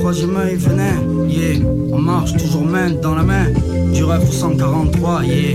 troisième œil, venez, yeah. On marche toujours main dans la main, du rêve 143, yeah.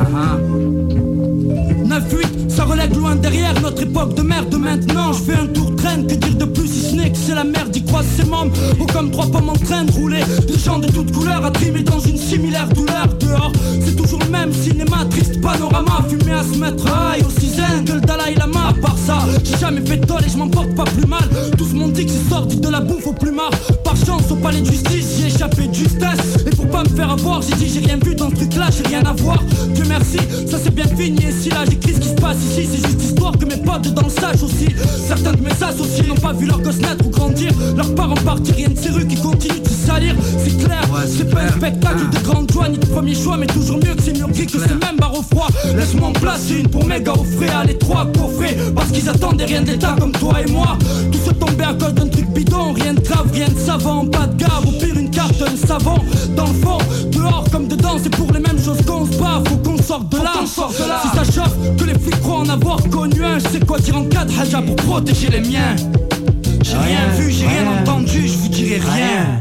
9-8, ça relègue loin derrière notre époque de merde maintenant. Je fais un tour traîne, que dire de plus si ce n'est que c'est la merde, y croise ses membres. Oh comme 3 pommes en train de rouler, des gens de toutes couleurs à trimer dans une similaire douleur. Dehors, c'est toujours le même cinéma, triste panorama, fumé à se mettre high, aussi zen que le Dalai Lama. À part ça, j'ai jamais fait de tol et je m'en porte pas plus mal. Tous m'ont dit que c'est sorti de la bouffe au plumard. Par chance au palais de justice, j'ai échappé de justesse. Et pour pas me faire avoir, j'ai dit j'ai rien vu dans ce truc là, j'ai rien à voir. Dieu merci, ça c'est bien fini. Et si là j'écris ce qui se passe ici, c'est juste histoire que mes potes dans le sage aussi. Certains de mes associés n'ont pas vu leur gosse naître ou grandir, leurs parents partir, rien de ces rues qui continuent de se salir. C'est clair, c'est pas un spectacle de grande joie ni de premier choix, mais toujours mieux que ces murs gris, que ces mêmes barres au froid. Laisse-moi en placer une pour méga au frais, à les 3 coffrés, parce qu'ils attendaient rien d'état comme toi et moi. Tout se tombait à cause d'un truc bidon, rien de grave, rien de savant, pas de gave, au pire une carte, un savon. Dans le fond, dehors comme dedans, c'est pour les mêmes choses qu'on se bat, faut qu'on sorte de là. Si ça chauffe, que les flics croient en avoir connu un, je sais quoi dire en cas de haja pour protéger les miens. J'ai rien vu, j'ai rien entendu, je vous dirai rien.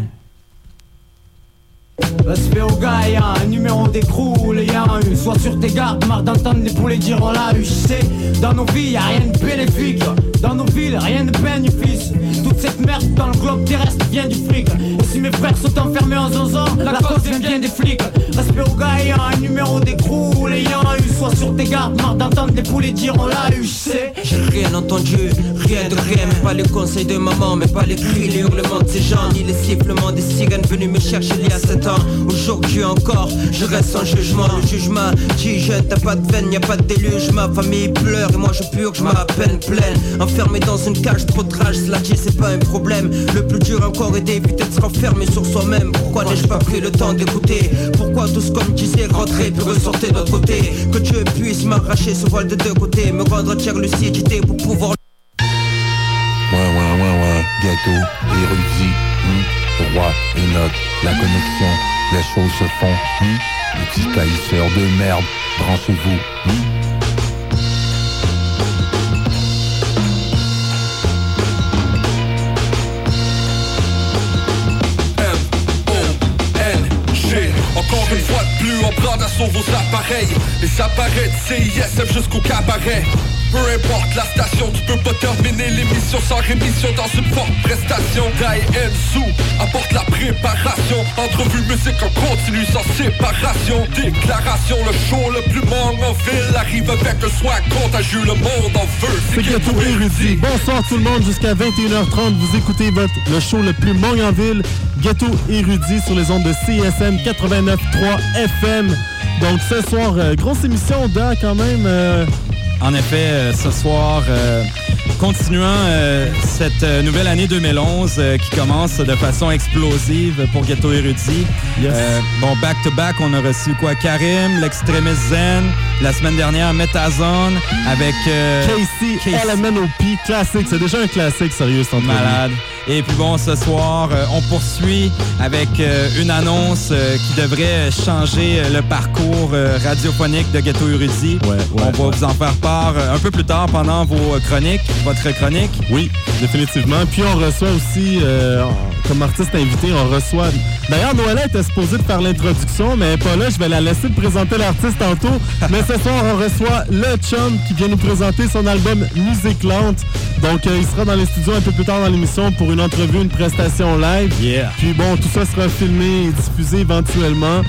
Respect aux gars, y'a un numéro d'écrou, les y'a un U. Sois sur tes gardes, marre d'entendre les poulets dire on l'a eu. J'sais, dans nos vies y'a rien de bénéfique. Dans nos villes, rien de bénéfice. Toute cette merde dans le globe terrestre vient du fric. Et si mes frères sont enfermés en zonzon, la cause vient bien des flics. Respect aux gars, y'a un numéro d'écrou, les y'a un U. Sois sur tes gardes, marre d'entendre les poulets dire on l'a eu. J'sais, j'ai rien entendu, rien de rien. Mais pas les conseils de maman, mais pas les cris, les hurlements de ces gens, ni les sifflements des ciganes venus me chercher il y a 7 ans. Aujourd'hui encore, je reste sans jugement. Le jugement dit jeune, t'as pas de veine, y'a pas de déluge. Ma famille pleure et moi je purge ma peine pleine. Enfermé dans une cage, trop de rage, cela dit c'est pas un problème. Le plus dur encore est d'éviter de se renfermer sur soi-même. Pourquoi n'ai-je pas pris le temps d'écouter? Pourquoi tous comme disait rentrer puis ressortir de l'autre côté? Que Dieu puisse m'arracher ce voile de deux côtés, me rendre entière lucidité pour pouvoir... Ouais, ghetto, érudit, roi, Enoch, la connexion, les choses se font, les petits caïsseurs de merde, branchez-vous, Encore une fois de plus, on prend d'assaut vos appareils. Les appareils de CISM jusqu'au cabaret. Peu importe la station, tu peux pas terminer l'émission sans rémission dans une forte prestation. Dai Enzu apporte la préparation. Entrevue musique en continu sans séparation. Déclaration, le show le plus mort en ville arrive avec le soin contagieux, le monde en veut. C'est Ghetto Érudit. Bonsoir tout le monde, jusqu'à 21h30, vous écoutez le show le plus mort en ville, Ghetto Érudit, sur les ondes de CSM 89.3 FM. Donc ce soir, grosse émission d'A quand même. En effet, ce soir, continuant cette nouvelle année 2011 qui commence de façon explosive pour Ghetto Érudit. Yes. Bon, back-to-back, on a reçu quoi? Karim, l'Extrémiste Zen, la semaine dernière, Metazone, avec... Casey LMNOP, classique, c'est déjà un classique, sérieux, c'est malade. Et puis bon, ce soir, on poursuit avec une annonce qui devrait changer le parcours radiophonique de Ghetto Érudit. On va vous en faire part un peu plus tard pendant vos chroniques, votre chronique. Oui, définitivement. Puis on reçoit aussi, comme artiste invité, on reçoit... D'ailleurs, Noëlla était supposée de faire l'introduction, mais pas là. Je vais la laisser de présenter l'artiste tantôt. Mais ce soir, on reçoit le Chum qui vient nous présenter son album Musique Lente. Donc, il sera dans les studios un peu plus tard dans l'émission pour une entrevue, une prestation live. Yeah. Puis bon, tout ça sera filmé et diffusé éventuellement.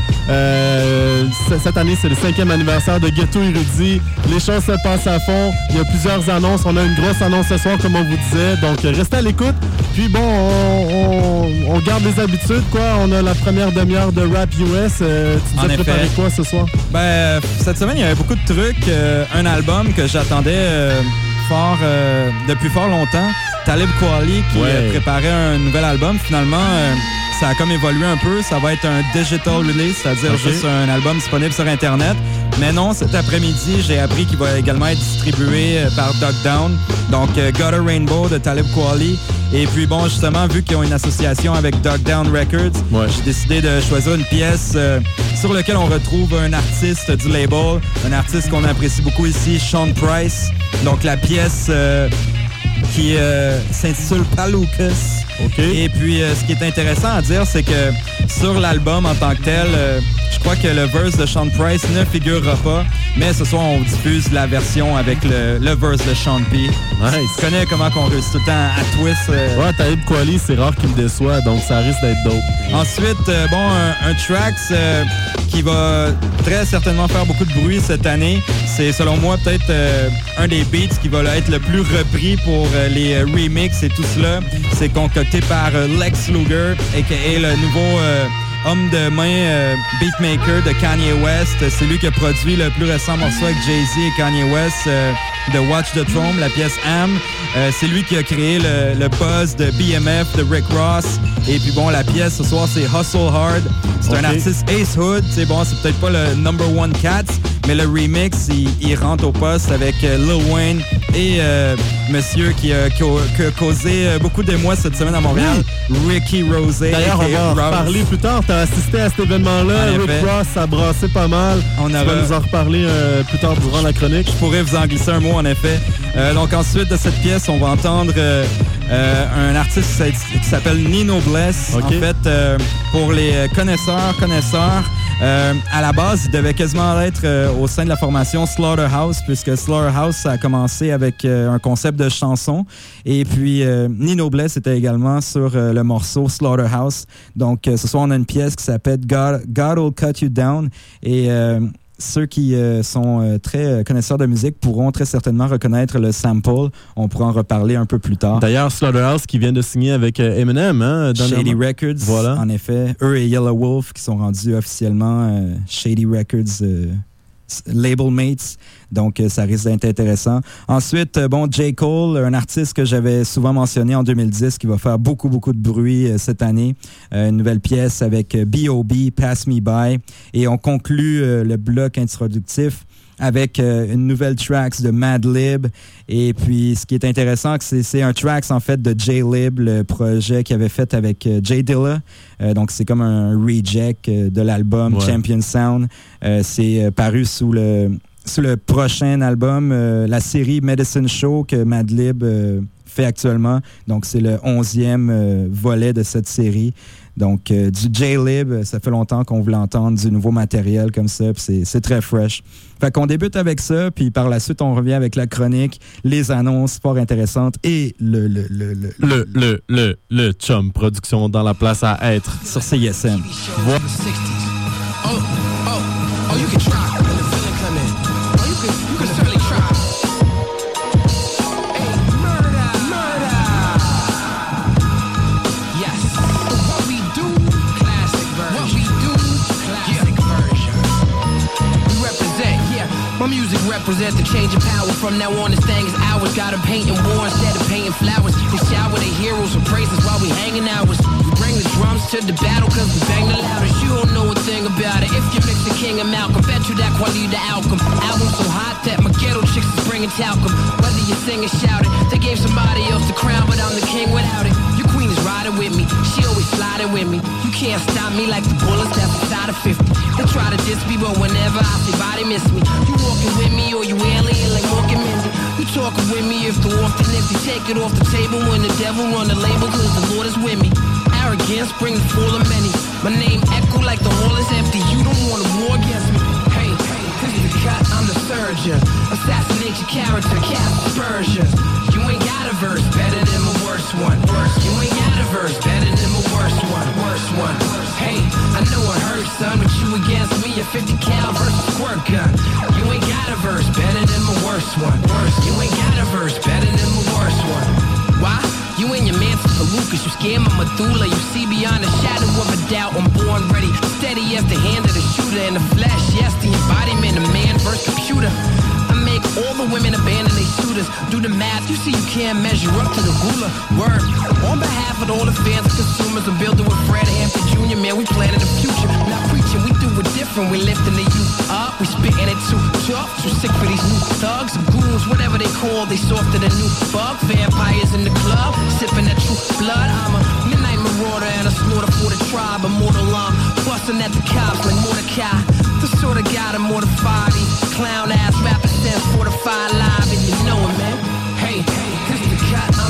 Cette année, c'est le 5e anniversaire de Ghetto Érudit. Les choses se passent à fond. Il y a plusieurs annonces. On a une grosse annonce ce soir, comme on vous disait. Donc, restez à l'écoute. Puis bon, on garde les habitudes, quoi. On a la première demi-heure de Rap US. Tu nous as préparé quoi ce soir? Ben, cette semaine, il y avait beaucoup de trucs. Un album que j'attendais depuis fort longtemps. Talib Kweli qui préparait un nouvel album. Finalement, ça a comme évolué un peu. Ça va être un digital release, c'est-à-dire juste un album disponible sur Internet. Mais non, cet après-midi, j'ai appris qu'il va également être distribué par Dog Down. Donc, Got a Rainbow de Talib Kweli. Et puis bon, justement, vu qu'ils ont une association avec Dog Down Records, j'ai décidé de choisir une pièce sur laquelle on retrouve un artiste du label, un artiste qu'on apprécie beaucoup ici, Sean Price. Donc la pièce qui s'intitule Palucas. Et puis, ce qui est intéressant à dire, c'est que sur l'album en tant que tel, je crois que le verse de Sean Price ne figurera pas, mais ce soir, on diffuse la version avec le verse de Sean P. Nice. Tu connais comment qu'on réussit tout le temps à twist. Ouais, Talib Kweli, c'est rare qu'il me déçoit, donc ça risque d'être dope. Ensuite, un tracks qui va très certainement faire beaucoup de bruit cette année. C'est, selon moi, peut-être un des beats qui va être le plus repris pour les remixes et tout cela. C'est concocté par Lex Luger, a.k.a. le nouveau homme de main beatmaker de Kanye West. C'est lui qui a produit le plus récent morceau avec Jay-Z et Kanye West de Watch the Throne, la pièce Am. C'est lui qui a créé le buzz de BMF, de Rick Ross. Et puis bon, la pièce ce soir, c'est Hustle Hard. C'est un artiste Ace Hood. C'est bon, c'est peut-être pas le number one Cats, mais le remix, il rentre au poste avec Lil Wayne et monsieur qui a causé beaucoup d'émoi cette semaine à Montréal, Ricky Rose. D'ailleurs, on va en reparler plus tard. T'as assisté à cet événement-là. Rick Ross a brassé pas mal. Tu vas nous en reparler plus tard durant la chronique. Je pourrais vous en glisser un mot, en effet. Donc ensuite de cette pièce, on va entendre un artiste qui s'appelle Nino Bless. Okay. En fait, pour les connaisseurs, à la base, il devait quasiment être au sein de la formation Slaughterhouse, puisque Slaughterhouse ça a commencé avec un concept de chanson. Et puis, Nino Bless était également sur le morceau Slaughterhouse. Donc, ce soir, on a une pièce qui s'appelle God Will Cut You Down. Et ceux qui sont très connaisseurs de musique pourront très certainement reconnaître le sample. On pourra en reparler un peu plus tard. D'ailleurs, Slaughterhouse qui vient de signer avec Eminem. Hein, Shady Records, voilà. En effet. Eux et Yellow Wolf qui sont rendus officiellement Shady Records label mates. Donc, ça risque d'être intéressant. Ensuite, J. Cole, un artiste que j'avais souvent mentionné en 2010 qui va faire beaucoup de bruit cette année. Une nouvelle pièce avec B.O.B., Pass Me By. Et on conclut le bloc introductif avec une nouvelle tracks de Madlib. Et puis, ce qui est intéressant, c'est un tracks, en fait, de J-Lib, le projet qu'il avait fait avec J Dilla. Donc, c'est comme un reject de l'album Champion Sound. C'est paru sous le prochain album, la série Medicine Show que Madlib fait actuellement. Donc, c'est le 11e volet de cette série. Donc, du J-Lib, ça fait longtemps qu'on voulait entendre du nouveau matériel comme ça, puis c'est très fresh. Fait qu'on débute avec ça, puis par la suite, on revient avec la chronique, les annonces fort intéressantes et le Chum Production dans la place à être sur CISM. Voilà. My music represents the change of power. From now on, this thing is ours. Got them painting war instead of painting flowers. They shower their heroes with praises while we hanging hours. We bring the drums to the battle cause we bang the loudest. You don't know a thing about it. If you mix the King and Malcolm, bet you that quality the outcome. Album so hot that my ghetto chicks is bringing talcum. Whether you sing or shout it, they gave somebody else the crown, but I'm the king without it. Your queen is riding with me. She always sliding with me. You can't stop me like the bullets that's inside of 50. They try to diss me, but whenever I see body miss me. You walking with me or you alien like Morgan Mindy. You talking with me if the often empty. Take it off the table when the devil run the label cause the Lord is with me. Arrogance brings the fall of many. My name echo like the hall is empty. You don't want a war against me. Hey, this is the cut, I'm the surgeon. Assassinate your character, cast aspersions. You ain't got a verse better than my worst one. You ain't got a verse better than my worst one. Hey, I know it hurts, son, but you against me, a 50 cal versus squirt gun. You ain't got a verse better than my worst one. You ain't got a verse better than my worst one. Why? You and your man for Lucas, you scare my medulla. You see beyond the shadow of a doubt. I'm born ready, steady as the hand of the shooter. In the flesh, yes, the embodiment of man versus computer. I make all the women abandon their suitors. Do the math, you see you can't measure up to the ruler. Word. On behalf of all the fans and consumers, I'm building with Fred Hampton Jr., man, we planning the future. Not preaching, we do it different. We lifting the youth up, we spitting it too tough. Too sick for these new thugs, goons, whatever they call. They softer than new bug. Vampires in the club, sipping that true blood. I'm a midnight marauder and a slaughter for the tribe. Immortal lump, busting at the cops like Mordecai. The sort of guy to mortify these clown ass rappers. Fortified live and you know it, man. Hey, this is the cut, I'm the surgeon.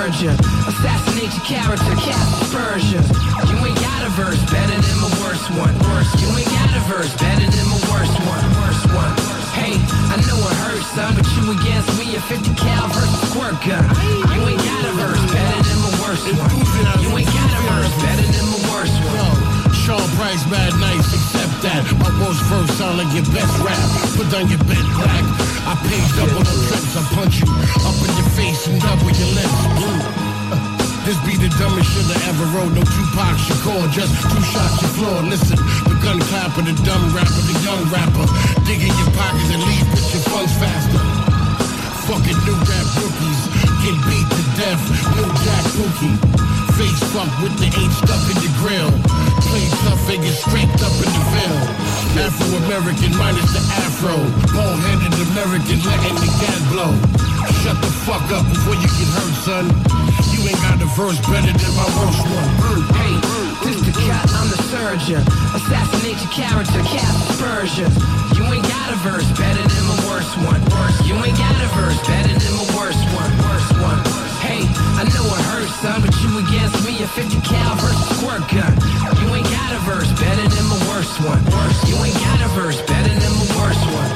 surgeon. Assassinate your character, cast aspersions. You ain't got a verse better than my worst one. You ain't got a verse better than my worst one. Hey, I know it hurts, son, but you against me, a 50 cal versus squirt gun. You ain't got a verse better than my worst one. You ain't got a verse better than my worst one. Sean Price, bad nights, accept that. My worst verse sound like your best rap. Put down your bed crack. I paid double the trips, I punch you up in your face and double your lips. This be the dumbest shit I ever wrote. No Tupac Shakur, just 2 shots your floor. Listen, the gun clapper, the dumb rapper, the young rapper. Dig in your pockets and leave with your funds faster. Fucking new rap rookies, get beat to death. No Jack Pookie. Face fuck with the H stuck in your grill. Play tough and get scraped up in the veil. Afro-American minus the afro. Ball-headed American letting the gas blow. Shut the fuck up before you get hurt, son. You ain't got a verse better than my worst one. Hey, this the cut, I'm the surgeon. Assassinate your character, cast aspersions. You ain't got a verse better than my worst one. You ain't got a verse better than my worst one. Hey, I know it hurts, son, but you against me, a 50 cal versus squirt gun. You ain't got a verse better than my worst one. You ain't got a verse better than my worst one.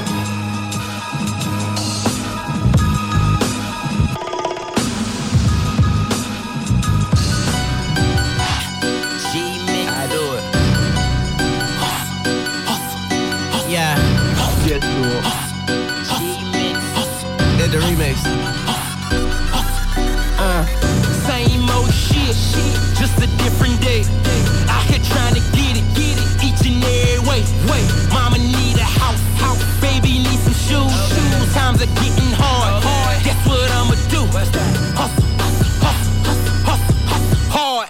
The remix. Same old shit, just a different day. Out here trying to get it, each and every way. Mama need a house, baby need some shoes. Times are getting hard. Guess what I'ma do? Hustle, hard,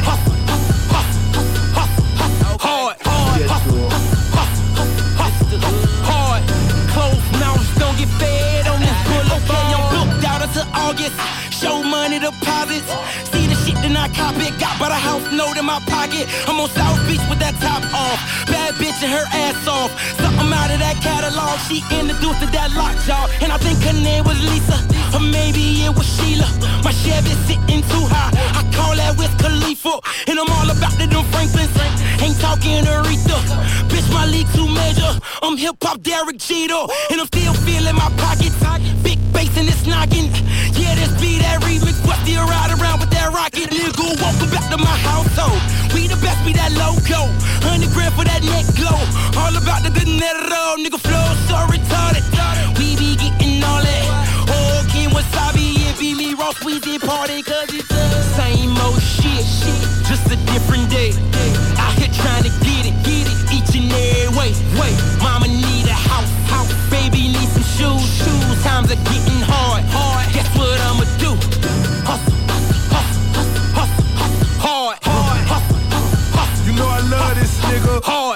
hard. Closed mouths don't get fed on this boulevard. I'm booked out until August. Show money deposits. See the shit then I cop it. Got about a house note in my pocket. I'm on South Beach with that top off. Bad bitch and her ass off. Something out of that catalog. She introduced to that lockjaw. And I think her name was Lisa. Or maybe it was Sheila. My Chevy's sitting too high. I call that Wiz Khalifa. And I'm all about the them Franklins. Ain't talking Aretha. Bitch, my league too major. I'm hip-hop Derek Jeter. And I'm still feeling my pockets. Big bass and it's knocking. Yeah, this be that remix. But still ride around with that rocket. Nigga, welcome back to my household. We the best, be that logo. 100 grand for that neck glow. All about the dinero. Nigga flow so retarded. We be getting all that. King Wasabi and be me Ross Weezy party. Cause it's the same old shit. Just a different day. Out here trying to get it each and every way. Mama need a house, baby need some shoes. Times are getting hard. Guess what I'ma do? Hustle, hard. You know I love this nigga. Hard.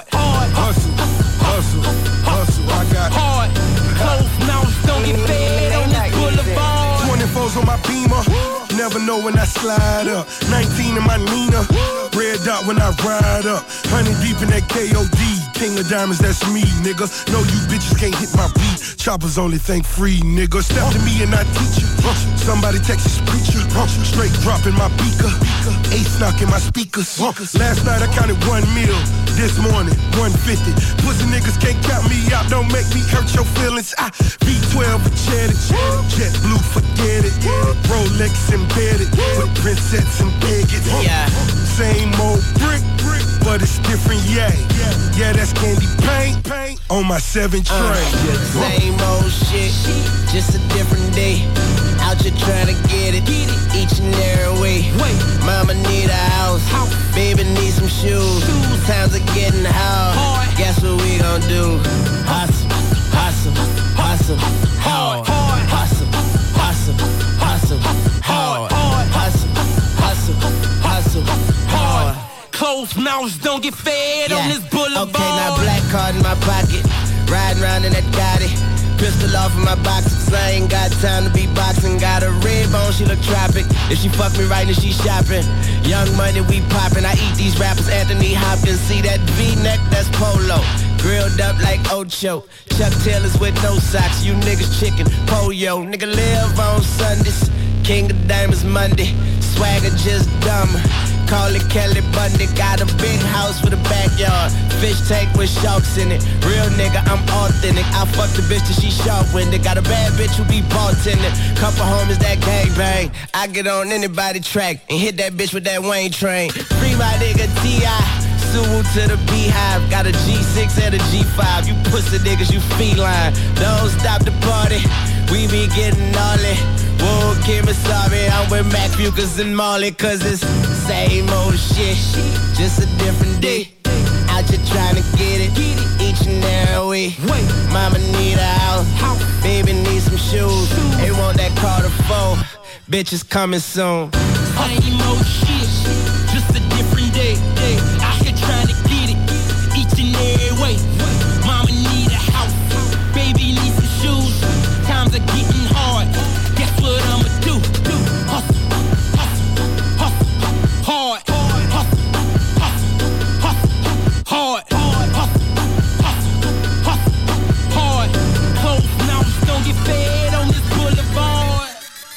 Hustle. I got hard. Closed mouths don't get fed on this boulevard. 24s on my Beamer. Never know when I slide up. 19 in my Nina. Red dot when I ride up. 100 deep in that KOD. King of diamonds, that's me, nigga. No, you bitches can't hit my beat. Choppers only think free, nigga. Step to me and I teach you. Somebody Texas preacher. Straight dropping my beaker. Ace knocking my speakers. Last night I counted 1 mil. This morning, 150. Pussy niggas can't count me out. Don't make me hurt your feelings. V12 for Cheddar. Jet blue, forget it. Rolex embedded. With princess and bigots. Same old brick. But it's different, yeah, that's candy paint on my 7 train. Same old shit, just a different day. Out here trying to get it each and every way. Mama need a house, baby need some shoes. Times are getting hard. Guess what we gon' do? Hustle, hard. Hustle, hard. Closed mouths don't get fed on this boulevard. Okay, now black card in my pocket. Riding around in that Gotti. Pistol off in my box, cause I ain't got time to be boxing. Got a red bone, she look tropic. If she fuck me right, then she shopping. Young money, we poppin'. I eat these rappers, Anthony Hopkins. See that V-neck, that's polo. Grilled up like Ocho. Chuck Taylors with no socks. You niggas chicken, pollo. Nigga live on Sundays. King of Diamonds Monday, swagger just dumber. Call it Kelly Bundy, got a big house with a backyard. Fish tank with sharks in it. Real nigga, I'm authentic. I fuck the bitch till she sharp-winded. Got a bad bitch who be bartending. Couple homies that gangbang. I get on anybody track and hit that bitch with that Wayne train. Free my nigga T.I. Suwu to the beehive. Got a G6 and a G5. You pussy niggas, you feline. Don't stop the party. We be getting all it. Whoa, Kim is sorry. I'm with Mac Fucus and Marley. Cause it's same old shit. Just a different day. Out here trying to get it. Each and every week. Mama need a house. Baby need some shoes. They want that Carter 4. Bitches coming soon. Same old shit. Just a different day. Out here trying to get it. Each and every way. Mama need a house. Baby need some shoes. Times are getting hard. Guess what I'ma do? Hustle, hustle, hustle, hard. Hustle, hustle, hustle, hard. Hustle, hustle, hustle, hard. Closed mouths don't get fed on this boulevard.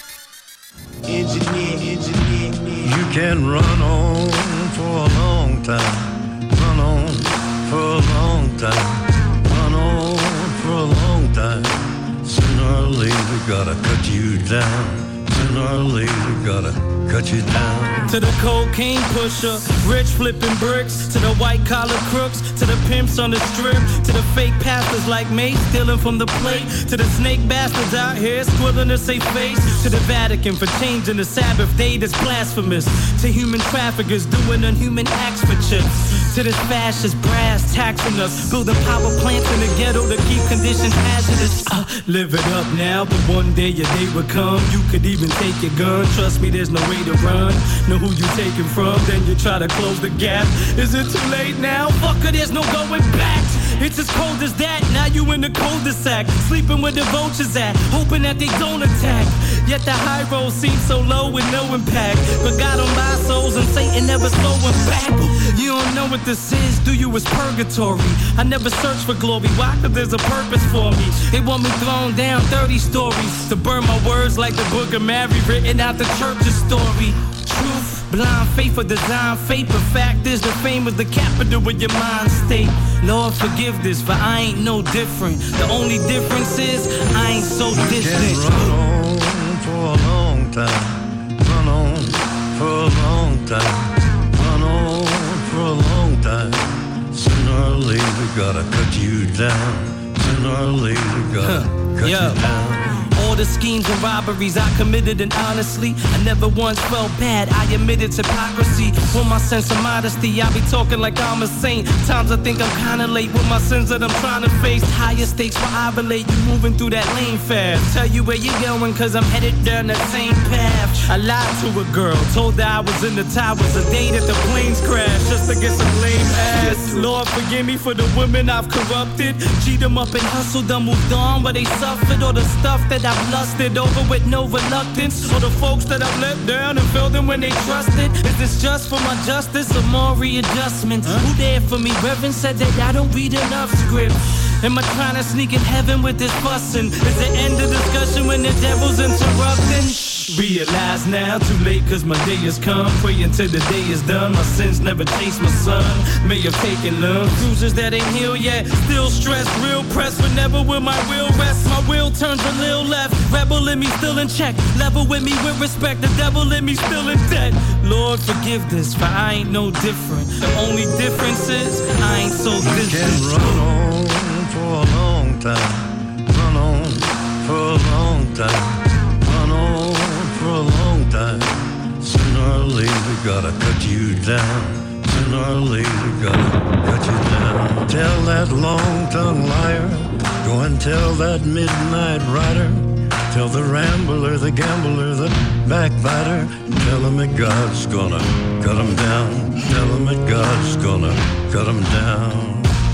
Engineer. You can run on for a long time. Run on for a long time. Run on for a long time. Sooner or later, gotta cut you down. Sooner or later, gotta cut you down. To the cocaine pusher, rich flipping bricks. To the white collar crooks, to the pimps on the strip. To the fake pastors like me, stealing from the plate. To the snake bastards out here, squilling to say face. To the Vatican for changing the Sabbath day that's blasphemous. To human traffickers doing unhuman acts for chips. To this fascist brass taxing us, building power plants in the ghetto to keep conditions hazardous. Live it up now, but one day your day will come. You could even take your gun. Trust me, there's no way to run. Know who you taking from, then you try to close the gap. Is it too late now? Fucker, there's no going back. It's as cold as that, now you in the cul-de-sac. Sleeping where the vultures at, hoping that they don't attack. Yet the high road seems so low with no impact. But God on my souls and Satan never slowing back. You don't know what this is, do you? It's purgatory. I never search for glory, why? Cause there's a purpose for me. They want me thrown down 30 stories to burn my words like the book of Mary written out the church's story. Truth, blind faith or design fate. But fact is the fame is the capital of your mind state. Lord forgive this, for I ain't no different. The only difference is I ain't so distant. Run on for a long time. Run on for a long time. Run on for a long time. Sooner or later, gotta cut you down. Sooner or later, gotta cut you down. All the schemes and robberies I committed, and honestly, I never once felt bad. I admitted hypocrisy. With my sense of modesty, I be talking like I'm a saint. Times I think I'm kinda late with my sins that I'm trying to face. Higher stakes where I relate, you moving through that lane fast. Tell you where you going, cause I'm headed down that same path. I lied to a girl, told her I was in the towers the day that the planes crashed, just to get some lame ass. Lord forgive me for the women I've corrupted. Cheat them up and hustled them, moved on where they suffered. All the stuff that I've lusted over with no reluctance. Or the folks that I've let down and failed them when they trusted. Is this just for my justice or more readjustments? Who there for me? Reverend said that I don't read enough script. Am I trying to sneak in heaven with this fussing? Is the end of discussion when the devil's interrupting? Realize now, too late cause my day has come. Pray until the day is done. My sins never chased my son. May have taken love bruises that ain't healed yet. Still stressed, real pressed, but never will my will rest. My will turns a little left. Rebel in me still in check. Level with me with respect. The devil in me still in debt. Lord forgive this, for I ain't no different. The only difference is I ain't so distant. You can run on for a long time. Run on for a long time. Run on for a long time. Sooner or later, gotta cut you down. Sooner or later, gotta cut you down. Tell that long-tongued liar. Go and tell that midnight rider. Tell the rambler, the gambler, the backbiter. Tell him that God's gonna cut him down. Tell him that God's gonna cut him down.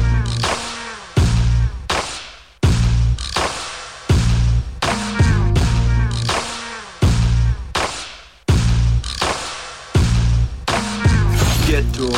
Ghetto.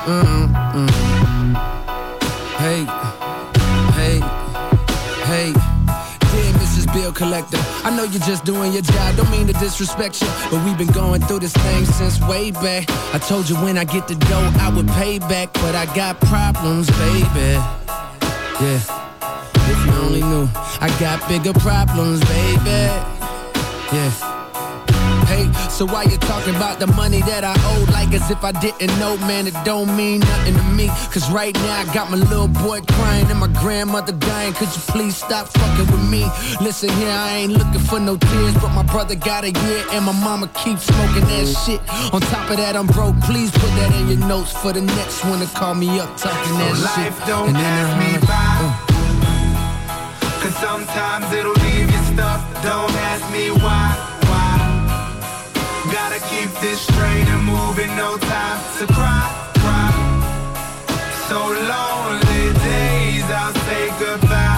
Hey, hey, hey. Dear Mrs. Bill Collector, I know you're just doing your job, don't mean to disrespect you, but we've been going through this thing since way back. I told you when I get the dough, I would pay back, but I got problems, baby. Yeah, if you only knew, I got bigger problems, baby. Yeah. Hey, so why you talking about the money that I owe like as if I didn't know, man, it don't mean nothing to me. Cause right now I got my little boy crying and my grandmother dying. Could you please stop fucking with me? Listen here, I ain't looking for no tears, but my brother got a year and my mama keeps smoking that shit. On top of that, I'm broke, please put that in your notes for the next one to call me up talking that shit. Life don't pass me by, cause sometimes it'll leave you stuck. Don't ask me why. Gotta keep this straight and moving, no time to cry. So lonely days, I'll say goodbye.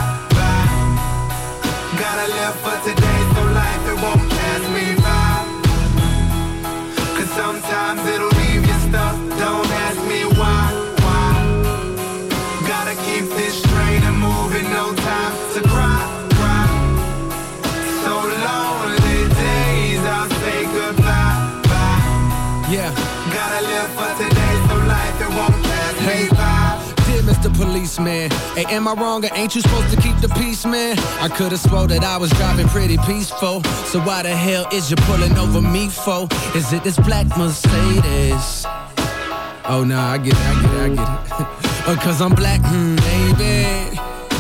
Gotta live for today, so life it won't pass me by. Cause sometimes it'll leave you stuck, don't ask me why. Gotta keep this straight and moving, no time to cry. So lonely days, I'll say goodbye. Yeah. Gotta live for today, so life it won't pass me by. Dear Mr. Policeman, hey, am I wrong or ain't you supposed to keep the peace, man? I could've swore that I was driving pretty peaceful. So why the hell is you pulling over me for? Is it this black Mercedes? Oh nah, I get it. Cause I'm black, baby.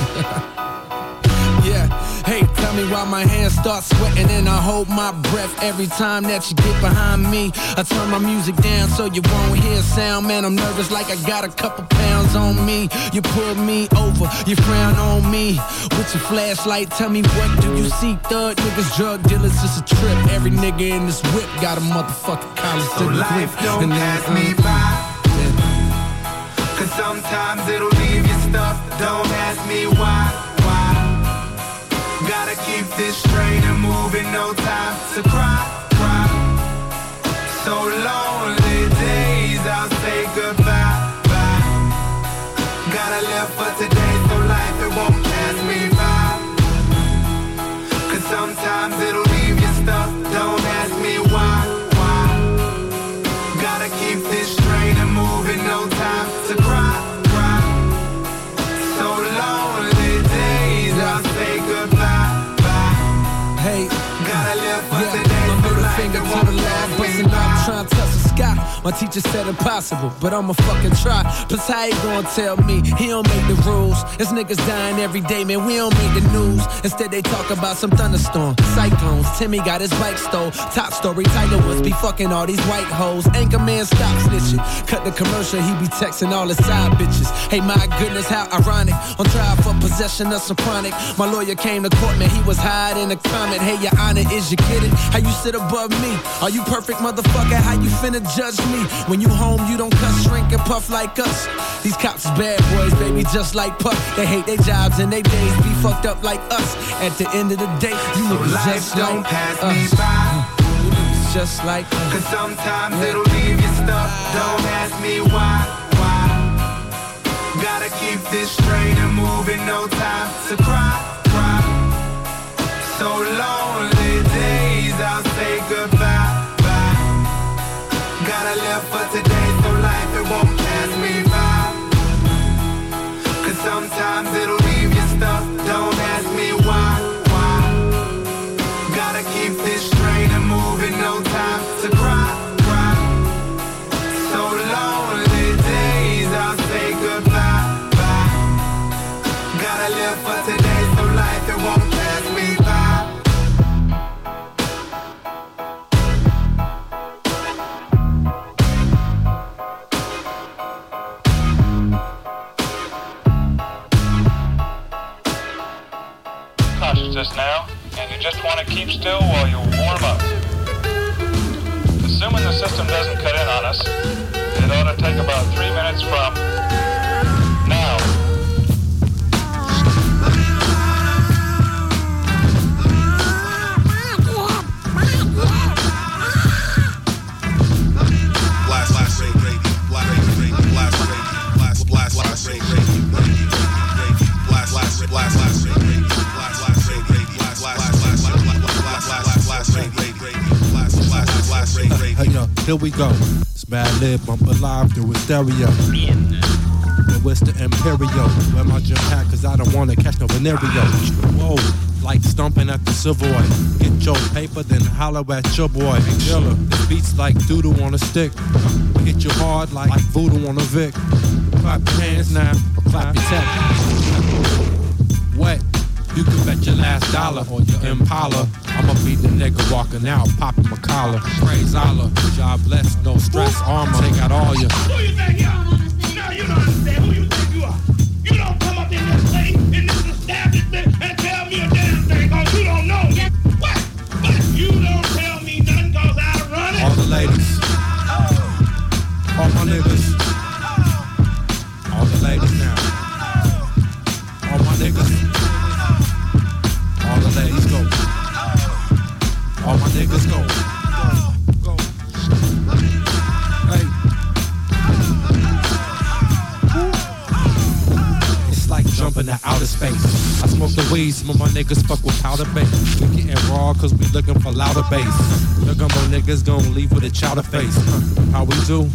Yeah. Hey, tell me why my hands start sweating and I hold my breath every time that you get behind me. I turn my music down so you won't hear sound. Man, I'm nervous like I got a couple pounds on me. You pull me over, you frown on me with your flashlight. Tell me what do you see? Thug niggas, drug dealers, it's a trip. Every nigga in this whip got a motherfucking college so life don't pass me by, cause sometimes it'll leave you stuck. Don't ask me why. Gotta keep this straight and moving, no time to cry. So lonely days, I'll say goodbye. Gotta live for today, so life it won't pass me by. Cause sometimes it'll leave you stuck, don't ask me why. Gotta keep this straight and moving, no time to cry. So lonely days, I'll say goodbye. Hey, gotta live for today, my middle finger to the law, bustin' up, trying to touch the sky. My teacher said impossible, but I'ma fucking try. Plus how he gon' tell me he don't make the rules? There's niggas dying every day, man, we don't make the news. Instead they talk about some thunderstorm, cyclones. Timmy got his bike stole. Top story, Tiger Woods be fucking all these white hoes. Anchorman stop snitching. Cut the commercial, he be texting all his side bitches. Hey, my goodness, how ironic. On trial for possession of some chronic. My lawyer came to court, man, he was hiding a comment. Hey, your honor, is you kidding? How you sit above me? Are you perfect, motherfucker? How you finna judge me? When you home, you don't cuss, shrink, and puff like us. These cops is bad boys, baby, just like Puff. They hate their jobs and their days be fucked up like us. At the end of the day, you niggas life just don't like pass us. me by. You niggas just like us. Cause sometimes it'll leave you stuck. Don't ask me why. Gotta keep this straight and moving, no time to cry. So lonely days, I'll say goodbye. Gotta live for today, so life it won't pass me by. Cause sometimes it'll leave you stuck. Don't ask me why. Gotta keep this straight and moving, no time to cry. So lonely days, I'll say goodbye. Gotta live for today, so life it won't pass me by. Just now, and you just want to keep still while you warm up. Assuming the system doesn't cut in on us, it ought to take about 3 minutes from now. Blast here we go. It's Bad Lib, bump alive through a stereo. But it's the Imperial. Wear my gym hat cause I don't wanna catch no venereal. Whoa, like stomping at the Savoy. Get your paper, then holler at your boy. Killer, this beat's like doodle on a stick. Hit you hard like voodoo on a Vic. Clap your hands now, or clap your tech. Wet, you can bet your last dollar on your Impala. I'ma be the nigga walking out, popping my collar. Praise Allah, job blessed, no stress, armor. Take out all your. Who you think you are? Now you don't understand who you think you are. You don't come up in this place, in this establishment, and tell me a damn thing, cause you don't know. What? But you don't tell me nothing, cause I run it. All the ladies, all my niggas, all the ladies now, all my niggas, all the ladies go, all my niggas go. Hey. It's like jumping to outer space. I smoke the weed, some of my niggas fuck with powder base. We getting raw cause we looking for louder bass. The gumbo niggas gon' leave with a chowder face. How we do?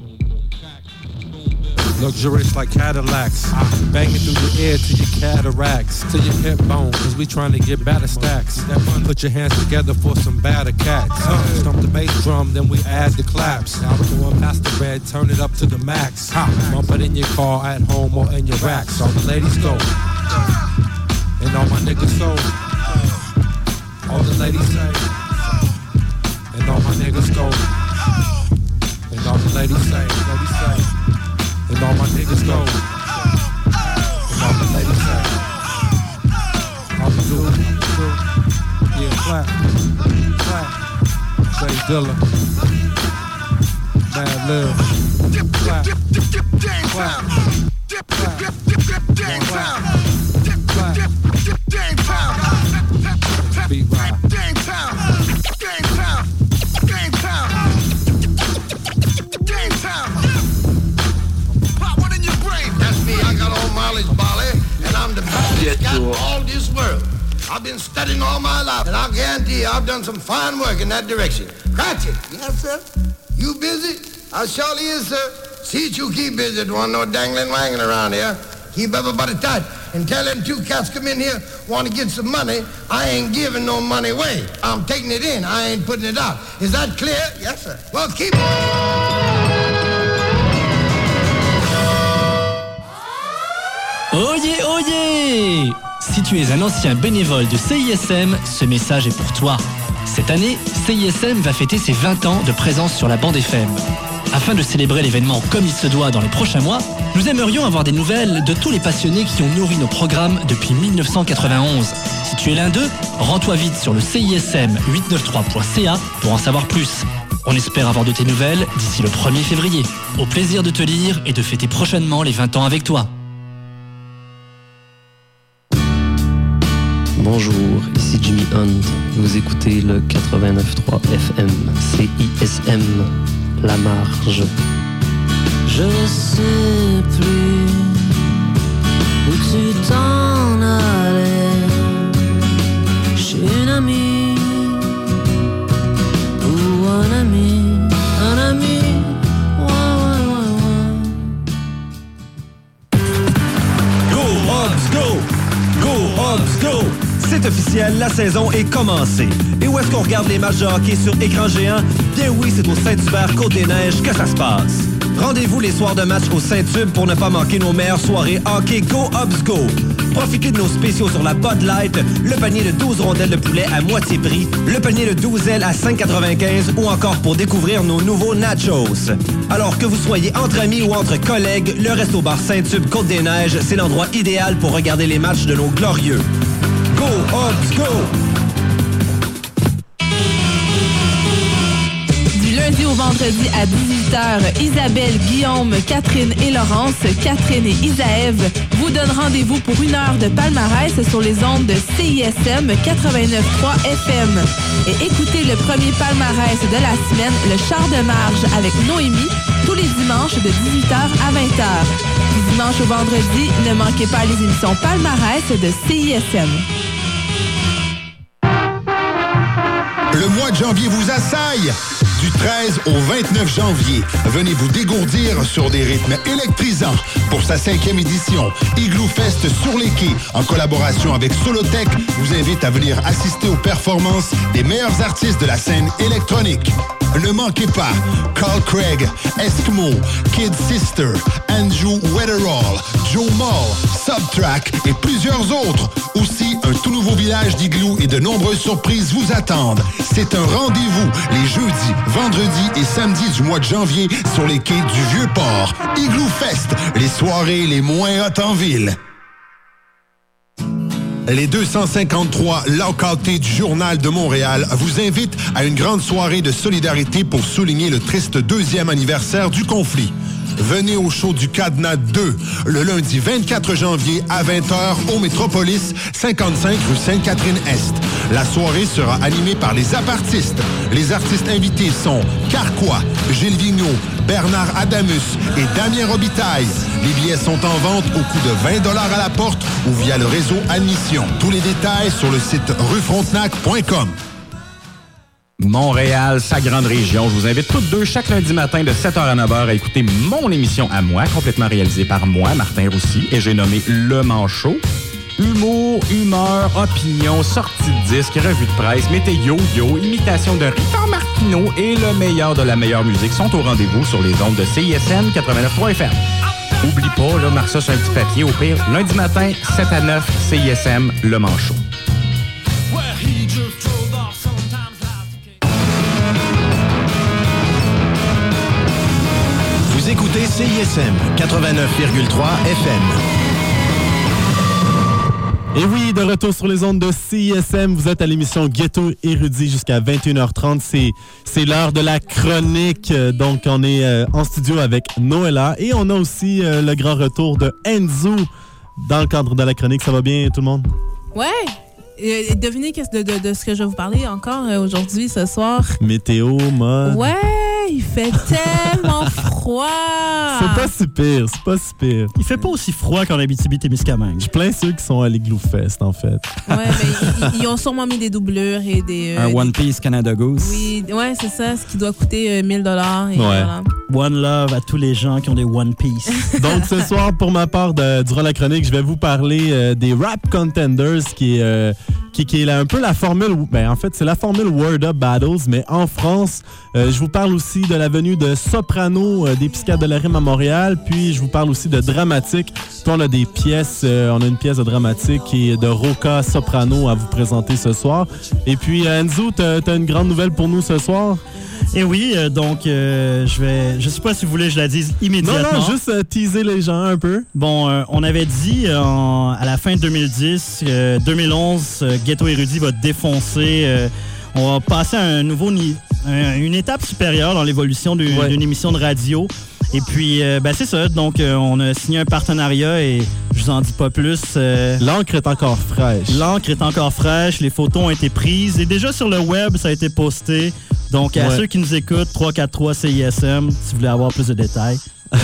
Luxurious like Cadillacs. Banging through your ear to your cataracts, to your hip bone, cause we trying to get better stacks. Put your hands together for some batter cats. Stomp the bass drum, then we add the claps. Now we're going past the red, turn it up to the max. Bump it in your car, at home, or in your racks. All the ladies go, and all my niggas go. All the ladies say, and all my niggas go. And all the ladies say, and all my niggas go. And all the ladies say, how we do? Yeah, clap, clap. Say Dilla, Bad Lib, clap, clap, clap, beat right. Got all this world. I've been studying all my life, and I guarantee you I've done some fine work in that direction. Cratchit, yes, sir? You busy? I surely is, sir. See that you keep busy. Don't want no dangling wangling around here. Keep everybody tight. And tell them two cats come in here, want to get some money. I ain't giving no money away. I'm taking it in. I ain't putting it out. Is that clear? Yes, sir. Well, keep Oyez, oyez! Si tu es un ancien bénévole de CISM, ce message est pour toi. Cette année, CISM va fêter ses 20 ans de présence sur la bande FM. Afin de célébrer l'événement comme il se doit dans les prochains mois, nous aimerions avoir des nouvelles de tous les passionnés qui ont nourri nos programmes depuis 1991. Si tu es l'un d'eux, rends-toi vite sur le CISM893.ca pour en savoir plus. On espère avoir de tes nouvelles d'ici le 1er février. Au plaisir de te lire et de fêter prochainement les 20 ans avec toi. Bonjour, ici Jimmy Hunt. Vous écoutez le 89.3 FM, CISM, La Marge. Je ne sais plus où tu t'en allais, chez une amie ou un ami, Go Hobbs, go! Go Hobbs, go! C'est officiel, la saison est commencée. Et où est-ce qu'on regarde les matchs de hockey sur écran géant? Bien oui, c'est au Saint-Hubert Côte-des-Neiges que ça se passe. Rendez-vous les soirs de match au Saint-Hub pour ne pas manquer nos meilleures soirées hockey Go Hobbs Go. Profitez de nos spéciaux sur la Bud Light, le panier de 12 rondelles de poulet à moitié prix, le panier de 12 ailes à 5,95 ou encore pour découvrir nos nouveaux nachos. Alors que vous soyez entre amis ou entre collègues, le Resto-Bar Saint-Hub Côte-des-Neiges, c'est l'endroit idéal pour regarder les matchs de nos glorieux. Go Hobbs, go! Du lundi au vendredi à 18h, Isabelle, Guillaume, Catherine et Laurence, Catherine et Isaève vous donnent rendez-vous pour une heure de palmarès sur les ondes de CISM 89.3 FM. Et écoutez le premier palmarès de la semaine, le char de marge avec Noémie, tous les dimanches de 18h à 20h. Du dimanche au vendredi, ne manquez pas les émissions palmarès de CISM. Le mois de janvier vous assaille. Du 13 au 29 janvier, venez vous dégourdir sur des rythmes électrisants. Pour sa 5e édition, Igloo Fest sur les quais, en collaboration avec Solotech, vous invite à venir assister aux performances des meilleurs artistes de la scène électronique. Ne manquez pas Carl Craig, Eskimo, Kid Sister, Andrew Weatherall, Joe Moll, Subtrack et plusieurs autres. Aussi, un tout nouveau village d'Igloo et de nombreuses surprises vous attendent. C'est un rendez-vous les jeudis, vendredis et samedis du mois de janvier sur les quais du Vieux-Port. Igloo Fest, les soirées les moins hautes en ville. Les 253 localités du Journal de Montréal vous invitent à une grande soirée de solidarité pour souligner le triste 2e anniversaire du conflit. Venez au show du Cadenas 2, le lundi 24 janvier à 20h au Métropolis, 55 rue Sainte-Catherine-Est. La soirée sera animée par les apartistes. Les artistes invités sont Carquois, Gilles Vigneault, Bernard Adamus et Damien Robitaille. Les billets sont en vente au coût de 20$ à la porte ou via le réseau Admission. Tous les détails sur le site ruefrontenac.com. Montréal, sa grande région. Je vous invite toutes deux chaque lundi matin de 7h à 9h à écouter mon émission à moi, complètement réalisée par moi, Martin Roussy, et j'ai nommé Le Manchot. Humour, humeur, opinion, sortie de disque, revue de presse, météo, imitation de Richard Martineau et le meilleur de la meilleure musique sont au rendez-vous sur les ondes de CISM 89.3 FM. Oublie pas, là, marque ça sur un petit papier, au pire, lundi matin, 7 à 9, CISM, Le Manchot. Vous écoutez CISM 89,3 FM. Et oui, de retour sur les ondes de CISM, vous êtes à l'émission Ghetto Érudit jusqu'à 21h30. C'est l'heure de la chronique. Donc, on est en studio avec Noëlla et on a aussi le grand retour de Enzo dans le cadre de la chronique. Ça va bien, tout le monde? Ouais! Devinez de ce que je vais vous parler encore aujourd'hui, ce soir. Météo, mode. Ouais, il fait tellement froid. C'est pas si pire. Il fait pas aussi froid qu'en Abitibi-Témiscamingue. Je plains ceux qui sont à l'Igloo Fest, en fait. Ouais, mais ils ont sûrement mis des doublures et des... un One Piece Canada Goose. Oui, ouais, c'est ça, ce qui doit coûter 1000$. Et voilà. One love à tous les gens qui ont des One Piece. Donc, ce soir, pour ma part, durant la chronique, je vais vous parler des Rap Contenders qui est un peu la formule... Ben, en fait, c'est la formule Word Up Battles, mais en France. Je vous parle aussi de la venue de Soprano, des Psychiatres de la Rime à Montréal. Puis, je vous parle aussi de Dramatique. Puis, on a des pièces. On a une pièce de Dramatique et de Roca Soprano à vous présenter ce soir. Et puis, Enzo, t'as une grande nouvelle pour nous ce soir? Et oui, donc, je sais pas si vous voulez que je la dise immédiatement. Non, juste teaser les gens un peu. Bon, on avait dit à la fin de 2010, 2011, Ghetto Érudit va défoncer. On va passer à un nouveau une étape supérieure dans l'évolution d'une émission de radio. Et puis, c'est ça. Donc, on a signé un partenariat et je vous en dis pas plus. L'encre est encore fraîche. Les photos ont été prises. Et déjà sur le web, ça a été posté. Donc, à ceux qui nous écoutent, 343 CISM, si vous voulez avoir plus de détails.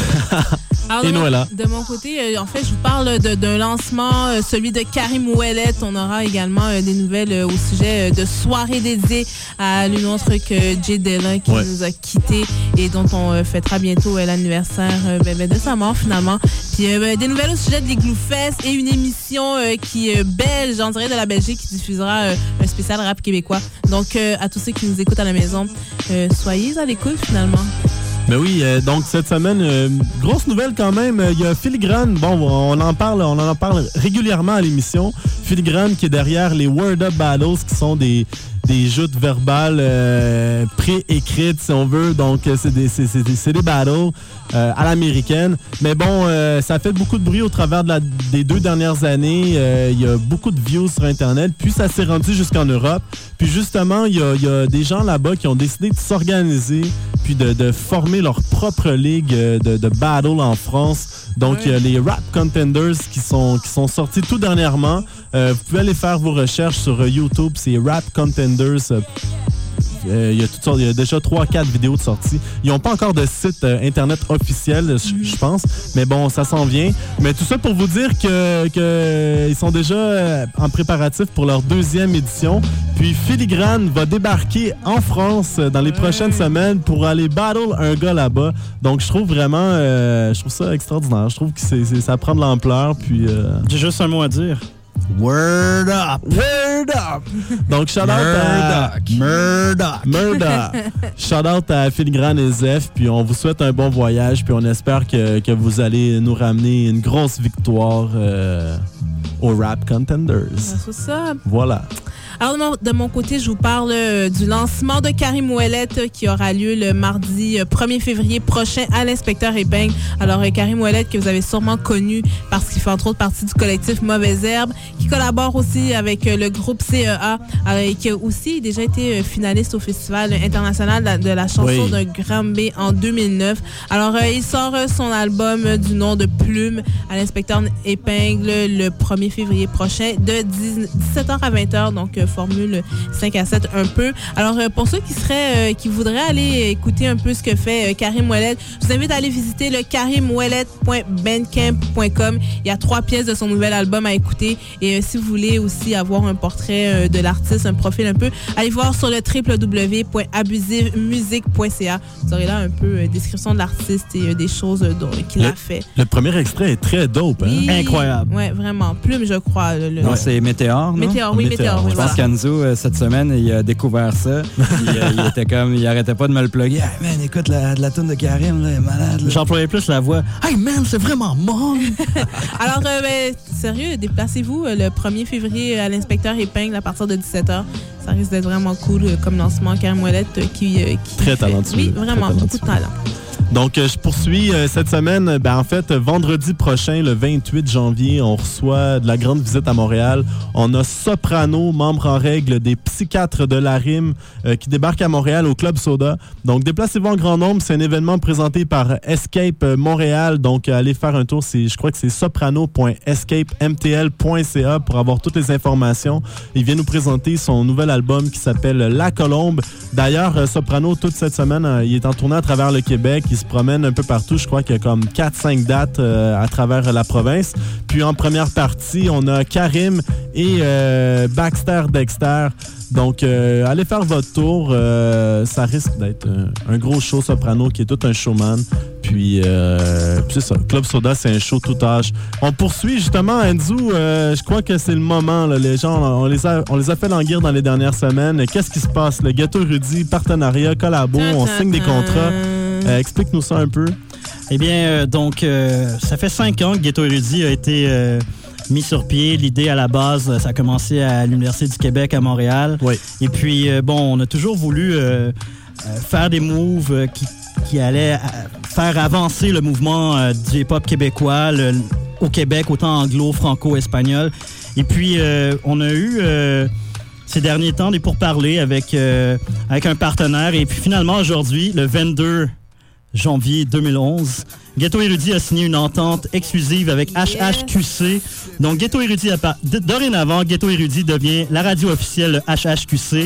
Alors, de mon côté, en fait, je vous parle d'un lancement, celui de Karim Ouellet. On aura également des nouvelles au sujet de soirée dédiée à l'une autre que Jay Dillon qui nous a quittés et dont on fêtera bientôt l'anniversaire de sa mort finalement. Puis des nouvelles au sujet de l'Igloo Fest et une émission qui est belge, on dirait de la Belgique, qui diffusera un spécial rap québécois. Donc, à tous ceux qui nous écoutent à la maison, soyez à l'écoute finalement. Ben oui, donc cette semaine, grosse nouvelle quand même, il y a Filigrane, bon, on en parle régulièrement à l'émission. Filigrane qui est derrière les Word Up Battles, qui sont des joutes verbales pré-écrites, si on veut. Donc, c'est des battles à l'américaine. Mais bon, ça a fait beaucoup de bruit au travers des 2 dernières années. Il y a beaucoup de views sur Internet. Puis, ça s'est rendu jusqu'en Europe. Puis, justement, il y a des gens là-bas qui ont décidé de s'organiser puis de former leur propre ligue de battle en France. Donc, il y a les Rap Contenders qui sont sortis tout dernièrement. Vous pouvez aller faire vos recherches sur YouTube. C'est Rap Contenders. il y a toutes sortes, il y a déjà 3-4 vidéos de sortie. Ils n'ont pas encore de site internet officiel, je pense, mais bon, ça s'en vient. Mais tout ça pour vous dire que ils sont déjà en préparatif pour leur 2e édition. Puis Filigrane va débarquer en France dans les prochaines semaines pour aller battle un gars là-bas. Donc je trouve vraiment, je trouve ça extraordinaire. Je trouve que ça prend de l'ampleur. Puis j'ai juste un mot à dire. Word up! Word up! Donc, shout-out à Murdoch. Shout-out à Filigrane et Zef. Puis on vous souhaite un bon voyage. Puis on espère que vous allez nous ramener une grosse victoire au Rap Contenders. C'est ça. Voilà. Alors, de mon côté, je vous parle du lancement de Karim Ouellette qui aura lieu le mardi 1er février prochain à l'Inspecteur Épingle. Alors, Karim Ouellette, que vous avez sûrement connu parce qu'il fait entre autres partie du collectif Mauvaise Herbe, qui collabore aussi avec le groupe CEA, et qui a aussi déjà été finaliste au Festival international de la chanson de Granby en 2009. Alors, il sort son album du nom de Plume à l'Inspecteur Épingle le 1er février prochain de 17h à 20h, donc formule 5 à 7 un peu. Alors, pour ceux qui voudraient aller écouter un peu ce que fait Karim Ouellette, je vous invite à aller visiter le karimouellette.bandcamp.com. Il y a 3 pièces de son nouvel album à écouter. Et si vous voulez aussi avoir un portrait de l'artiste, un profil un peu, allez voir sur le www.abusivemusique.ca. Vous aurez là un peu description de l'artiste et des choses qu'il a fait. Le premier extrait est très dope. Hein? Oui, incroyable. Oui, vraiment. Plume, je crois. Non, c'est Météore, non? Météore, oui, Météore. Je pense qu'Anzo, cette semaine, il a découvert ça. il était comme, il arrêtait pas de me le plugger. Hey man, écoute la toune de Karim, là, elle est malade. J'employais plus la voix. Hey man, c'est vraiment bon! Alors, sérieux, déplacez-vous le 1er février à l'Inspecteur Épingle à partir de 17h. Ça risque d'être vraiment cool comme lancement. Karim Ouellette qui très talentueux. Oui, vraiment, beaucoup de talent. Donc, je poursuis cette semaine. En fait, vendredi prochain, le 28 janvier, on reçoit de la grande visite à Montréal. On a Soprano, membre en règle des Psychiatres de la Rime, qui débarque à Montréal au Club Soda. Donc, déplacez-vous en grand nombre. C'est un événement présenté par Escape Montréal. Donc, allez faire un tour. Je crois que c'est soprano.escapemtl.ca pour avoir toutes les informations. Il vient nous présenter son nouvel album qui s'appelle La Colombe. D'ailleurs, Soprano, toute cette semaine, il est en tournée à travers le Québec. Il se promène un peu partout. Je crois qu'il y a comme 4-5 dates à travers la province. Puis en première partie, on a Karim et Baxter Dexter. Donc, allez faire votre tour. Ça risque d'être un gros show Soprano qui est tout un showman. Puis c'est ça. Club Soda, c'est un show tout âge. On poursuit justement, Enzo. Je crois que c'est le moment. Là. Les gens, on les a fait languir dans les dernières semaines. Qu'est-ce qui se passe? Le Ghetto Érudit, partenariat, collabo, on signe des contrats. Explique-nous ça un peu. Eh bien, ça fait 5 ans que Ghetto Érudit a été mis sur pied. L'idée, à la base, ça a commencé à l'Université du Québec à Montréal. Oui. Et puis, on a toujours voulu faire des moves qui allaient faire avancer le mouvement du hip-hop québécois au Québec, autant anglo, franco, espagnol. Et puis, on a eu... ces derniers temps, des pourparlers avec un partenaire. Et puis finalement, aujourd'hui, le 22 janvier 2011, Ghetto Érudit a signé une entente exclusive avec HHQC. Donc, Ghetto Érudit, dorénavant, Ghetto Érudit devient la radio officielle de HHQC.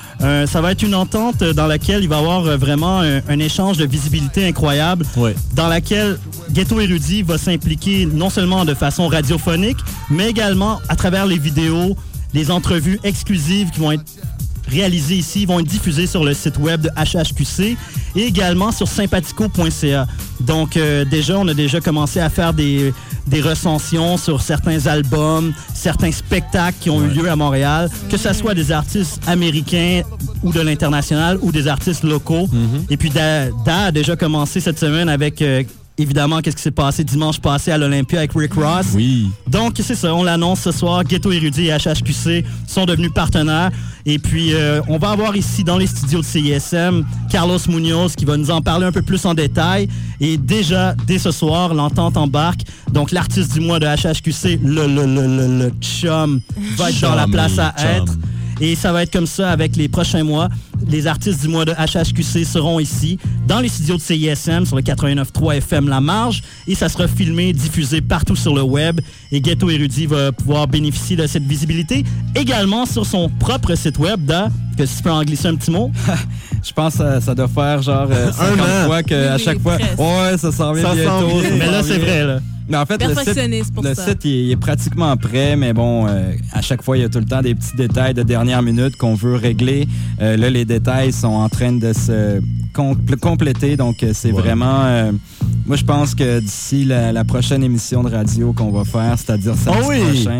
Ça va être une entente dans laquelle il va y avoir vraiment un échange de visibilité incroyable, dans laquelle Ghetto Érudit va s'impliquer non seulement de façon radiophonique, mais également à travers les vidéos, les entrevues exclusives qui vont être réalisées ici, vont être diffusées sur le site web de HHQC et également sur sympathico.ca. Donc on a déjà commencé à faire des recensions sur certains albums, certains spectacles qui ont eu lieu à Montréal, que ce soit des artistes américains ou de l'international ou des artistes locaux. Et puis Da a déjà commencé cette semaine avec... évidemment, qu'est-ce qui s'est passé dimanche passé à l'Olympia avec Rick Ross. Oui. Donc, c'est ça, on l'annonce ce soir. Ghetto Érudit et HHQC sont devenus partenaires. Et puis, on va avoir ici, dans les studios de CISM, Carlos Munoz qui va nous en parler un peu plus en détail. Et déjà, dès ce soir, l'entente embarque. Donc, l'artiste du mois de HHQC, le chum, va être dans la place à être. Et ça va être comme ça avec les prochains mois. Les artistes du mois de HHQC seront ici, dans les studios de CISM, sur le 89.3 FM La Marge. Et ça sera filmé, diffusé partout sur le web. Et Ghetto Érudit va pouvoir bénéficier de cette visibilité également sur son propre site web de Que si tu peux en glisser un petit mot? Je pense que ça doit faire genre 50 fois qu'à chaque fois... Ouais, ça s'en vient bientôt. Mais là, c'est vrai, là. Mais en fait, le site il est pratiquement prêt, mais bon, à chaque fois, il y a tout le temps des petits détails de dernière minute qu'on veut régler. Là, les détails sont en train de se compléter, donc c'est vraiment... moi, je pense que d'ici la prochaine émission de radio qu'on va faire, c'est-à-dire samedi prochain,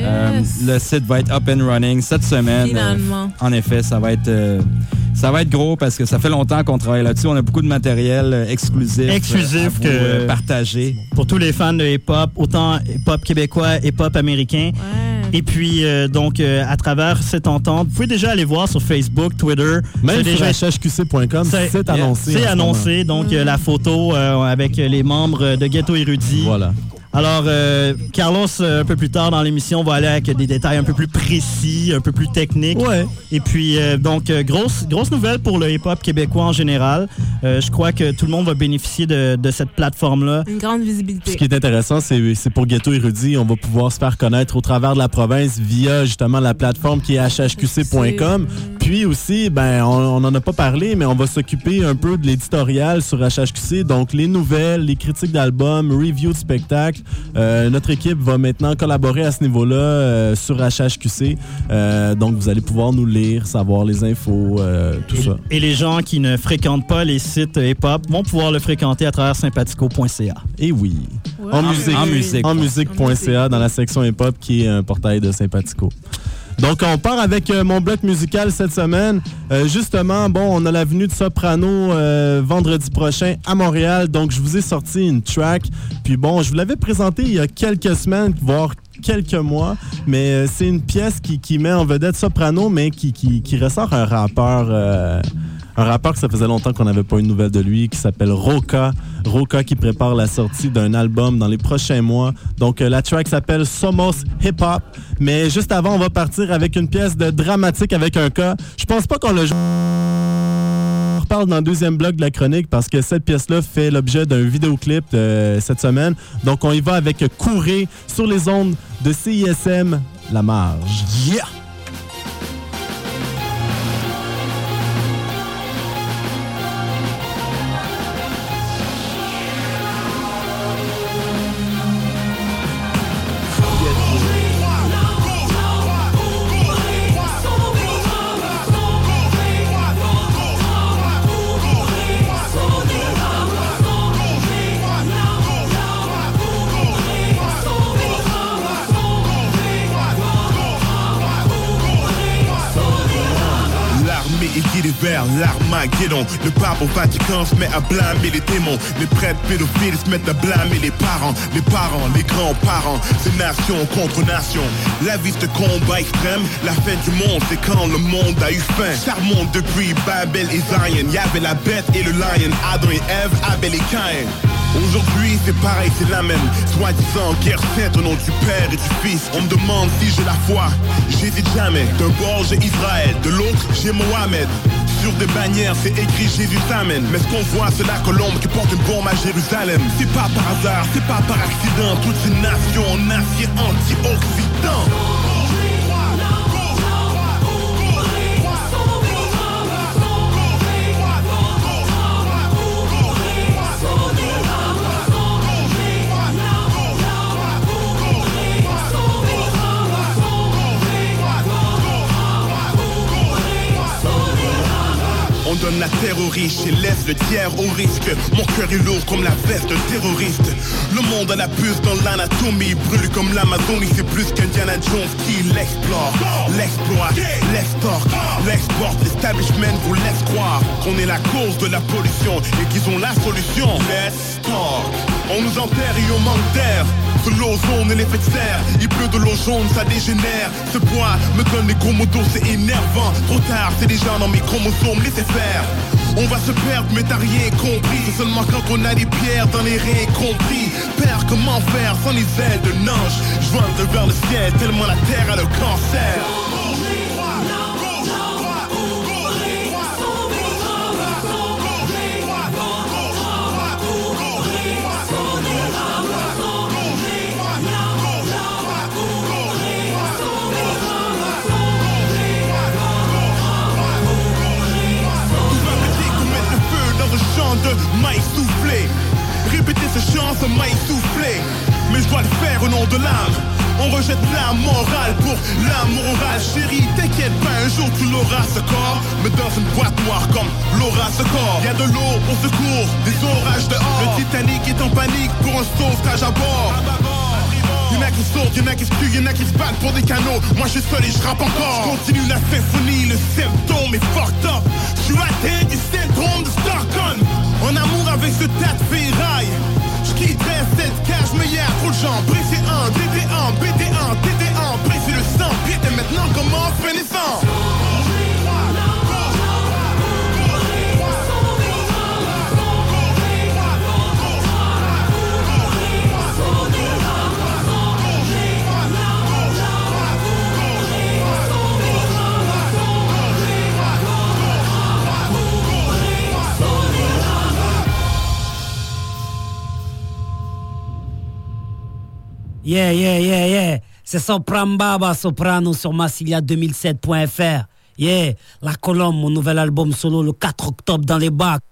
le site va être up and running cette semaine. Finalement. En effet, ça va être gros parce que ça fait longtemps qu'on travaille là-dessus. On a beaucoup de matériel exclusif que partager. Pour tous les fans de hip-hop, autant hip-hop québécois, hip-hop américain. Et puis, donc, à travers cette entente, vous pouvez déjà aller voir sur Facebook, Twitter. Même sur hhqc.com, c'est annoncé. C'est annoncé, donc la photo avec les membres de Ghetto Érudit. Voilà. Alors, Carlos, un peu plus tard dans l'émission, va aller avec des détails un peu plus précis, un peu plus techniques. Ouais. Et puis, donc, grosse nouvelle pour le hip-hop québécois en général. Je crois que tout le monde va bénéficier de cette plateforme-là. Une grande visibilité. Ce qui est intéressant, c'est pour Ghetto Érudit, on va pouvoir se faire connaître au travers de la province via justement la plateforme qui est hhqc.com. Puis aussi, on n'en a pas parlé, mais on va s'occuper un peu de l'éditorial sur HHQC. Donc, les nouvelles, les critiques d'albums, reviews de spectacles. Notre équipe va maintenant collaborer à ce niveau-là sur HHQC. Donc, vous allez pouvoir nous lire, savoir les infos, tout ça. Et les gens qui ne fréquentent pas les sites hip-hop vont pouvoir le fréquenter à travers sympathico.ca. Et oui. Ouais. En musique.ca dans la section hip-hop qui est un portail de Sympathico. Donc, on part avec mon bloc musical cette semaine. Justement, on a la venue de Soprano vendredi prochain à Montréal. Donc, je vous ai sorti une track. Puis je vous l'avais présenté il y a quelques semaines, voire quelques mois. Mais c'est une pièce qui met en vedette Soprano, mais qui ressort un rappeur... un rappeur que ça faisait longtemps qu'on n'avait pas une nouvelle de lui, qui s'appelle Roca. Roca qui prépare la sortie d'un album dans les prochains mois. Donc, la track s'appelle Somos Hip Hop. Mais juste avant, on va partir avec une pièce de dramatique avec un cas. Je pense pas qu'on l'a joué. On reparle dans le deuxième bloc de la chronique parce que cette pièce-là fait l'objet d'un vidéoclip cette semaine. Donc, on y va avec Couré sur les ondes de CISM La Marge. Yeah! L'Armageddon, le pape au Vatican se met à blâmer les démons. Les prêtres pédophiles se mettent à blâmer les parents, les grands-parents. C'est nation contre nation. La vie de combat extrême. La fin du monde, c'est quand le monde a eu faim. Ça remonte depuis Babel et Zion. Y'avait la bête et le lion, Adam et Ève, Abel et Caïn. Aujourd'hui c'est pareil, c'est la même. Soi-disant guerre sainte au nom du Père et du Fils. On me demande si j'ai la foi, j'hésite jamais. D'un bord j'ai Israël, de l'autre j'ai Mohamed. Sur des bannières c'est écrit Jésus t'amène. Mais ce qu'on voit c'est la colombe qui porte une bombe à Jérusalem. C'est pas par hasard, c'est pas par accident. Toutes ces nations en acier anti-occident. On donne la terre aux riches et laisse le tiers au risque. Mon cœur est lourd comme la veste d'un terroriste. Le monde a la puce dans l'anatomie. Brûle comme l'Amazonie, c'est plus qu'Indiana Jones qui l'explore, l'exploite, l'extorque, l'exporte. L'establishment vous laisse croire qu'on est la cause de la pollution et qu'ils ont la solution. Let's talk. On nous enterre et on manque d'air. De l'ozone et l'effet de serre. Il pleut de l'eau jaune, ça dégénère. Ce bois me donne les gros motos, c'est énervant. Trop tard, c'est déjà dans mes chromosomes, laissez faire. On va se perdre, mais t'as rien compris. C'est seulement quand on a des pierres dans les reins compris. Père, comment faire sans les ailes de ange? Je vole vers le ciel, tellement la terre a le cancer. répéter ce chant, ça m'a essoufflé. Mais je dois le faire au nom de l'âme. On rejette la morale pour l'amour oral. Chérie, t'inquiète pas, un jour tu l'auras ce corps. Mais dans une boîte noire comme Laura ce corps. Y'a de l'eau au secours, des orages dehors. Le Titanic est en panique pour un sauvetage à bord. Y'en a qui sautent, y'en a qui se tuent, y'en a qui se battent pour des canaux. Moi je suis seul et je rappe encore. Je continue la symphonie, le symptôme est fucked up. Je suis atteint du syndrome de Stockholm. En amour avec ce tas de ferraille. J'quitterai cette cage, mais y'a trop de gens. Pressé 1, DD1, BD1, TD1. Pressé le sang, pied et maintenant commence pénétrant. Yeah. C'est Soprambaba Soprano sur Massilia2007.fr. Yeah, La Colombe, mon nouvel album solo le 4 octobre dans les bacs.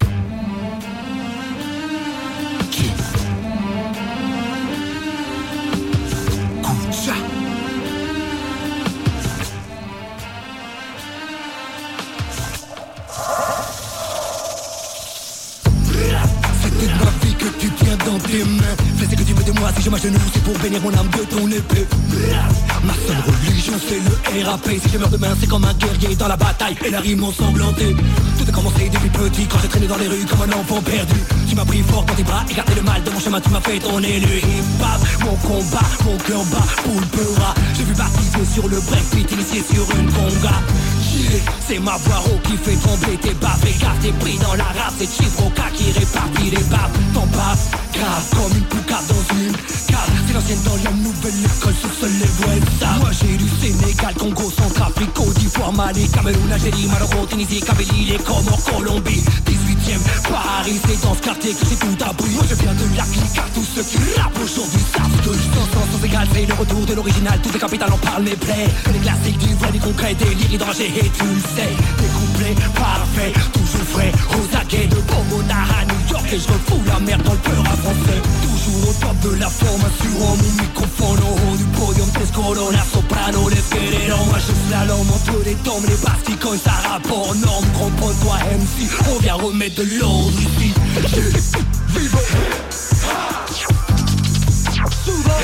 C'était de ma vie que tu tiens dans tes mains. Fais ce que tu veux de moi, si je m'agenouille, c'est pour bénir mon âme de ton épée. Ma seule religion c'est le RAP. Si je meurs demain c'est comme un guerrier dans la bataille et la rime ensanglantée. Tout a commencé depuis petit quand j'ai traîné dans les rues comme un enfant perdu. Tu m'as pris fort dans tes bras, écarté le mal de mon chemin, tu m'as fait ton élu. Hip-hop, mon combat, mon cœur bat, poulpe rat. J'ai vu baptiser sur le breakbeat, initié sur une conga. C'est ma voix qui fait trembler tes baves. Et gaffe, t'es pris dans la race, c'est Chivroca qui répartit les baves. T'en bats, grave comme une poucave dans une cave. C'est l'ancienne dans la nouvelle école, ce seul les voix ça. Moi j'ai du Sénégal, Congo, Centrafrique, Côte d'Ivoire, Mali, Cameroun, Algérie, Maroc, Tunisie, Kabylie, les Comores, Colombie. 18ème, Paris, c'est dans ce quartier que j'ai tout appris. Moi je viens de la clique, à tous ceux qui rappent aujourd'hui savent que je sens sans égal. C'est le retour de l'original, toutes les capitales en parlent mes plaies. Les classiques du vrai, des concrets, des lyriques danger. Et tu le sais, des couplets parfaits, toujours frais, aux aguets de Bogota à New York. Et je refous la merde dans le peur à français. Toujours au top de la forme, assurant mon microphone au haut du podium. Tres coronas, soprano, les guerreros. Moi je slalom entre les tombes, les basses qui cognent, ça rapport norme. Comprends-toi MC, on vient remettre de l'ordre ici. Vivo, Sudo,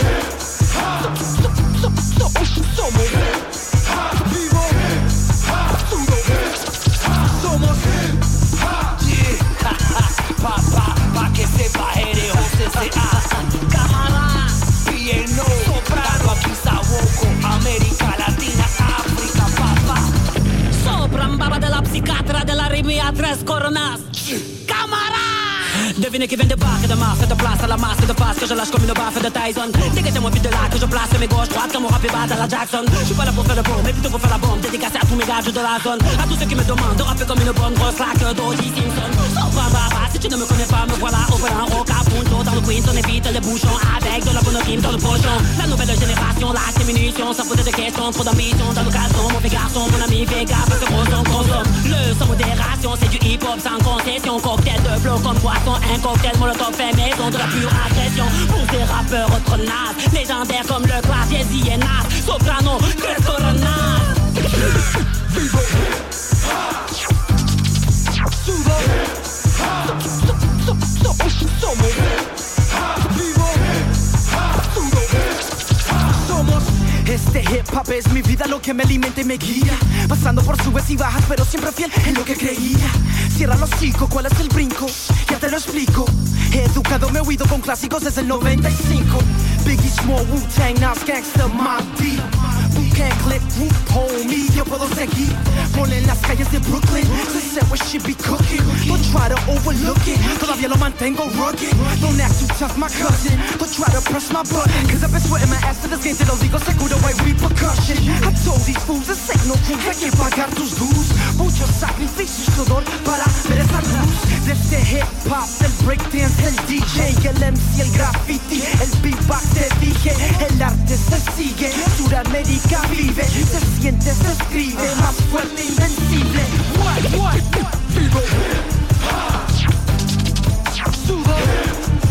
somos Vivo, Sudo, somos pa' que sepa eres OCCA. Cámara, piano, soprano, aquí Sawoco, América Latina, África, papá. Soprambaba de la psychiatra de la rime à 13 coronas. Cámara! Devinez qui vient de bas et de marche, de place à la masse de face que je lâche comme une baffe de Tyson. Dégagez-moi vite de là que je place mes gauches droites comme mon rap et bas à la Jackson. Je suis pas là pour faire le bon, mais plutôt pour faire la bombe. Dédicacé à tous mes gages de la zone. À tous ceux qui me demandent de rapper comme une bonne grosse laque d'O.J. Simpson. Soprambaba, si tu ne me connais pas, me voilà au volant, au Capunto. Dans le Queens, on évite les bouchons avec de la bonne rime dans le pochon. La nouvelle génération, la diminution, sans poser de questions, trop d'ambition dans l'occasion. Mauvais garçon, mon ami, fais gaffe, parce que gros son consomme. Le sans modération, c'est du hip-hop sans concession. Cocktail de flow comme poisson, un cocktail molotov fait maison de la pure agression. Pour des rappeurs autres nazes, légendaires comme le clavier Zienas, soprano, Tres Coronas. Vivo, Sudo, somos Vivo, Sudo, somos. Este hip hop es mi vida, lo que me alimenta y me guía. Pasando por subes y bajas, pero siempre fiel en lo que creía. Cierra los chicos, ¿cuál es el brinco? Ya te lo explico. Educado me he huido con clásicos desde el 95. Biggie Small, Wu-Tang, Nas, Gangsta, Mobb Deep. Bootcamp, Click, Group, Homie, yo puedo seguir. Ponle en las calles de Brooklyn. They said what should be cooking. Don't try to overlook it. Todavía lo mantengo rugged. Don't act too tough, my cousin. Don't try to press my button. Cause I've been sweating my ass to this game. Te lo digo seguro, hay repercussion. I told these fools, this ain't no cool. Hay que pagar tus dues. Mucho sacrificio y sudor para ver esa luz. Desde hip hop, el breakdance, el DJ, el MC, el graffiti, el beatbox, te dije, el arte se sigue, Suramérica vive, se siente, se escribe, más fuerte, invencible. What, vivo, sudo,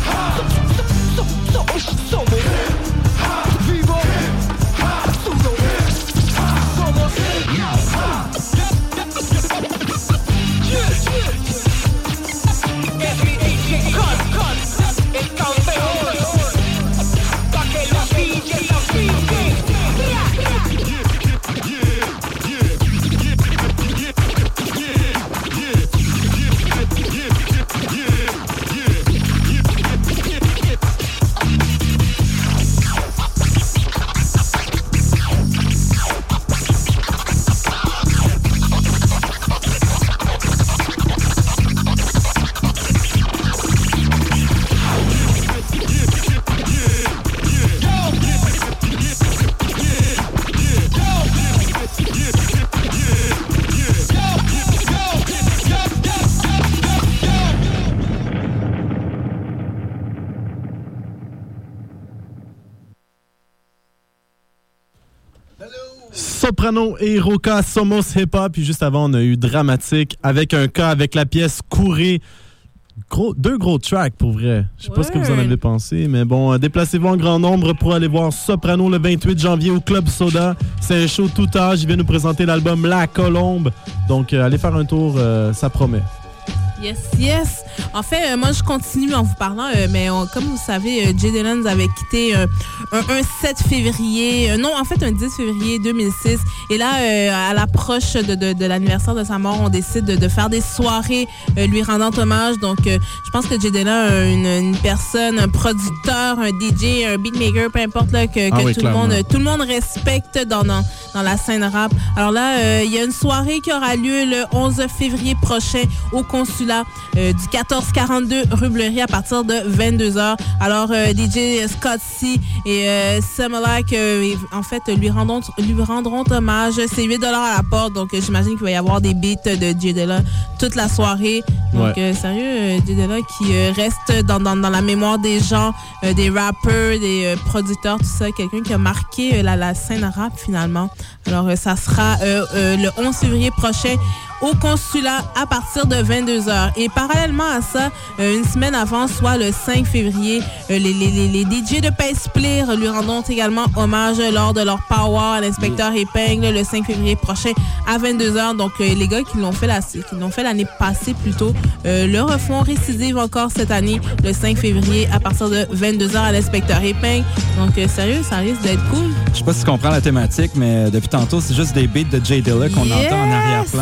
Soprano et Roca Somos Hip Hop. Puis juste avant, on a eu Dramatique avec un cas avec la pièce Courez. Deux gros tracks pour vrai. Je sais pas ce que vous en avez pensé, mais bon, déplacez-vous en grand nombre pour aller voir Soprano le 28 janvier au Club Soda. C'est un show tout âge. Il vient nous présenter l'album La Colombe. Donc, allez faire un tour, ça promet. Yes. En fait, moi, je continue en vous parlant, mais comme vous savez, Jay Dillon avait quitté un 7 février, un 10 février 2006. Et là, à l'approche de l'anniversaire de sa mort, on décide de faire des soirées lui rendant hommage. Donc, je pense que Jay Dillon, une personne, un producteur, un DJ, un beatmaker, peu importe, là, que tout le monde respecte dans la scène rap. Alors là, il y a une soirée qui aura lieu le 11 février prochain au consulat du 1442 rue Bleury à partir de 22h. Alors, DJ Scott C et Semelak, en fait, lui rendront hommage. C'est 8$ à la porte, donc j'imagine qu'il va y avoir des beats de Jay Dilla toute la soirée. Donc, sérieux, Jay Dilla qui reste dans la mémoire des gens, des rappers, des producteurs, tout ça. Quelqu'un qui a marqué la scène rap, finalement. Alors, ça sera le 11 février prochain au consulat à partir de 22h. Et parallèlement à ça, une semaine avant, soit le 5 février, les DJ de Pace Play lui rendront également hommage lors de leur power à l'inspecteur Épingle le 5 février prochain à 22h. Donc, les gars qui l'ont fait l'année passée plutôt, le refont récidive encore cette année, le 5 février à partir de 22h à l'inspecteur Épingle. Donc, sérieux, ça risque d'être cool. Je sais pas si tu comprends la thématique, mais depuis tantôt, c'est juste des beats de Jay Dilla qu'on entend en arrière-plan.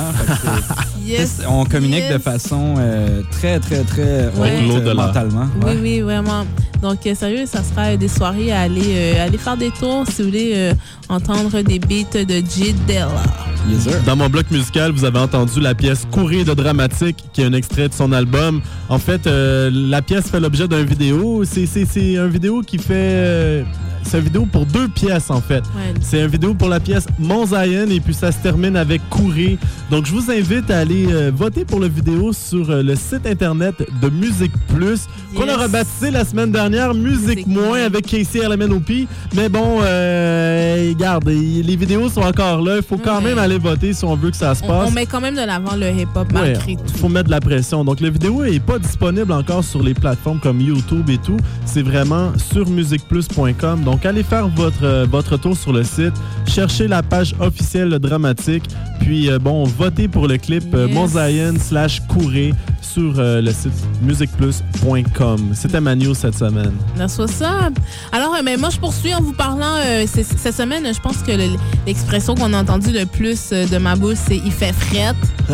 On communique de façon très, très, très haute mentalement. Oui, vraiment. Donc, sérieux, ça sera des soirées à aller faire des tours si vous voulez entendre des beats de Jay Dilla. Yes, dans mon bloc musical, vous avez entendu la pièce Courez de Dramatique, qui est un extrait de son album. En fait, la pièce fait l'objet d'un vidéo. C'est un vidéo qui fait... c'est une vidéo pour 2 pièces, en fait. Ouais. C'est une vidéo pour la pièce Mont Zion et puis ça se termine avec Courez. Donc, je vous invite à aller voter pour la vidéo sur le site internet de Musique Plus, qu'on a rebaptisé la semaine dernière Musique Moins avec Casey RLMNOP. Mais bon, regarde, les vidéos sont encore là. Il faut quand même aller voter si on veut que ça se passe. On met quand même de l'avant le hip-hop malgré tout. Il faut mettre de la pression. Donc, la vidéo n'est pas disponible encore sur les plateformes comme YouTube et tout. C'est vraiment sur musiqueplus.com. Donc, allez faire votre tour sur le site. Cherchez la page officielle Dramatique. Puis, votez pour le clip Mont Zion /Courez sur le site musiqueplus.com. C'était ma news cette semaine. That's what's up. Alors, moi, je poursuis en vous parlant. Cette semaine, je pense que l'expression qu'on a entendue le plus de ma bouche, c'est « il fait frette ».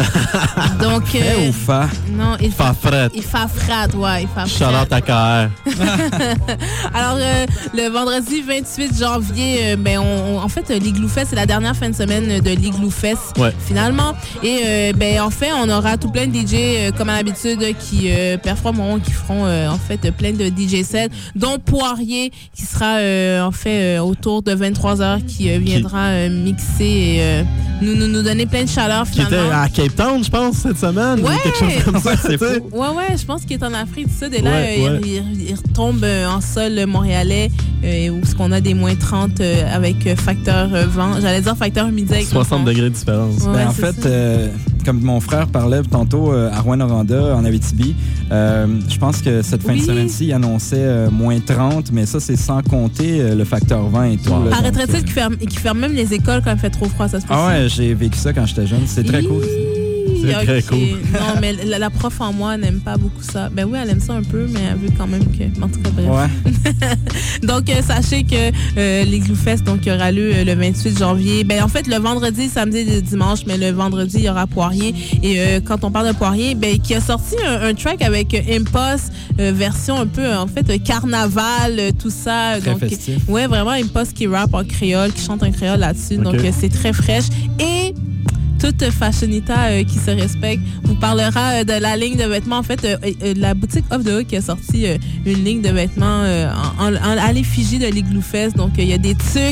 Donc, fait ou fa? Non, il fait frette. Il fait frette, ouais. Il fait frette. Charlotte à KR. Alors, le vendredi 28 janvier, en fait, l'Igloo Fest, c'est la dernière fin de semaine de l'Igloo Fest, finalement. Et, en fait, on aura tout plein de DJ, comme à l'habitude, qui performeront, qui feront, en fait, plein de DJ sets, dont Poirier, qui sera, autour de 23h, qui viendra mixer et nous donner plein de chaleur, finalement. Qui était à Cape Town, je pense, cette semaine. Ouais! Quelque chose comme ça, c'est fou. Ouais, je pense qu'il est en Afrique, tout ça. Et là, il retombe en sol montréalais, où ce qu'on a des moins 30 avec facteur vent. J'allais dire facteur humidité. 60 degrés de différence. En fait, comme mon frère parlait tantôt à Rouyn-Noranda, en Abitibi, je pense que cette fin de semaine-ci, il annonçait moins 30, mais ça, c'est sans compter le facteur vent et tout. Wow. Paraîtrait-il qu'il ferme même les écoles quand il fait trop froid, ça se peut. Ah ouais, j'ai vécu ça quand j'étais jeune. C'est très cool. C'est très cool. Non, mais la prof en moi n'aime pas beaucoup ça. Ben oui, elle aime ça un peu, mais elle veut quand même que... En tout cas, bref. Ouais. Donc, sachez que l'Igloo Fest, donc, il y aura lieu le 28 janvier. Ben, en fait, le vendredi, samedi et dimanche, mais le vendredi, il y aura Poirier. Et quand on parle de Poirier, qui a sorti un track avec Impost, version un peu, en fait, carnaval, tout ça. Très donc, festif. Ouais, vraiment, Impost qui rappe en créole, qui chante en créole là-dessus. Okay. Donc, c'est très fraîche. Et toute fashionita qui se respecte vous parlera de la ligne de vêtements. En fait, la boutique Off the Hook qui a sorti une ligne de vêtements à l'effigie de l'Igloo Fest. Donc, il y a des tucs,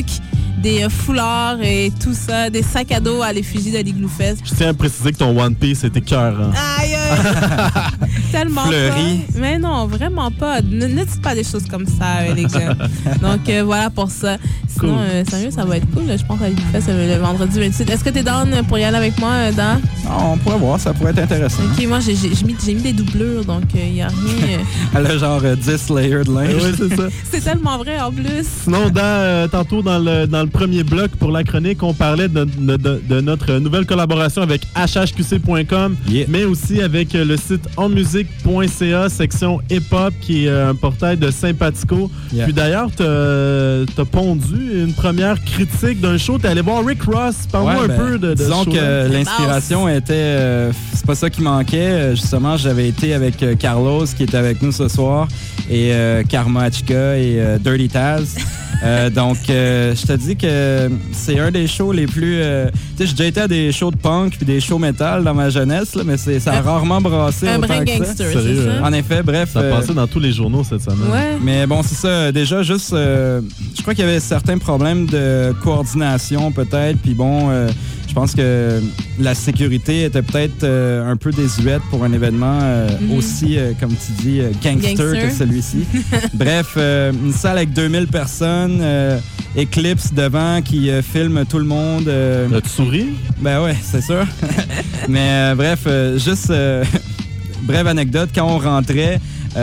des foulards et tout ça, des sacs à dos à l'effigie de l'Igloo Fest. Je tiens à préciser que ton One Piece était écœurant. Aïe, aïe. Tellement Fleuri. pas. Mais non, vraiment pas. Ne dites pas des choses comme ça, les gars. Donc, voilà pour ça. Sinon, sérieux, ça va être cool. Je pense à l'Igloo Fest le vendredi 28. Est-ce que t'es down pour y aller avec moi, Dan? Non, on pourrait voir, ça pourrait être intéressant. OK, moi, j'ai mis des doublures, donc il n'y a rien. Elle a genre 10 layers de linge. Oui, c'est ça. C'est tellement vrai, en plus. Sinon, tantôt, dans le premier bloc pour la chronique, on parlait de notre nouvelle collaboration avec hhqc.com, mais aussi avec le site onmusique.ca, section hip-hop, qui est un portail de Sympathico. Yeah. Puis d'ailleurs, t'as pondu une première critique d'un show. T'es allé voir Rick Ross. Parle-moi un peu de disons ce show. Que l'inspiration était... c'est pas ça qui manquait. Justement, j'avais été avec Carlos, qui était avec nous ce soir, et Karma Achika et Dirty Taz. Donc, je te dis que c'est un des shows les plus... tu sais, j'ai déjà été à des shows de punk puis des shows metal dans ma jeunesse, là, mais ça a rarement brassé un autant vrai que gangster, ça. c'est ça? En effet, bref... Ça a passé dans tous les journaux cette semaine. Ouais. Mais bon, c'est ça. Déjà, juste... je crois qu'il y avait certains problèmes de coordination, peut-être. Puis bon, je pense que la sécurité était peut-être un peu désuète pour un événement aussi, comme tu dis, gangster que celui-ci. Bref, une salle avec 2000 personnes... Eclipse devant qui filme tout le monde. As-tu souri? Ben ouais, c'est sûr. Mais bref, juste brève anecdote, quand on rentrait,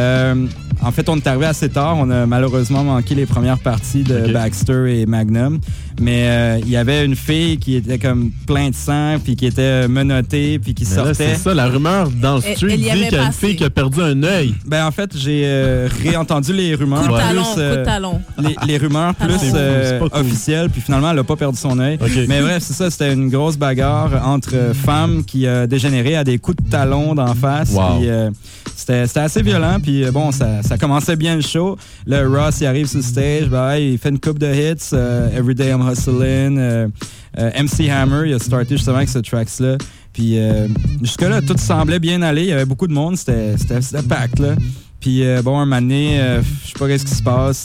en fait, on est arrivé assez tard. On a malheureusement manqué les premières parties de Baxter et Magnum. Mais il y avait une fille qui était comme plein de sang, puis qui était menottée, puis qui sortait. C'est ça, la rumeur dans le street dit qu'il y a une fille qui a perdu un œil. Ben en fait, j'ai réentendu les rumeurs. Coup de talon. Les rumeurs plus officielles, puis finalement, elle a pas perdu son œil. Okay. Mais bref, c'est ça, c'était une grosse bagarre entre femmes qui a dégénéré à des coups de talon d'en face. Wow. Puis, c'était assez violent, puis bon, ça commençait bien le show. Là, Ross, il arrive sur le stage, il fait une coupe de hits, Everyday I'm Hustlin', MC Hammer, il a starté justement avec ce tracks-là. Puis jusque-là, tout semblait bien aller, il y avait beaucoup de monde, c'était packed, là. Puis bon, un moment donné, je sais pas qu'est-ce qui se passe,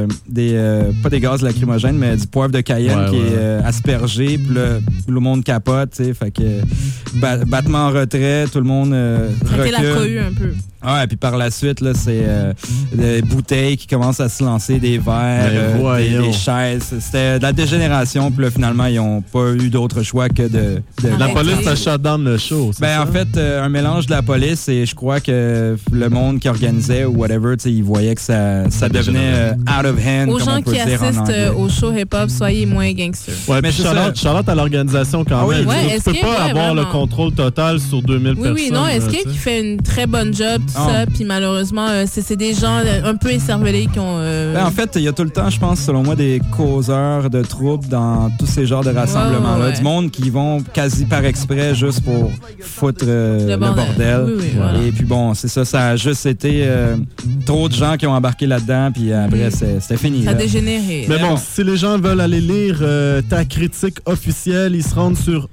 pas des gaz lacrymogènes, mais du poivre de Cayenne qui est aspergé, puis le monde capote, tu sais, fait que battement en retrait, tout le monde recule. C'était la cohue un peu. Ouais, puis par la suite, là, c'est des bouteilles qui commencent à se lancer, des verres, des chaises. C'était de la dégénération, puis là, finalement, ils n'ont pas eu d'autre choix que de la police a shut down le show, ben, en fait, un mélange de la police et je crois que le monde qui organisait ou whatever, tu sais, ils voyaient que ça devenait out of hand, aux comme gens on peut qui dire en assistent anglais. au show hip-hop, soyez moins gangsters. Ouais, mais Charlotte à l'organisation quand même. Tu peux pas avoir le contrôle total sur 2000 personnes. Oui, non, SK qui fait une très bonne job, tout ça, puis malheureusement, c'est des gens un peu écervelés qui ont... Ben, en fait, il y a tout le temps, je pense, selon moi, des causeurs de troubles dans tous ces genres de rassemblements-là. Du monde qui vont quasi par exprès juste pour foutre le bordel. Oui, voilà. Et puis bon, c'est ça, ça a juste été trop de gens qui ont embarqué là-dedans, puis après, c'était fini. Ça a dégénéré. Mais bon, si les gens veulent aller lire ta critique officielle, ils se rendent sur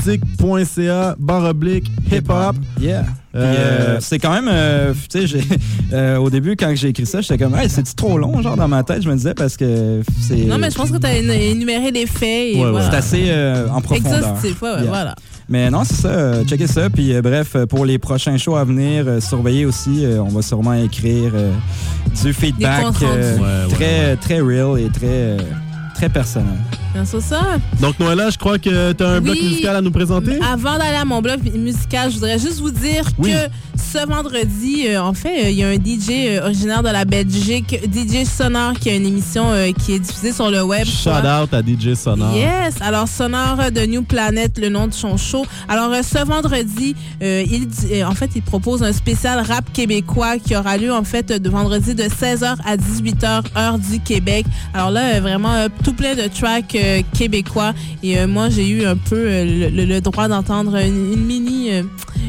onmusique.ca/hip-hop. Yeah. C'est quand même, tu sais, au début, quand j'ai écrit ça, j'étais comme, hey, c'est-tu trop long, genre, dans ma tête, je me disais, parce que c'est... Non, mais je pense que tu as énuméré les faits. Et voilà. C'est assez en profondeur. Exhaustif, voilà. Mais non, c'est ça, checkez ça. Puis bref, pour les prochains shows à venir, surveillez aussi. On va sûrement écrire du feedback très real et très personnel. C'est ça. Donc, Noëlla, je crois que tu as un bloc musical à nous présenter. Avant d'aller à mon bloc musical, je voudrais juste vous dire que ce vendredi, en fait, il y a un DJ originaire de la Belgique, DJ Sonore, qui a une émission qui est diffusée sur le web. Shout out à DJ Sonore. Yes. Alors, Sonore de New Planet, le nom de son show. Alors, ce vendredi, il propose un spécial rap québécois qui aura lieu, en fait, de vendredi de 16h à 18h, heure du Québec. Alors là, vraiment, tout plein de tracks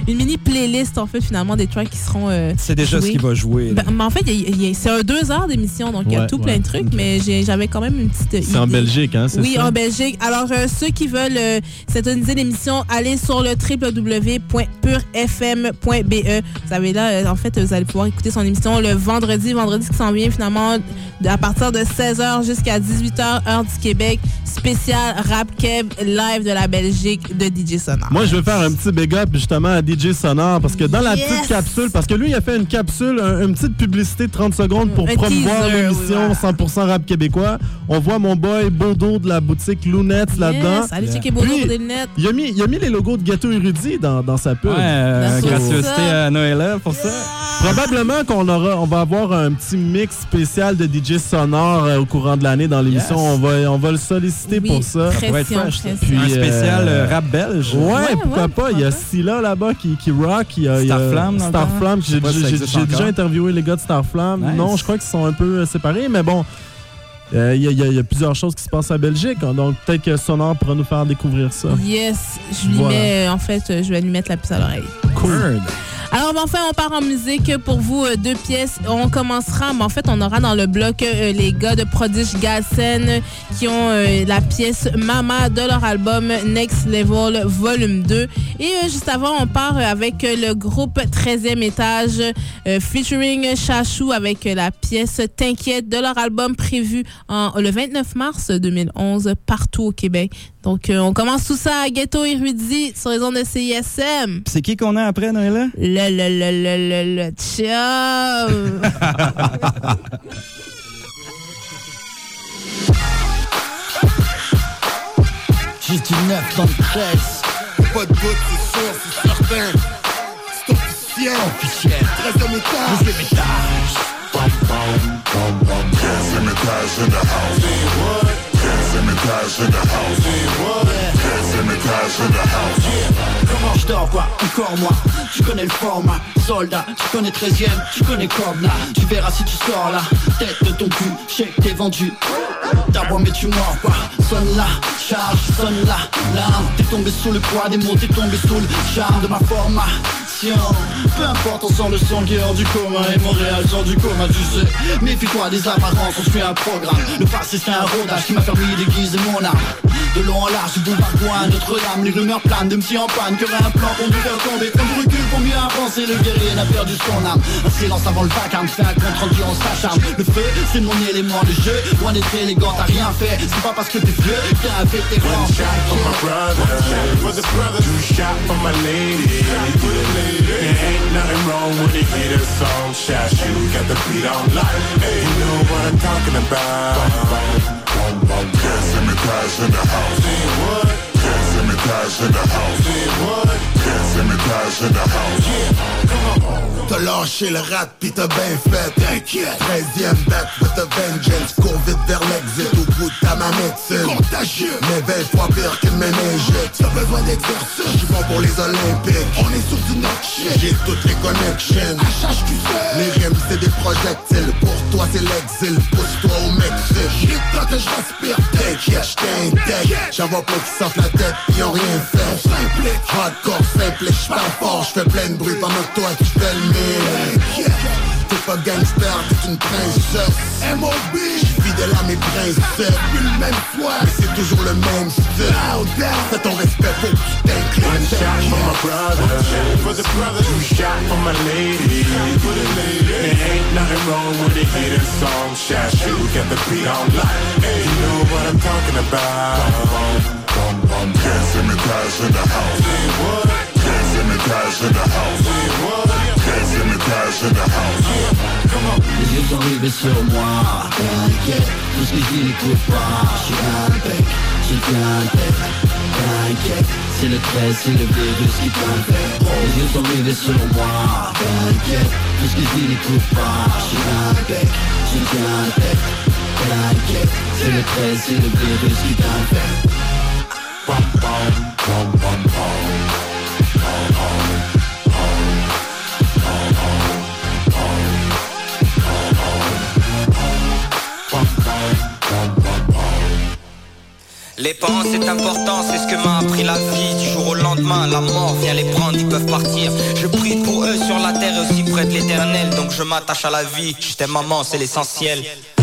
une mini playlist en fait finalement des tracks qui seront c'est déjà joués. Ce qui va jouer. Ben, en fait, c'est un 2 heures d'émission, donc il y a tout plein de trucs, mais j'avais quand même une petite idée. C'est en Belgique, hein, c'est ça? Oui, en Belgique. Alors, ceux qui veulent s'intoniser l'émission, allez sur le www.purefm.be. Vous savez là, en fait, vous allez pouvoir écouter son émission le vendredi qui s'en vient finalement à partir de 16h jusqu'à 18h, heure du Québec, spécial Rap Keb live de la Belgique de DJ Sonore. Moi, je veux faire un petit big up justement à DJ Sonore parce que dans la petite capsule, parce que lui, il a fait une capsule, une petite publicité de 30 secondes pour promouvoir l'émission 100% rap québécois. On voit mon boy Bodo de la boutique Lunettes là-dedans. Allez checker Bodo pour des lunettes. Il a mis les logos de Ghetto Érudit dans sa pub. Gracieuseté à Noël pour ça. Probablement qu'on va avoir un petit mix spécial de DJ Sonore au courant de l'année dans l'émission. On va le solliciter pour ça. Ça va être fresh. Puis, un spécial rap belge. Ouais, pourquoi pas. Il y a Scylla là-bas qui rock. Il y a Starflamme. J'ai déjà interviewé les gars de Starflamme. Nice. Non, je crois qu'ils sont un peu séparés, mais bon. Il y a plusieurs choses qui se passent en Belgique, donc peut-être que Sonore pourra nous faire découvrir ça. Yes, je vais lui mettre la puce à l'oreille. Cool. Alors, enfin, on part en musique pour vous, 2 pièces. On commencera, mais en fait, on aura dans le bloc les gars de Prodigy Galsen qui ont la pièce Mama de leur album Next Level Volume 2. Et juste avant, on part avec le groupe 13e étage featuring Chachou avec la pièce T'inquiète de leur album prévu le 29 mars 2011 partout au Québec. Donc, on commence tout ça à Ghetto Érudit sur les ondes de CISM. C'est qui qu'on a après, Noëlla? Le ciao! Juste du 9 dans le 13. Pas de doute, c'est sûr, c'est certain. C'est officiel. 13e étage. 13e étage. 13e étage in the house. 13e étage in the house. 13e étage in the house. Comment je dors pas, encore moi. Tu connais le format, soldat. Tu connais 13e, tu connais Cobna. Tu verras si tu sors là. Tête de ton cul, je sais que t'es vendu. T'as bois mais tu mords pas. Sonne là, charge, sonne là. Là, t'es tombé sous le poids des mots, t'es tombé sous le charme de ma formation. Peu importe, on sent le sang qui est hors du commun. Et Montréal sort du coma, tu sais. Méfie-toi des apparences, on suit un programme. Le passé c'est un rodage qui m'a permis d'aiguiser mon arme. De long en large, du boulevard Gouin, Notre-Dame. Les rumeurs planent de MC en panne, qui aurait un plan pour nous faire tomber. Comme je recule pour mieux avancer, le guerrier n'a perdu son âme. Un silence avant le vacarme, fait un contre rendu, on s'acharne. Le feu, c'est mon élément de jeu. Loin d'être élégant, t'as rien fait. C'est pas parce que t'es vieux, t'as fait tes grands. One shot for my brother, for the brother. 2 shots for my lady. There ain't nothing wrong when they hear the song. Shot you, got the beat on live. Hey, you know what I'm talking about. 13e étage in the house. 13e étage in the house. 13e étage in the house. T'as lâché le rat pis t'as bien fait. T'inquiète. 13e back with a vengeance. Cours vite vers l'exit au bout de ta médecine. Contagieux. Mais 20 fois pire qu'une méningite. T'as besoin d'exercice. J'suis bon pour les Olympiques. On est sur du knock shit. J'ai toutes les connections. HHQC. Les rimes c'est des projectiles. Pour toi c'est l'exil. Pousse-toi au Mexique. J'ai tant que j'respire. T'inquiète, j't'intègre. J'en vois pas qui sortent la tête pis y'ont rien fait. On s'implique. Hardcore simple. J'parle fort. J'fais plein de bruit pendant que toi tu fais le mille. T'es pas gangster, t'es une princesse. M.O.B. J'suis fidèle à mes principes. Plus le même soir, mais c'est toujours le même style. Fais ton respect, faut que tu t'inclines. One shot for my brother, for the brother. 2 shots for my lady. There ain't nothing wrong when they hear the song. Shot you, got the beat on live. Hey, you know what I'm talking about. 13e étage in the house. 13e étage in the house. 13e étage in the house. Les yeux sont rivés sur moi. T'inquiète, tout ce que je dis n'écoute pas. J'suis impec, j'ai bien tête. T'inquiète, c'est le 13, c'est le virus qui t'infecte. Les yeux sont rivés sur moi. T'inquiète, tout ce que je dis n'écoute pas. J'suis impec, j'ai bien tête. T'inquiète, c'est le 13, c'est le virus qui t'infecte. Bum bum, bum bum bum. Les parents c'est important, c'est ce que m'a appris la vie. Du jour au lendemain, la mort vient les prendre, ils peuvent partir. Je prie pour eux sur la terre aussi près de l'éternel. Donc je m'attache à la vie, je t'aime maman, c'est l'essentiel.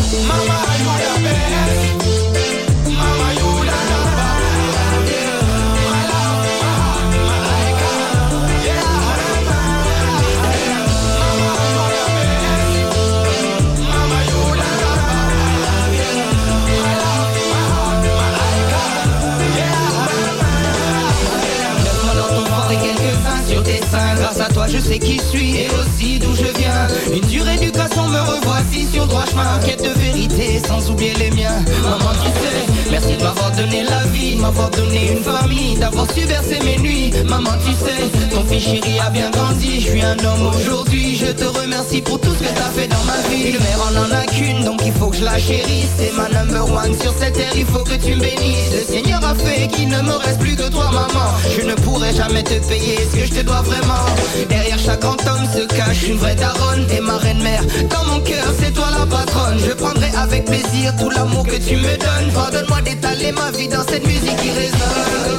Grâce à toi je sais qui je suis et aussi d'où je viens. Une dure éducation me revoici sur droit chemin. Quête de vérité sans oublier les miens. Maman tu sais, merci de m'avoir donné la vie, de m'avoir donné une famille, d'avoir su bercer mes nuits. Maman tu sais, ton fils chéri a bien grandi. Je suis un homme aujourd'hui, je te remercie pour tout ce que t'as fait dans ma vie. Une mère on en a qu'une donc il faut que je la chérisse. C'est ma number one sur cette terre, il faut que tu me bénisses. Le Seigneur a fait qu'il ne me reste plus que toi maman. Je ne pourrai jamais te payer ce que je te dois vraiment. Derrière chaque grand homme se cache une vraie daronne et ma reine-mère. Dans mon cœur c'est toi la patronne. Je prendrai avec plaisir tout l'amour que tu me donnes. Pardonne-moi d'étaler ma vie dans cette musique qui résonne.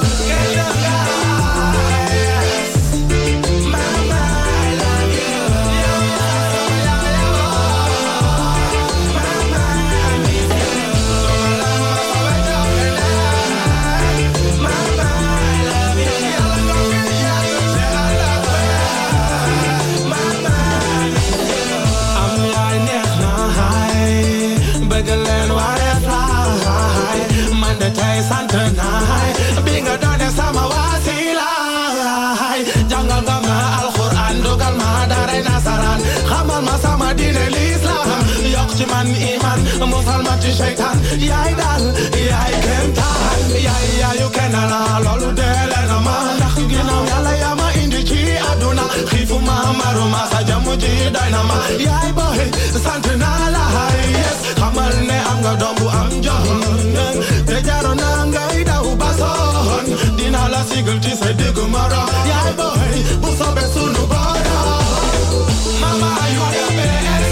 man iman musalman ci shaytan yaay dal yaay kentaan yaay yu kenala lolu dele na ma ndax ginaaw yalla ya ma indi ci aduna xifuma maruma sa jamu ji dynama yaay boy sant naa la yes xamal ne am nga doom bu am jom te jaro na ngay daw bason dina la sigul ci sa diggu mara yaay boy bu sobe sunu bora mama you the best.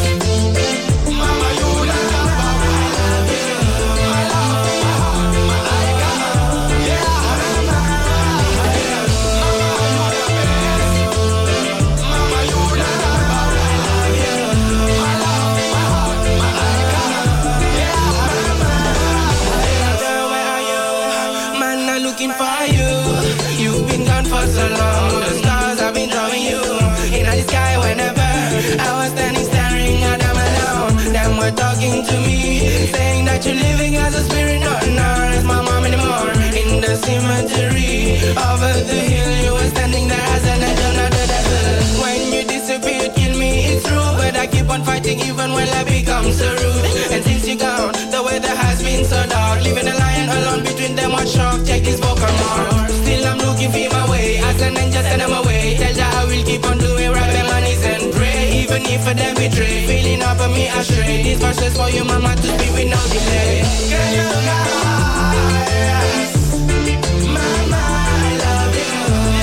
Talking to me, saying that you're living as a spirit, not as my mom anymore. In the cemetery, over the hill, you were standing there as an angel, not the devil. When you disappeared, kill me, it's true, but I keep on fighting even when I become so rude. And since you're gone, the weather has been so dark, leaving a lion alone between them, what shock, check this vocal mark. Still I'm looking for my way, as an angel send them away. Tell ya I will keep on doing right by my knees and pray, even if for them betray, feeling up on me astray. This verse for you, mama, to be with no delay. Girl, you guys, mama, I love you.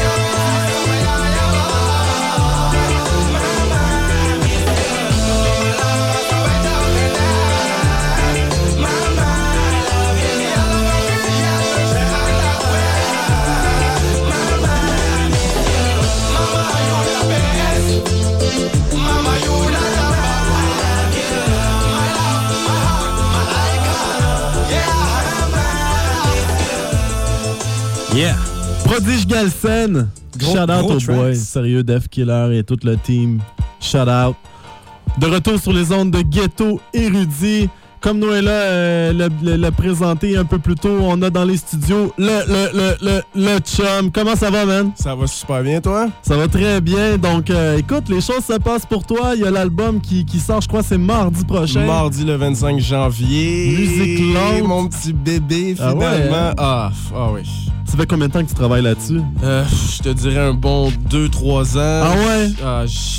Yeah! Prodige Galsen! Shout out aux boys, sérieux, Def Killer et tout le team. Shout out. De retour sur les ondes de Ghetto Érudit. Comme Noëlla l'a présenté un peu plus tôt, on a dans les studios le chum. Comment ça va, man? Ça va super bien, toi? Ça va très bien. Donc, écoute, les choses se passent pour toi. Il y a l'album qui sort, je crois, c'est mardi prochain. Mardi le 25 janvier. Musique longue. Mon petit bébé, finalement. Ah oui. Ça fait combien de temps que tu travailles là-dessus? Je te dirais un bon 2-3 ans. Ah ouais?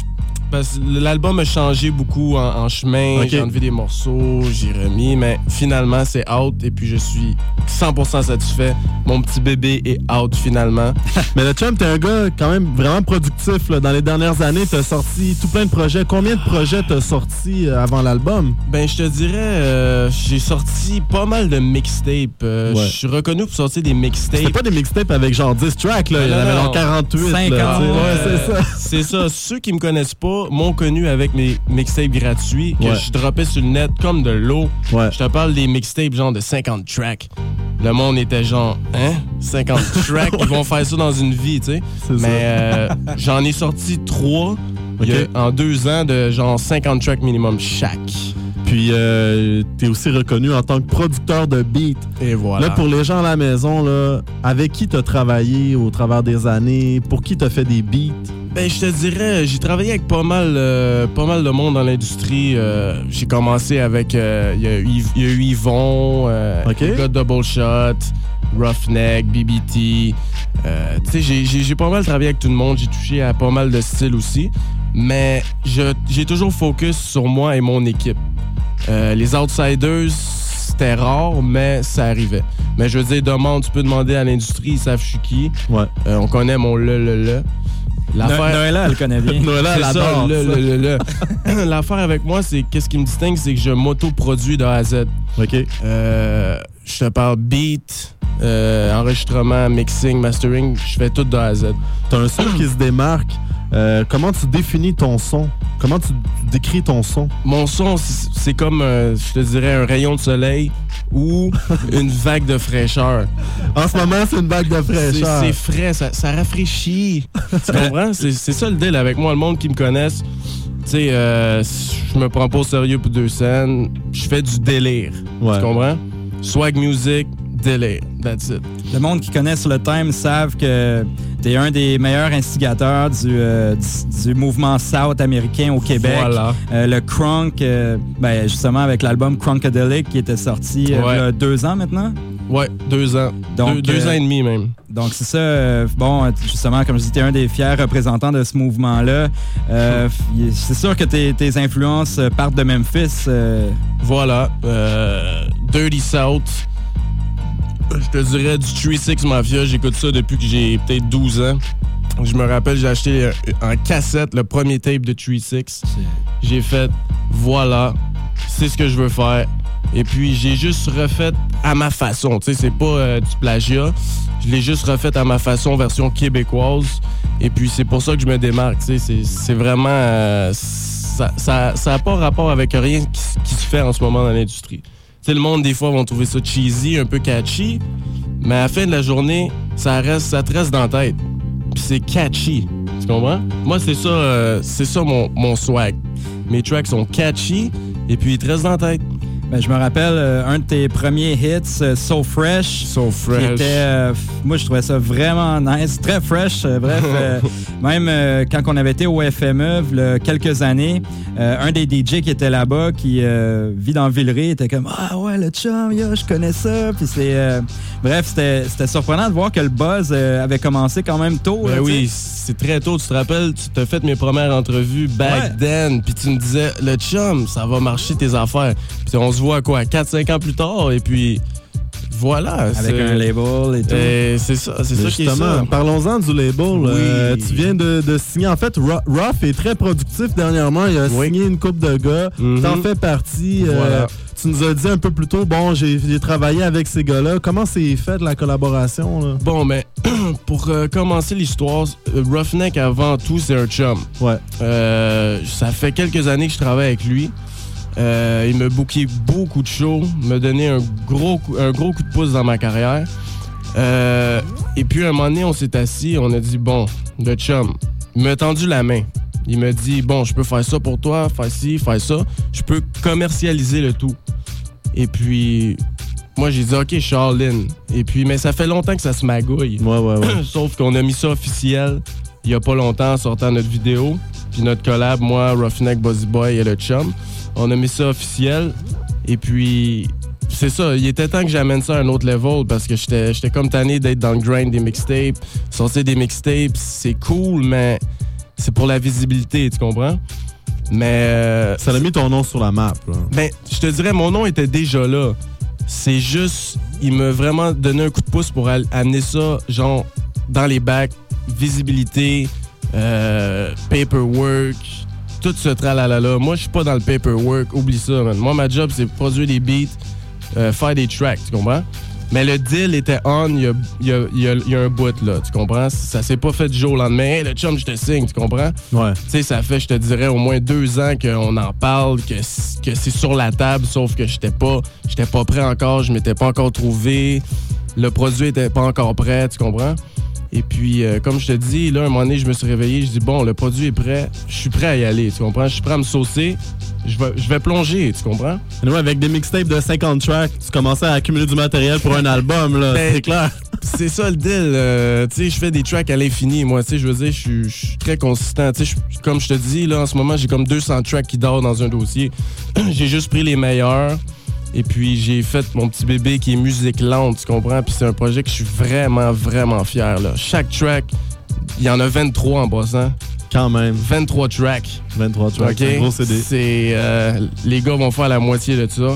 parce que l'album a changé beaucoup en chemin. Okay. J'ai enlevé des morceaux, j'ai remis, mais finalement, c'est out et puis je suis 100% satisfait. Mon petit bébé est out finalement. Mais le chum, t'es un gars quand même vraiment productif. Là. Dans les dernières années, t'as sorti tout plein de projets. Combien de projets t'as sorti avant l'album? Ben, je te dirais, j'ai sorti pas mal de mixtapes. Je suis reconnu pour sortir des mixtapes. C'était pas des mixtapes avec genre 10 tracks, là. Il y en avait genre 48. 50. Là, c'est ça. C'est ça. Ceux qui me connaissent pas m'ont connu avec mes mixtapes gratuits que je droppais sur le net comme de l'eau. Ouais. Je te parle des mixtapes genre de 50 tracks. Le monde était genre, 50 tracks, ils vont faire ça dans une vie, tu sais. Mais j'en ai sorti 3 en 2 ans de genre 50 tracks minimum chaque. Puis, t'es aussi reconnu en tant que producteur de beats. Et voilà. Là, pour les gens à la maison, là, avec qui t'as travaillé au travers des années? Pour qui t'as fait des beats? Ben, je te dirais, j'ai travaillé avec pas mal de monde dans l'industrie. J'ai commencé avec, il y a eu Yvon, le gars de Double Shot, Roughneck, BBT. Tu sais, j'ai pas mal travaillé avec tout le monde. J'ai touché à pas mal de styles aussi. Mais j'ai toujours focus sur moi et mon équipe. Les outsiders, c'était rare, mais ça arrivait. Mais je veux dire, tu peux demander à l'industrie, ils savent je suis qui. Ouais. On connaît mon le. Noëlla, elle connaît bien. Noëlla, elle adore. L'affaire avec moi, c'est qu'est-ce qui me distingue, c'est que je m'auto-produis de A à Z. OK. Je te parle beat, enregistrement, mixing, mastering, je fais tout de A à Z. T'as un son qui se démarque. Comment tu définis ton son? Comment tu décris ton son? Mon son, c'est comme, je te dirais, un rayon de soleil ou une vague de fraîcheur. En ce moment, c'est une vague de fraîcheur. C'est frais, ça rafraîchit. Tu comprends? C'est ça le deal avec moi. Le monde qui me connaisse, tu sais, je me prends pas au sérieux pour 2 scènes. Je fais du délire. Ouais. Tu comprends? Swag music, délire. That's it. Le monde qui connaît sur le Time savent que t'es un des meilleurs instigateurs du mouvement South américain au Québec. Voilà. Le crunk, justement avec l'album Crunkadelic qui était sorti il y a 2 ans maintenant. Ouais, 2 ans. Donc, 2 ans et demi même. Donc c'est ça. Justement, comme je dis, t'es un des fiers représentants de ce mouvement-là. C'est sûr que tes influences partent de Memphis. Voilà. Dirty South. Je te dirais du 3-6 Mafia. J'écoute ça depuis que j'ai peut-être 12 ans. Je me rappelle, j'ai acheté en cassette le premier tape de 3-6. J'ai fait, voilà, c'est ce que je veux faire. Et puis, j'ai juste refait à ma façon. Tu sais, c'est pas du plagiat. Je l'ai juste refait à ma façon, version québécoise. Et puis, c'est pour ça que je me démarque. Tu sais, c'est vraiment... ça n'a pas rapport avec rien qui se fait en ce moment dans l'industrie. Tu sais, le monde, des fois, vont trouver ça cheesy, un peu catchy. Mais à la fin de la journée, ça te reste dans la tête. Puis c'est catchy. Tu comprends? Moi, c'est ça mon swag. Mes tracks sont catchy et puis ils te restent dans la tête. Ben, je me rappelle un de tes premiers hits, So Fresh. So Fresh. Qui était, moi, je trouvais ça vraiment nice, très fresh. Bref, même quand on avait été au FME, il y a quelques années, un des DJ qui était là-bas, qui vit dans Villeray, était comme « Ah ouais, le chum, je connais ça. » Puis bref, c'était surprenant de voir que le buzz avait commencé quand même tôt. Ben là, oui, c'est très tôt. Tu te rappelles, tu t'as fait mes premières entrevues back then, puis tu me disais « Le chum, ça va marcher tes affaires. » Puis on se voit quoi, 4-5 ans plus tard, et puis voilà. Avec un label et tout. C'est ça qui est ça. Parlons-en du label. Tu viens de signer. En fait, Ruff est très productif dernièrement. Il a signé une couple de gars. T'en fais partie. Voilà. Tu nous as dit un peu plus tôt, bon, j'ai travaillé avec ces gars-là. Comment c'est fait la collaboration? Là? Bon, mais pour commencer l'histoire, Roughneck, avant tout, c'est un chum. Ouais. Ça fait quelques années que je travaille avec lui. Il m'a booké beaucoup de shows, m'a donné un gros coup de pouce dans ma carrière. Et puis, un moment donné, on s'est assis, on a dit, bon, le chum, il m'a tendu la main. Il m'a dit, bon, je peux faire ça pour toi, faire ci, faire ça. Je peux commercialiser le tout. Et puis, moi, j'ai dit, OK, je suis all-in. Et puis, mais ça fait longtemps que ça se magouille. Ouais. Sauf qu'on a mis ça officiel il y a pas longtemps en sortant notre vidéo. Puis notre collab, moi, Roughneck, Buzzy Boy et le chum. On a mis ça officiel. Et puis, c'est ça. Il était temps que j'amène ça à un autre level parce que j'étais comme tanné d'être dans le grind des mixtapes. Sortir des mixtapes, c'est cool, mais c'est pour la visibilité, tu comprends? Mais... ça a mis ton nom sur la map, là. Ben, je te dirais, mon nom était déjà là. C'est juste, il m'a vraiment donné un coup de pouce pour amener ça, genre, dans les bacs, visibilité, paperwork, tout ce tralala. Moi, je suis pas dans le paperwork, oublie ça, man. Moi, ma job, c'est produire des beats, faire des tracks, tu comprends? Mais le deal était on, il y a un bout, là, tu comprends? Ça s'est pas fait du jour au lendemain. Hey, le chum, je te signe, tu comprends? Ouais. Tu sais, ça fait, je te dirais, au moins 2 ans qu'on en parle, que c'est sur la table, sauf que j'étais pas prêt encore, je m'étais pas encore trouvé, le produit était pas encore prêt, tu comprends? Et puis, comme je te dis, là, un moment donné, je me suis réveillé, je dis, bon, le produit est prêt, je suis prêt à y aller, tu comprends? Je suis prêt à me saucer, je vais plonger, tu comprends? Nous, avec des mixtapes de 50 tracks, tu commençais à accumuler du matériel pour un album, là, c'est clair. C'est ça le deal. Tu sais, je fais des tracks à l'infini, moi, tu sais, je veux dire, je suis très consistant. Tu sais, comme je te dis, là, en ce moment, j'ai comme 200 tracks qui dorment dans un dossier. J'ai juste pris les meilleurs. Et puis, j'ai fait mon petit bébé qui est musique lente, tu comprends? Puis c'est un projet que je suis vraiment, vraiment fier, là. Chaque track, il y en a 23 en passant. Quand même. 23 tracks. 23 tracks, okay? C'est un gros CD. Les gars vont faire la moitié de ça.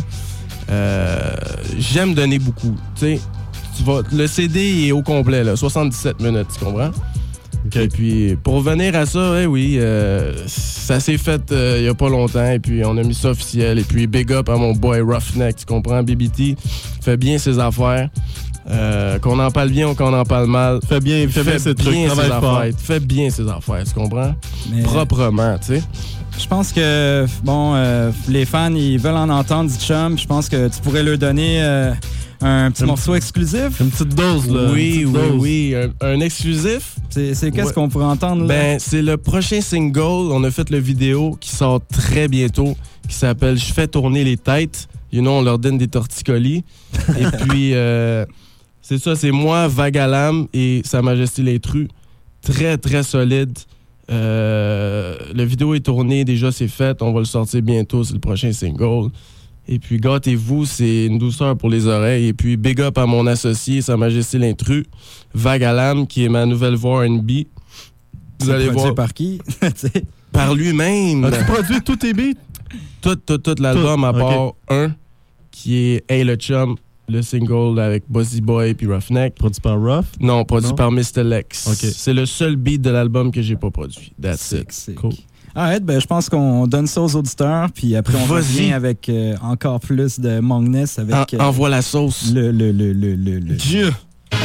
J'aime donner beaucoup, tu sais. Le CD est au complet, là, 77 minutes, tu comprends? Okay. Et puis, pour revenir à ça, oui, ça s'est fait il y a pas longtemps, et puis on a mis ça officiel, et puis big up à mon boy Roughneck, tu comprends? BBT fait bien ses affaires, qu'on en parle bien ou qu'on en parle mal. Fait bien ses affaires. Fait bien ses affaires, tu comprends? Mais proprement, tu sais. Je pense que, les fans, ils veulent en entendre du chum. Je pense que tu pourrais leur donner un petit morceau exclusif. Une petite dose, là. Oui. Un exclusif. C'est qu'est-ce qu'on pourrait entendre, là? Ben, c'est le prochain single. On a fait le vidéo qui sort très bientôt, qui s'appelle « Je fais tourner les têtes ». On leur donne des torticolis. Et puis, c'est ça, c'est moi, Vagalam et Sa Majesté l'Intrus. Très, très solide. Le vidéo est tourné, déjà c'est fait. On va le sortir bientôt, c'est le prochain single. Et puis, gâtez-vous, c'est une douceur pour les oreilles. Et puis, big up à mon associé, Sa Majesté l'Intrus, Vagalam, qui est ma nouvelle voix R&B. Vous allez voir. Par qui? Par lui-même. As-tu produit tous tes beats? Tout l'album, à part un, qui est Hey le Chum, le single avec Bossy Boy puis Roughneck. Produit par Ruff? Non, produit par Mr. Lex. Okay. C'est le seul beat de l'album que j'ai pas produit. That's it. Cool. Alright, je pense qu'on donne ça aux auditeurs, puis après on revient avec encore plus de Mongness avec... envoie la sauce. Le Dieu!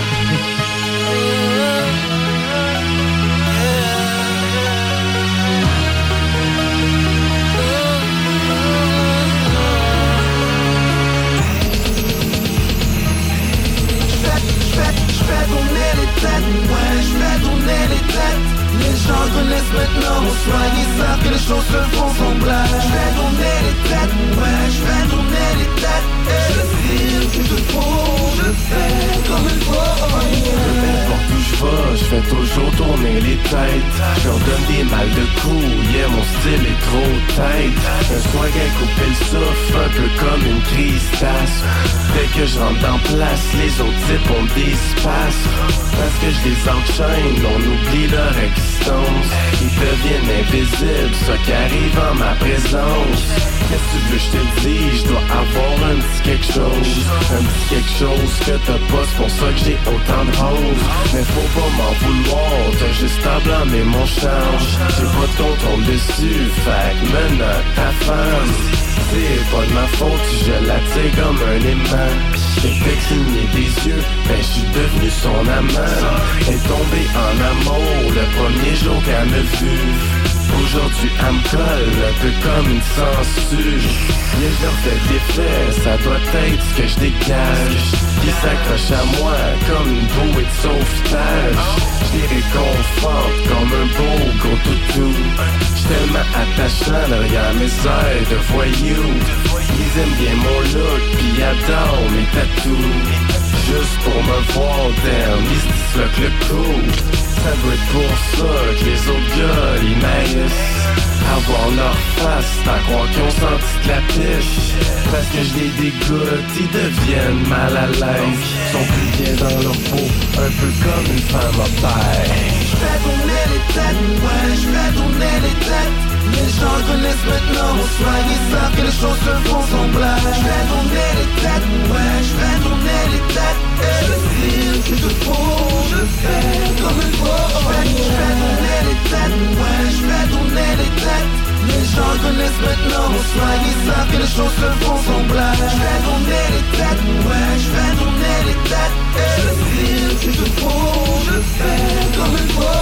Les gens connaissent maintenant mon swag, ils savent que les choses se font sans blague. Je fais tourner les têtes, je fais tourner les têtes. Je file ce qu'il faut, je fais comme il faut. N'importe où je vais, je fais toujours tourner les têtes. Je leur donne des mal de coups, mon style est trop tête. Un swag à couper le souffle, un peu comme une crise tasse. Dès que je rentre en place, les autres types ont des espaces. Parce que je les enchaîne, on oublie leur existence. Ils deviennent invisibles, ça qui arrive en ma présence. Qu'est-ce que tu veux je te dis, je dois avoir un petit quelque chose. Un petit quelque chose que t'as pas, c'est pour ça que j'ai autant de roses. Mais faut pas m'en vouloir, t'as juste à blâmer mon change. J'ai pas de contrôle dessus, fait que menotte ta femme. C'est pas de ma faute, je l'attire comme un aimant. J'ai fait cligner des yeux, ben j'suis devenu son amant. Elle est tombée en amour le premier jour qu'elle m'a vu. Aujourd'hui elle me colle un peu comme une censure. Les gens fait l'effet, ça doit être ce que je dégage. Qui s'accroche à moi comme une bouée de sauvetage. Je les réconforte comme un beau gros toutou. J'suis tellement attachant derrière mes airs de voyou. Ils aiment bien mon look, pis adorent mes tatous. Juste pour me voir, damn, ils se disloquent le cou. Ça doit être pour ça que les autres gars, ils maïssent. Avoir leur face, c'est à croire qu'ils ont senti de la piche. Parce que je les dégoûte, ils deviennent mal à l'aise. Sont plus bien dans leur peau, un peu comme une femme à paix. J'fais tourner les têtes, ouais, j'fais tourner les têtes. Les gens connaissent maintenant mon swag, ils savent que les choses se font sans blague. J'fais tourner les têtes, ouais, j'fais tourner les têtes. Et le fil qu'il te faut, je fais comme il faut. J'fais tourner les têtes, ouais, j'fais tourner les têtes. Les gens connaissent maintenant mon swag, ils savent que les choses se font sans blague. J'fais tourner les têtes, ouais, j'fais tourner les têtes. Et le fil qu'il te faut, je fais comme il faut.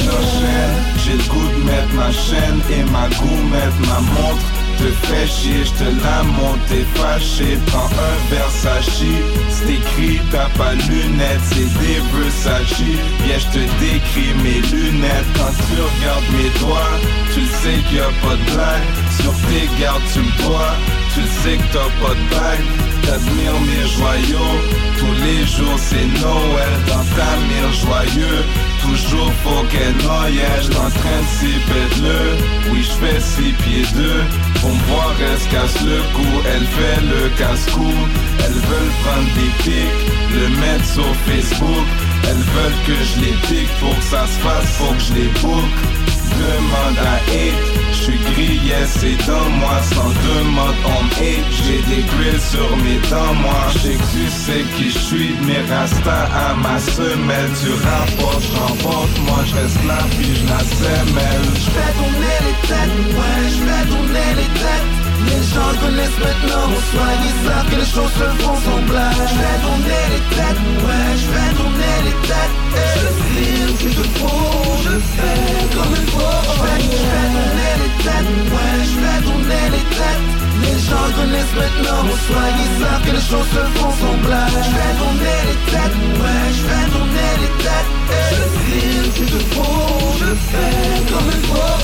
J'ai le goût de mettre ma chaîne et ma gourmette, ma montre te fait chier, j'te la monte, t'es fâché, prends un Versace, c'est écrit, t'as pas de lunettes, c'est des Versace, yeah j'te décris mes lunettes, quand tu regardes mes doigts, tu le sais qu'il y a pas de blague, sur tes gardes tu me vois, tu le sais que t'as pas de bague, t'admires mes joyaux, tous les jours c'est Noël, dans ta mire joyeux, toujours faut qu'elle noyait, j'suis en train de s'y pète-le, oui j'fais 6 pieds 2, pour me voir elle se casse le cou, elle fait le casse-cou, elles veulent prendre des pics, le mettre sur Facebook, elles veulent que je les pique, pour que ça se fasse, faut que je les book. Demande à hate, j'suis grillé, c'est dans moi, sans demande on me hate, j'ai des grilles sur mes dents, moi, j'sais que tu sais qui j'suis, mes rastas à ma semelle, tu rapportes, j'remporte, moi j'reste là, puis j'la sèmelle. J'fais tourner les têtes, ouais, j'fais tourner les têtes. Les gens connaissent maintenant mon swag, ils savent que les choses se font sans blague. J'fais tourner les têtes, ouais, j'fais tourner les têtes. Et le fil qu'il te faut, je fais comme il faut. J'fais tourner les têtes, ouais, j'fais tourner les têtes. Les gens connaissent maintenant mon swag, ils savent que les choses se font sans blague. J'fais tourner les têtes, ouais, j'fais tourner les têtes. Et le fil qu'il te faut, je fais comme il faut,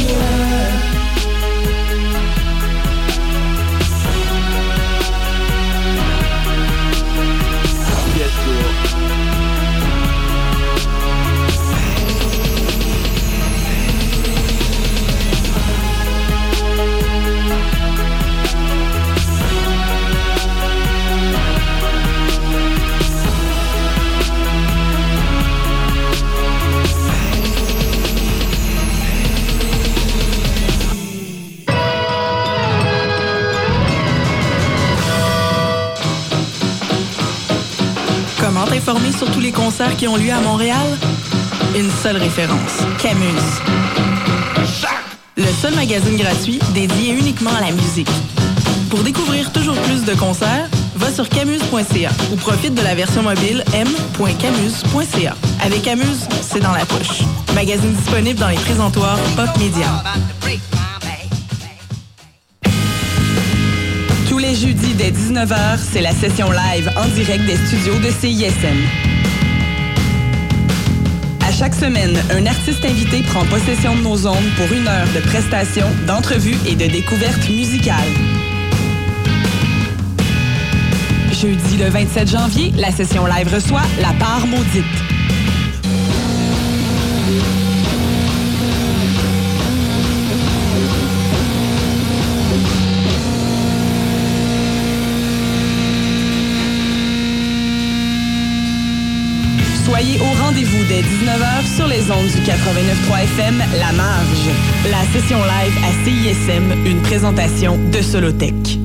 yeah. Comment t'informer sur tous les concerts qui ont lieu à Montréal? Une seule référence, Camus. Le seul magazine gratuit dédié uniquement à la musique. Pour découvrir toujours plus de concerts, va sur camus.ca ou profite de la version mobile m.camus.ca. Avec Camus, c'est dans la poche. Magazine disponible dans les présentoirs Pop Media. Tous les jeudis dès 19h, c'est la session live en direct des studios de CISM. À chaque semaine, un artiste invité prend possession de nos ondes pour 1 heure de prestations, d'entrevues et de découvertes musicales. Jeudi le 27 janvier, la session live reçoit La Part Maudite. Soyez au rendez-vous dès 19h sur les ondes du 89.3 FM La Marge. La session live à CISM, une présentation de Solotech.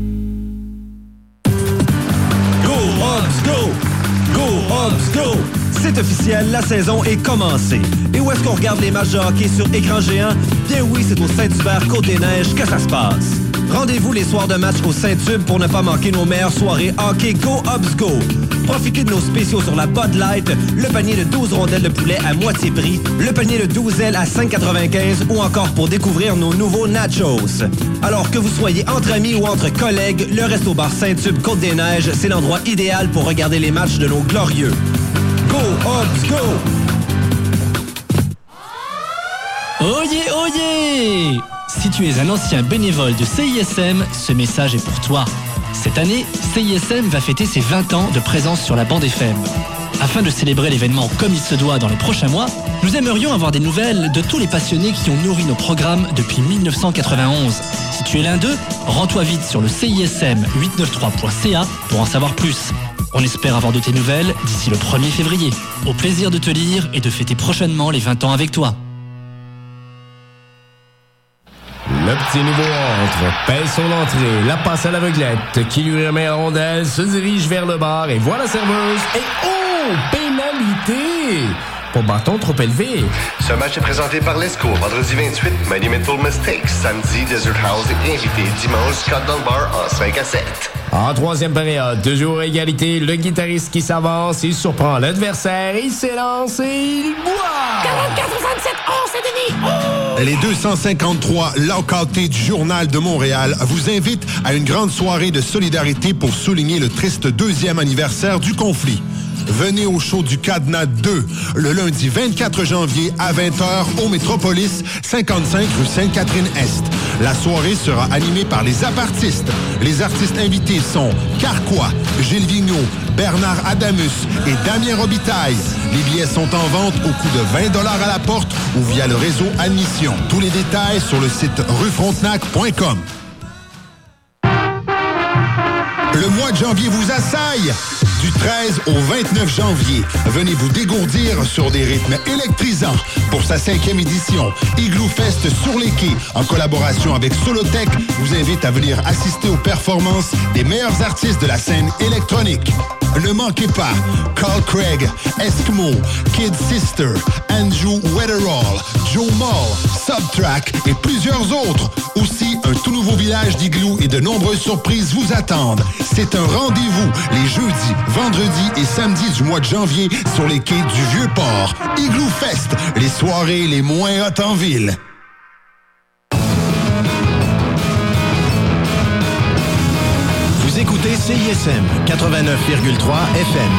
Go Hobbs Go! Go Hobbs Go! C'est officiel, la saison est commencée. Et où est-ce qu'on regarde les matchs de hockey sur écran géant? Bien oui, c'est au Saint-Hubert Côte-des-Neiges que ça se passe. Rendez-vous les soirs de match au Saint-Tube pour ne pas manquer nos meilleures soirées hockey Go Hobbs Go. Profitez de nos spéciaux sur la Bud Light, le panier de 12 rondelles de poulet à moitié prix, le panier de 12 ailes à 5,95 ou encore pour découvrir nos nouveaux nachos. Alors que vous soyez entre amis ou entre collègues, le Resto-Bar Saint-Tube Côte-des-Neiges, c'est l'endroit idéal pour regarder les matchs de nos glorieux. Go Hobbs Go! Oyez, oyez! Si tu es un ancien bénévole de CISM, ce message est pour toi. Cette année, CISM va fêter ses 20 ans de présence sur la bande FM. Afin de célébrer l'événement comme il se doit dans les prochains mois, nous aimerions avoir des nouvelles de tous les passionnés qui ont nourri nos programmes depuis 1991. Si tu es l'un d'eux, rends-toi vite sur le CISM893.ca pour en savoir plus. On espère avoir de tes nouvelles d'ici le 1er février. Au plaisir de te lire et de fêter prochainement les 20 ans avec toi. Le petit nouveau entre, pèse son entrée, la passe à l'aveuglette, qui lui remet la rondelle, se dirige vers le bar et voit la serveuse. Et oh, pénalité! Pour bâton trop élevé. Ce match est présenté par Lesco. Vendredi 28, Monumental Mistakes. Samedi, Desert House est invité. Dimanche, Scott Dunbar en 5-7. En troisième période, toujours à égalité, le guitariste qui s'avance, il surprend l'adversaire, il s'élance et il boit! 44-27, c'est Denis! Oh! Les 253 locautés du Journal de Montréal vous invitent à une grande soirée de solidarité pour souligner le triste 2e anniversaire du conflit. Venez au show du Cadenas 2, le lundi 24 janvier à 20h au Métropolis, 55 rue Sainte-Catherine-Est. La soirée sera animée par les apartistes. Les artistes invités sont Carquois, Gilles Vigneault, Bernard Adamus et Damien Robitaille. Les billets sont en vente au coût de 20$ à la porte ou via le réseau Admission. Tous les détails sur le site ruefrontenac.com. Le mois de janvier vous assaille! Du 13 au 29 janvier, venez vous dégourdir sur des rythmes électrisants. Pour sa 5e édition, Igloo Fest sur les quais, en collaboration avec Solotech, vous invite à venir assister aux performances des meilleurs artistes de la scène électronique. Ne manquez pas Carl Craig, Eskimo, Kid Sister, Andrew Weatherall, Joe Moll, Subtrack et plusieurs autres. Aussi, un tout nouveau village d'Igloo et de nombreuses surprises vous attendent. C'est un rendez-vous les jeudis, vendredis et samedis du mois de janvier sur les quais du Vieux-Port. Igloo Fest, les soirées les moins hautes en ville. Vous écoutez CISM 89,3 FM.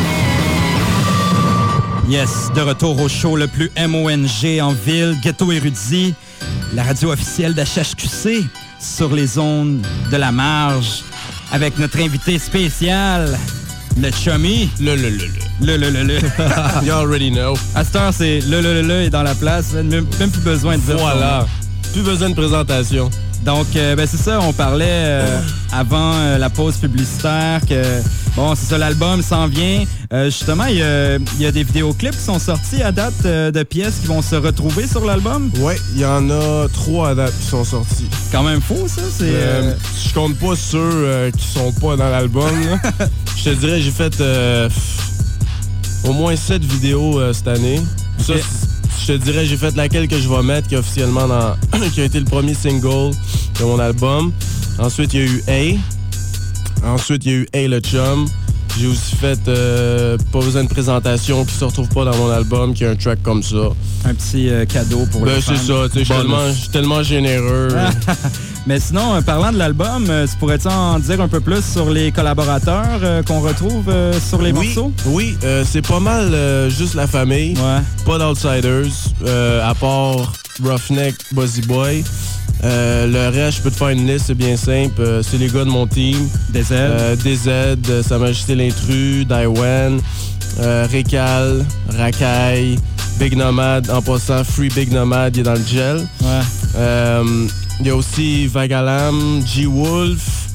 Yes, de retour au show le plus MONG en ville, Ghetto Érudit, la radio officielle d'HHQC sur les ondes de la marge, avec notre invité spécial, le Chummy. Le. You already know. À cette heure, c'est le est dans la place, même plus besoin de dire. Voilà, plus besoin de présentation. Donc, c'est ça, on parlait avant la pause publicitaire que, bon, c'est ça, l'album s'en vient. Justement, il y a des vidéoclips qui sont sortis à date de pièces qui vont se retrouver sur l'album. Oui, il y en a 3 à date qui sont sortis. Quand même faux, ça. Je compte pas ceux qui sont pas dans l'album. Je te dirais, j'ai fait au moins 7 vidéos cette année. Ça, je te dirais, j'ai fait laquelle que je vais mettre, qui est officiellement qui a été le premier single de mon album. Ensuite, il y a eu A. Ensuite, il y a eu A le Chum. J'ai aussi fait Pas besoin de présentation, qui se retrouve pas dans mon album, qui est un track comme ça. Un petit cadeau pour les fans. C'est ça, tu sais, je suis tellement généreux. Mais sinon, parlant de l'album, tu pourrais-tu en dire un peu plus sur les collaborateurs qu'on retrouve sur les morceaux? Oui, c'est pas mal juste la famille. Ouais. Pas d'outsiders, à part Roughneck, Buzzy Boy. Le reste, je peux te faire une liste, c'est bien simple. C'est les gars de mon team. DZ, Sa Majesté l'Intrus, Daiwan, Récal, Racaille, Big Nomad. En passant, Free Big Nomad, il est dans le gel. Ouais. Il y a aussi Vagalam, G-Wolf.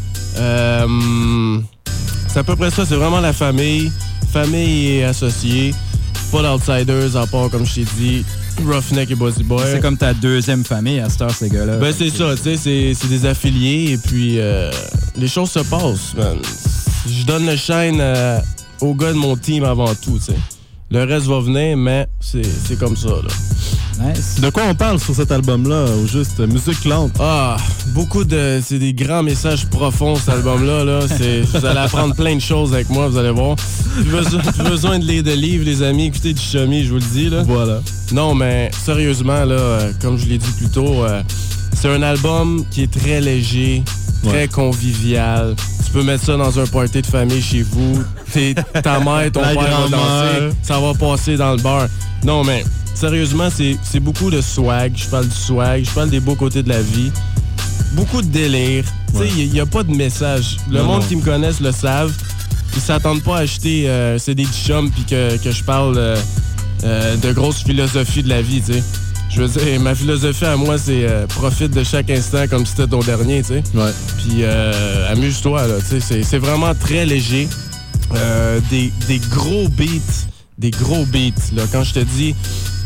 C'est à peu près ça, c'est vraiment la famille. Famille et associés. Pas d'outsiders, à part, comme je t'ai dit, Roughneck et Buzzy Boy. C'est comme ta deuxième famille à cette heure, ces gars-là. Ben, c'est ça, tu sais, c'est des affiliés et puis les choses se passent, man. Je donne le shine aux gars de mon team avant tout, tu sais. Le reste va venir, mais c'est comme ça, là. Nice. De quoi on parle sur cet album-là, ou juste musique lente? Ah, c'est des grands messages profonds, cet album-là, là. Vous allez apprendre plein de choses avec moi, vous allez voir. Plus besoin de lire de livres, les amis, écoutez du Chummy, je vous le dis, là. Voilà. Non, mais sérieusement, là, comme je l'ai dit plus tôt, c'est un album qui est très léger, très convivial. Tu peux mettre ça dans un party de famille chez vous. Ta mère, ton père va danser, ça va passer dans le bar. Non, mais sérieusement, c'est beaucoup de swag. Je parle du swag, je parle des beaux côtés de la vie. Beaucoup de délire. Tu sais, il n'y a pas de message. Le monde qui me connaisse le savent. Ils s'attendent pas à acheter c'est des chums puis que je parle de grosses philosophies de la vie, tu sais. Je veux dire, ma philosophie à moi, c'est profite de chaque instant comme si c'était ton dernier, tu sais. Ouais. Puis amuse-toi, là, tu sais. C'est vraiment très léger. des gros beats. Des gros beats, là. Quand je te dis...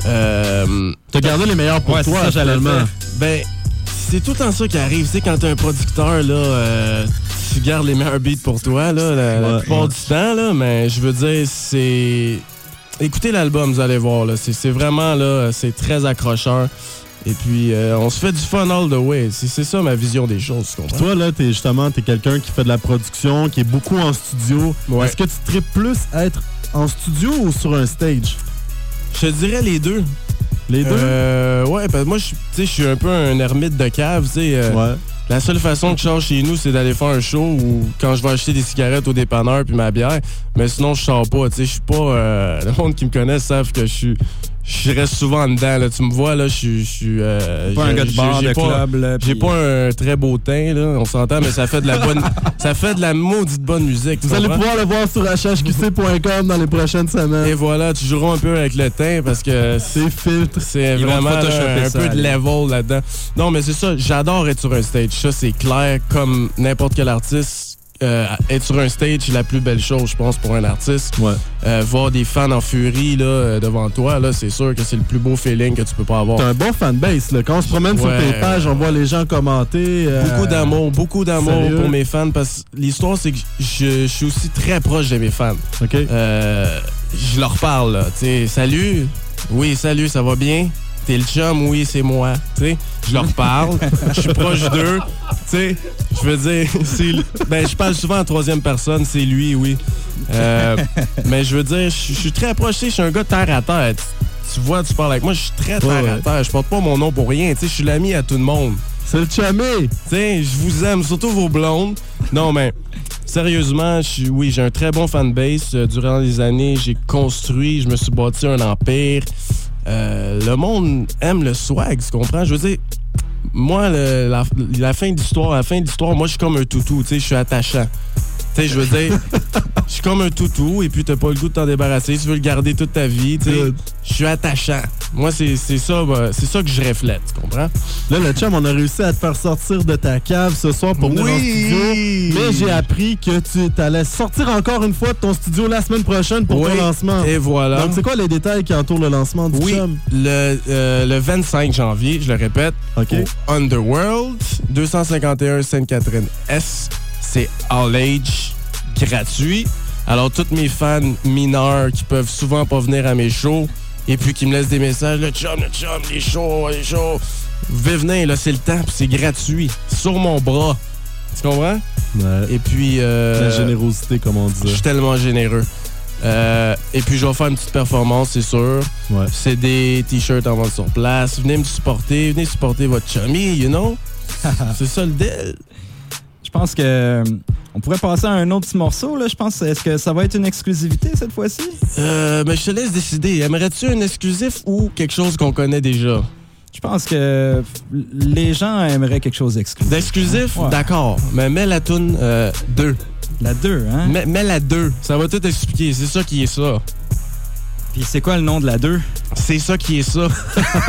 T'as gardé les meilleurs pour toi, ça, finalement. Ben, c'est tout le temps ça qui arrive. Tu sais, quand t'es un producteur, là, tu gardes les meilleurs beats pour toi, là, la plupart du temps, là. Mais je veux dire, c'est... Écoutez l'album, vous allez voir, là. C'est vraiment, là, c'est très accrocheur. Et puis, on se fait du fun all the way. C'est ça ma vision des choses, tu comprends? Toi, là, t'es quelqu'un qui fait de la production, qui est beaucoup en studio. Ouais. Est-ce que tu tripes plus à être en studio ou sur un stage? Je te dirais les deux. Les deux? Ouais, parce que moi, je suis un peu un ermite de cave, tu sais. Ouais. La seule façon que je sors chez nous, c'est d'aller faire un show ou quand je vais acheter des cigarettes au dépanneur puis ma bière. Mais sinon, je sors pas, tu sais. Je suis pas... le monde qui me connaît savent que je reste souvent en dedans, là. Tu me vois, là, je suis... pas un gars de bar, de club, là. J'ai pas un très beau teint, là. On s'entend, mais ça fait de la bonne... ça fait de la maudite bonne musique. Vous allez pouvoir le voir sur hhqc.com dans les prochaines semaines. Et voilà, tu joueras un peu avec le teint parce que... C'est filtre. C'est vraiment un peu de level là-dedans. Non, mais c'est ça. J'adore être sur un stage. Ça, c'est clair, comme n'importe quel artiste. Être sur un stage, c'est la plus belle chose, je pense, pour un artiste. Ouais. Voir des fans en furie là, devant toi, là, c'est sûr que c'est le plus beau feeling que tu peux pas avoir. T'as un bon fanbase. Là. Quand on se promène sur tes pages, on voit les gens commenter. Beaucoup d'amour pour mes fans. Parce que l'histoire, c'est que je suis aussi très proche de mes fans. OK. Je leur parle. Là, salut. Oui, salut, ça va bien? T'es le chum, oui, c'est moi. T'sais, je leur parle, je suis proche d'eux. Je veux dire, je parle souvent en troisième personne, c'est lui, oui. Mais je veux dire, je suis très proche, je suis un gars terre à terre. Tu vois, tu parles avec moi, je suis très terre à terre. Je porte pas mon nom pour rien, je suis l'ami à tout le monde. C'est le chumé! Je vous aime, surtout vos blondes. Non, mais sérieusement, j'ai un très bon fanbase. Durant les années, j'ai construit, je me suis bâti un empire. Le monde aime le swag, tu comprends? Je veux dire, moi, la fin de l'histoire, moi, je suis comme un toutou, je suis attachant. Je veux dire, je suis comme un toutou et puis t'as pas le goût de t'en débarrasser. Tu veux le garder toute ta vie, je suis attachant. Moi, c'est ça que je reflète, tu comprends? Là, le chum, on a réussi à te faire sortir de ta cave ce soir pour venir en studio. Mais j'ai appris que tu allais sortir encore une fois de ton studio la semaine prochaine pour ton lancement. Et voilà. Donc, c'est quoi les détails qui entourent le lancement du chum? Le 25 janvier, je le répète, au Underworld, 251 Sainte-Catherine-S. C'est all age, gratuit. Alors, tous mes fans mineurs qui peuvent souvent pas venir à mes shows et puis qui me laissent des messages, le chum, les shows. Venez, là, c'est le temps, puis c'est gratuit. Sur mon bras. Tu comprends? Ouais. Et puis... la générosité, comme on dit. Je suis tellement généreux. Et puis, je vais faire une petite performance, c'est sûr. Ouais. C'est des t-shirts en vente sur place. Venez me supporter. Venez supporter votre chummy, you know? C'est ça le deal. Je pense que on pourrait passer à un autre petit morceau. Là. Je pense, est-ce que ça va être une exclusivité cette fois-ci? Mais je te laisse décider. Aimerais-tu un exclusif ou quelque chose qu'on connaît déjà? Je pense que les gens aimeraient quelque chose d'exclusif. D'exclusif? Ouais. D'accord. Mais mets la toune 2. La 2, hein? Mets la 2. Ça va tout expliquer. C'est ça qui est ça. Puis c'est quoi le nom de la 2? C'est ça qui est ça.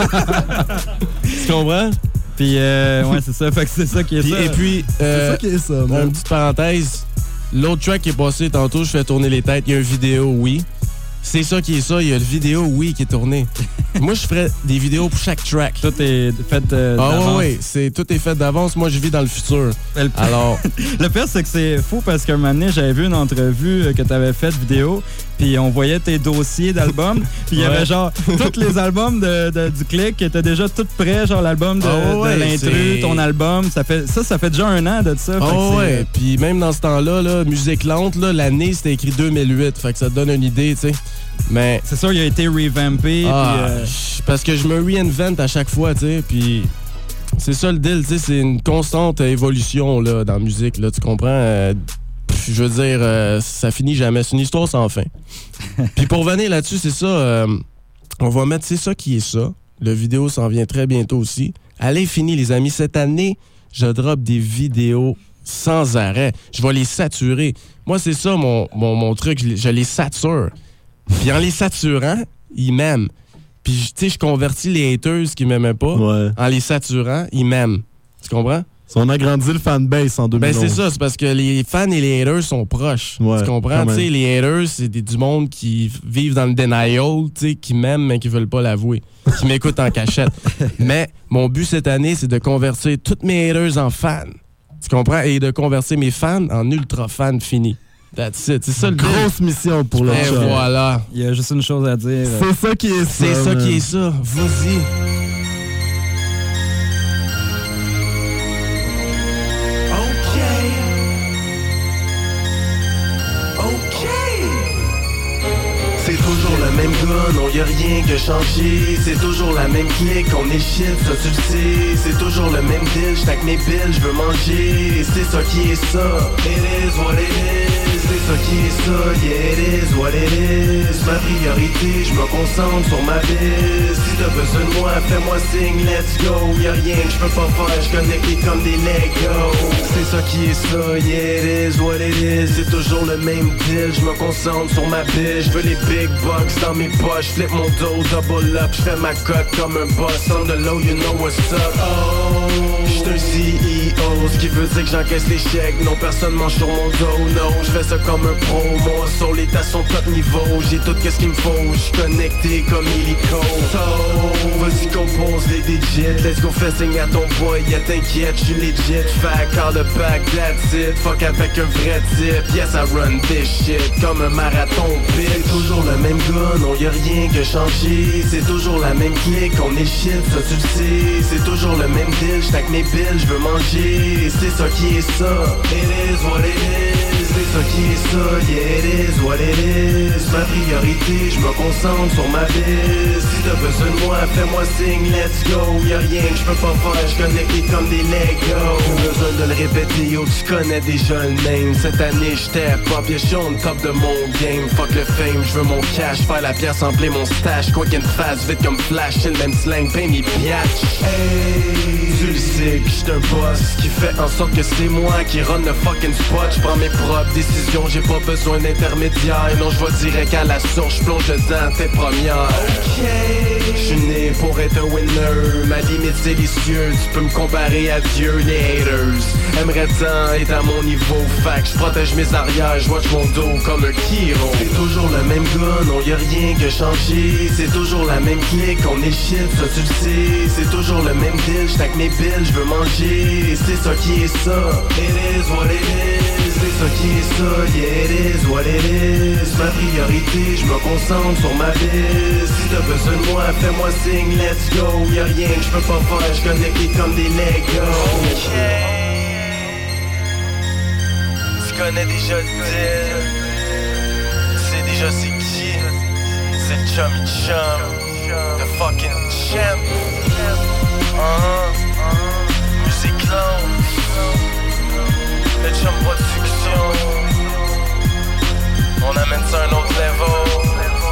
Tu comprends? Puis, ouais, c'est ça. Fait que c'est ça qui est ça. Et puis, c'est ça qui est ça. Une petite parenthèse. L'autre track qui est passé tantôt, je fais tourner les têtes. Il y a une vidéo, oui. C'est ça qui est ça. Il y a le vidéo, oui, qui est tourné. Moi, je ferais des vidéos pour chaque track. Tout est fait d'avance. Oui. Tout est fait d'avance. Moi, je vis dans le futur. Alors... Le pire, c'est que c'est fou parce qu'un moment donné, j'avais vu une entrevue que tu avais faite vidéo, puis on voyait tes dossiers d'albums, puis il y avait genre tous les albums du Click qui étaient déjà tout prêts, genre l'album de l'intrus, ton album. Ça fait déjà un an de ça. Ouais. Puis même dans ce temps-là, là, Musique Lente, là, l'année, c'était écrit 2008. Fait que ça te donne une idée, tu sais. Mais c'est sûr, il a été revampé. Parce que je me réinvente à chaque fois, tu sais. Puis c'est ça le deal, tu sais. C'est une constante évolution là, dans la musique, là, tu comprends? Je veux dire, ça finit jamais. C'est une histoire sans fin. Puis pour revenir là-dessus, c'est ça. On va mettre C'est ça qui est ça. Le vidéo s'en vient très bientôt aussi. À l'infini, les amis. Cette année, je drop des vidéos sans arrêt. Je vais les saturer. Moi, c'est ça mon truc. Je les sature. Puis en les saturant, ils m'aiment. Puis, tu sais, je convertis les haters qui m'aimaient pas. Ouais. En les saturant, ils m'aiment. Tu comprends? On a grandi le fanbase en 2011. Ben c'est ça, c'est parce que les fans et les haters sont proches. Ouais, tu comprends? Tu sais, les haters, c'est du monde qui vivent dans le denial, tu sais, qui m'aiment mais qui veulent pas l'avouer, qui m'écoutent en cachette. Mais mon but cette année, c'est de convertir toutes mes haters en fans. Tu comprends? Et de convertir mes fans en ultra fans finis. That's it. C'est ça le grosse mission pour le show. Voilà. Il y a juste une chose à dire. C'est ça qui est ça. C'est ça qui est ça. Vas-y. C'est toujours le même gars, non y'a rien que changé. C'est toujours la même clique, on est shit, ça tu le sais. C'est toujours le même deal, j'tac mes billes, j'veux manger. C'est ça qui est ça, it is what it is. C'est ça qui est ça, yeah it is what it is. Ma priorité, j'me concentre sur ma bise. Si t'as besoin de moi, fais-moi signe, let's go. Y'a rien que j'peux pas faire, j'connecte comme des Legos. C'est ça qui est ça, yeah it is what it is. C'est toujours le même deal, j'me concentre sur ma bise. J'veux les big bucks dans mes poches, flip mon dos, double up, j'fais ma cote comme un boss. On the low, you know what's up. Oh, j'suis un CEO, ce qui veut dire que j'encaisse les chèques. Non, personne mange sur mon dos, non, j'fais ça comme un pro. Mon soul est à son top niveau, j'ai tout qu'est-ce qu'il me faut. J'suis connecté comme hélico. So, vas-y compose les digits, let's go fais signe à ton boy. Yeah, t'inquiète, j'suis legit, fait call the back, that's it. Fuck avec un vrai type, yes I run this shit comme un marathon bitch. Toujours le même gars, non y'a rien que changé. C'est toujours la même clique, on est shit, ça tu le sais. C'est toujours le même deal, j'tac mes billes, j'veux manger. C'est ça qui est ça, it is what it is. C'est ça qui est ça, yeah it is what it is. Ma priorité, j'me concentre sur ma bise. Si t'as besoin de moi, fais-moi signe, let's go. Y'a rien que j'peux pas faire, j'connecte comme des Legos. Plus besoin de le répéter, yo tu connais déjà le name. Cette année j't'ai pop, y'a j'suis on top de mon game. Fuck le fame, j'veux mon cash, faire la pierre sampler mon stash. Quoi qu'une face, vite comme flash, c'est le même slang, paye mes biatch. Hey, tu le sais que j'suis un boss qui fait en sorte que c'est moi qui run le fucking spot. J'prends mes propres décisions, j'ai pas besoin d'intermédiaire. Non, j'vois direct à la source, j'plonge dedans, t'es première. Ok, j'suis né pour être un winner. Ma limite c'est les cieux, tu peux me comparer à Dieu. Les haters aimeraient tant être à mon niveau. Fac, j'protège mes arrières, j'watch mon dos comme un Kiro. C'est toujours le même gars, non y'a rien que changé. C'est toujours la même clique, on est shit, ça tu le sais. C'est toujours le même deal, j'tac mes billes, j'veux manger. C'est ça qui est ça, it is what it is. C'est ça qui est ça, yeah it is what it is. Ma priorité, j'me concentre sur ma bise. Si t'as besoin de moi, fais-moi signe, let's go. Y'a rien que j'peux pas faire, j'connecte comme des Legos. Okay. Tu connais déjà le deal. C'est déjà c'est qui. C'est le chummy chum, the fucking champ. Music Clown, le chum production. On amène ça à un autre level.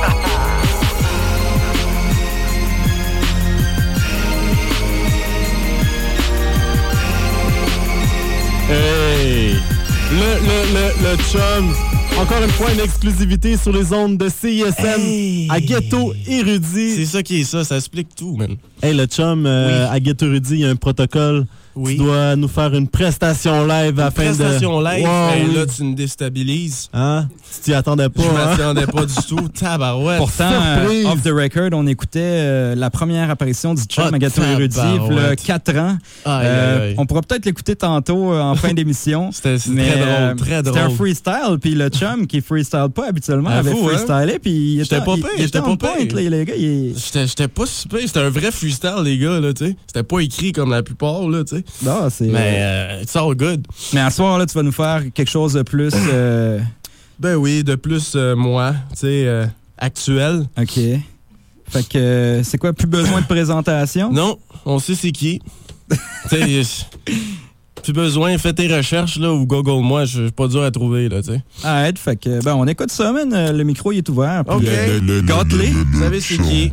Hey! Le chum. Encore une fois, une exclusivité sur les ondes de CISM à Ghetto Érudit. C'est ça qui est ça, ça explique tout, man. Hey, le chum, à Ghetto Érudit, il y a un protocole. Oui. Tu dois nous faire une prestation live afin de... Une prestation live? Wow, hey, là, tu me déstabilises. Hein? Tu t'y attendais pas, Je m'attendais pas du tout. Tabarouette. Pourtant, off the record, on écoutait la première apparition du chum à Ghetto Érudit, il y a 4 ans. On pourra peut-être l'écouter tantôt en fin d'émission. C'était très drôle, très drôle. C'était un freestyle, puis le chum qui freestyle pas habituellement avait freestylé, puis il était pas pire. J'étais pas point, les gars. J'étais pas super. C'était un vrai freestyle, les gars, là, tu sais. C'était pas écrit comme la plupart, là, tu sais. Non, c'est... Mais it's all good. Mais à ce soir, là, tu vas nous faire quelque chose de plus... Ben oui, de plus moi, tu sais, actuel. OK. Fait que c'est quoi, plus besoin de présentation? Non, on sait c'est qui. Tu sais, plus besoin, fais tes recherches, là, ou Google-moi, je suis pas dur à trouver, là, tu sais. Arrête, fait que, ben, on écoute ça, man. Le micro, il est ouvert. OK. Gâte-les. Vous savez c'est qui?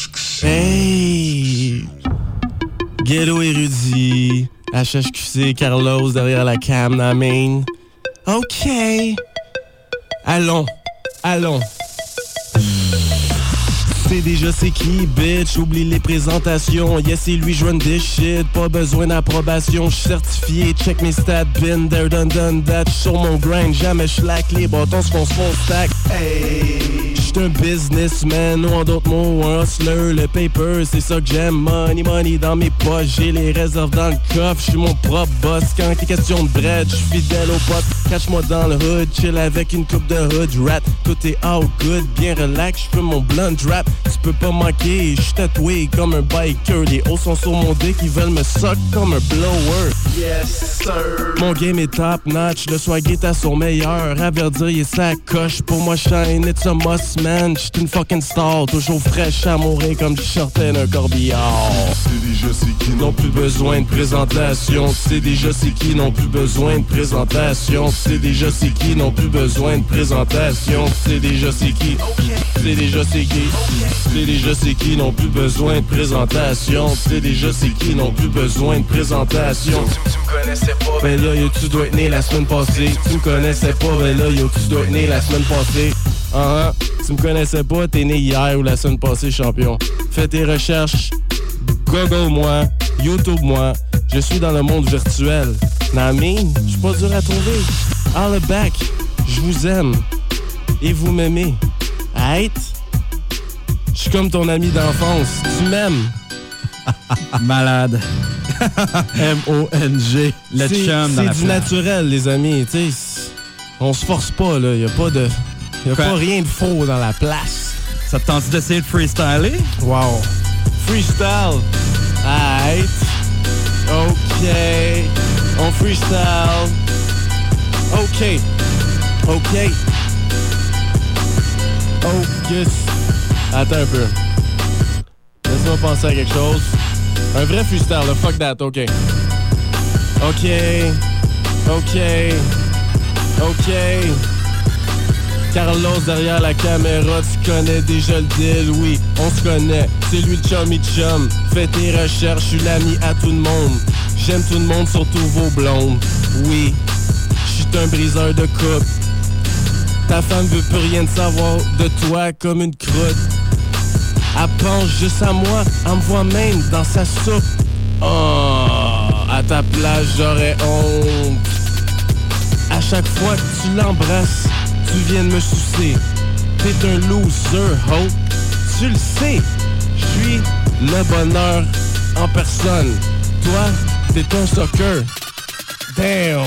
Hey! Ghetto Érudit, HHQC, Carlos derrière la cam, Namin. OK. Allons. sais déjà c'est qui, bitch, oublie les présentations. Yes, c'est lui, je run this shit, pas besoin d'approbation. J'suis certifié, check mes stats, been there, done that. J'suis sur mon grind, jamais j'slack, les bâtons se font stack. Hey, j'suis un businessman, ou en d'autres mots, un hustler. Le paper, c'est ça que j'aime, money dans mes poches. J'ai les réserves dans le coffre, j'suis mon propre boss. Quand t'es question de bread, j'suis fidèle au pote. Catch-moi dans le hood, chill avec une coupe de hood rat. Tout est all good, bien relax, j'fume mon blunt rap. Tu peux pas manquer, j'suis tatoué comme un biker. Les hauts sont sur mon dick, ils veulent me suck comme un blower. Yes sir. Mon game est top notch, le swag est à son meilleur. À vrai dire, il est sa coche. Pour moi, shine, it's a must man. J'suis une fucking star, toujours fraîche à mourir comme du sortais d'un corbillard. C'est déjà c'est qui n'ont plus besoin de présentation. C'est déjà c'est qui n'ont plus besoin de présentation. C'est déjà c'est qui n'ont plus besoin de présentation. C'est déjà c'est qui. C'est déjà c'est qui. C'est déjà c'est qui n'ont plus besoin de présentation. C'est déjà c'est qui n'ont plus besoin de présentation. Tu me connaissais pas, ben là yo tu dois être né la semaine passée. Tu me connaissais pas, ben là yo tu dois être né la semaine passée. Tu me connaissais pas, t'es né hier ou la semaine passée, champion. Fais tes recherches, Google-moi, YouTube-moi. Je suis dans le monde virtuel. Namin, je suis pas dur à trouver. All back, je vous aime. Et vous m'aimez. Aight? Je suis comme ton ami d'enfance. Tu m'aimes. Malade. M-O-N-G. Le chum dans la C'est du naturel, les amis. T'sais, on se force pas, là. Y a pas de... Y'a pas rien de faux dans la place. Ça te tente d'essayer de freestyler? Wow. Freestyle. Aight. OK. On freestyle. OK. OK. Oh, yes. Attends un peu. Laisse-moi penser à quelque chose. Un vrai freestyle, là. Fuck that. OK. OK. OK. OK. Carlos derrière la caméra, tu connais déjà le deal, oui, on se connaît, c'est lui le chummy chum. Fais tes recherches, je suis l'ami à tout le monde. J'aime tout le monde, surtout vos blondes. Oui, je suis un briseur de coupe. Ta femme veut plus rien savoir de toi comme une croûte. Elle pense juste à moi, elle me voit même dans sa soupe. Oh, à ta place j'aurais honte. À chaque fois que tu l'embrasses, tu viens de me sucer. T'es un loser, ho. Tu le sais. Je suis le bonheur en personne. Toi, t'es un soccer. Damn.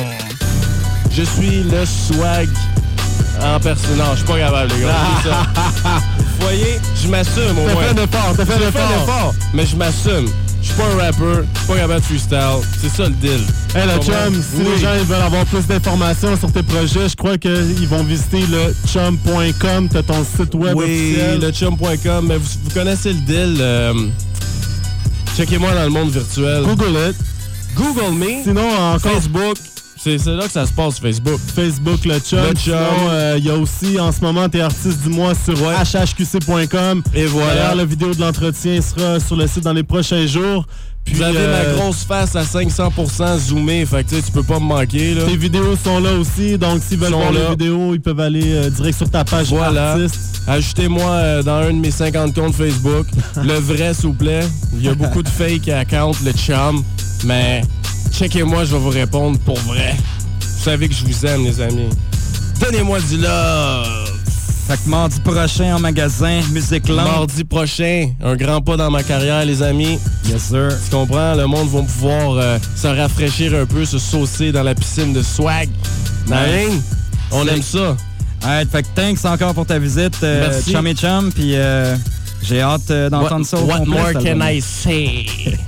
Je suis le swag en personne. Non, je suis pas capable, les gars. Vous voyez, je m'assume au moins. T'as fait un effort. Mais je m'assume. Je suis pas un rapper, je suis pas capable de freestyle. C'est ça le deal. Hey, le chum, si les gens ils veulent avoir plus d'informations sur tes projets, je crois qu'ils vont visiter le chum.com. T'as ton site web officiel. Oui, le chum.com. Mais vous connaissez le deal. Checkez-moi dans le monde virtuel. Google it. Google me. Sinon, encore Facebook. C'est là que ça se passe, Facebook. Facebook, le chum. Sinon, il y a aussi, en ce moment, tes artistes du mois sur hhqc.com. Et voilà. D'ailleurs, la vidéo de l'entretien sera sur le site dans les prochains jours. Puis, vous avez ma grosse face à 500% zoomée, fait que tu peux pas me manquer. Là. Tes vidéos sont là aussi, donc s'ils veulent voir les vidéos, ils peuvent aller direct sur ta page artiste. Ajoutez-moi dans un de mes 50 comptes Facebook. Le vrai, s'il vous plaît. Il y a beaucoup de fake accounts, le chum, mais... Checkez-moi, je vais vous répondre pour vrai. Vous savez que je vous aime, les amis. Donnez-moi du love. Fait que mardi prochain en magasin, Musique Land. Mardi prochain, un grand pas dans ma carrière, les amis. Yes, sir. Tu comprends? Le monde va pouvoir se rafraîchir un peu, se saucer dans la piscine de swag. Nice. On aime ça. Alright, fait que thanks encore pour ta visite, Chum et Chum. Puis j'ai hâte d'entendre ça au complet. What more can I say?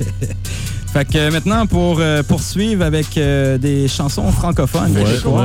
Fait que maintenant, pour poursuivre avec des chansons francophones,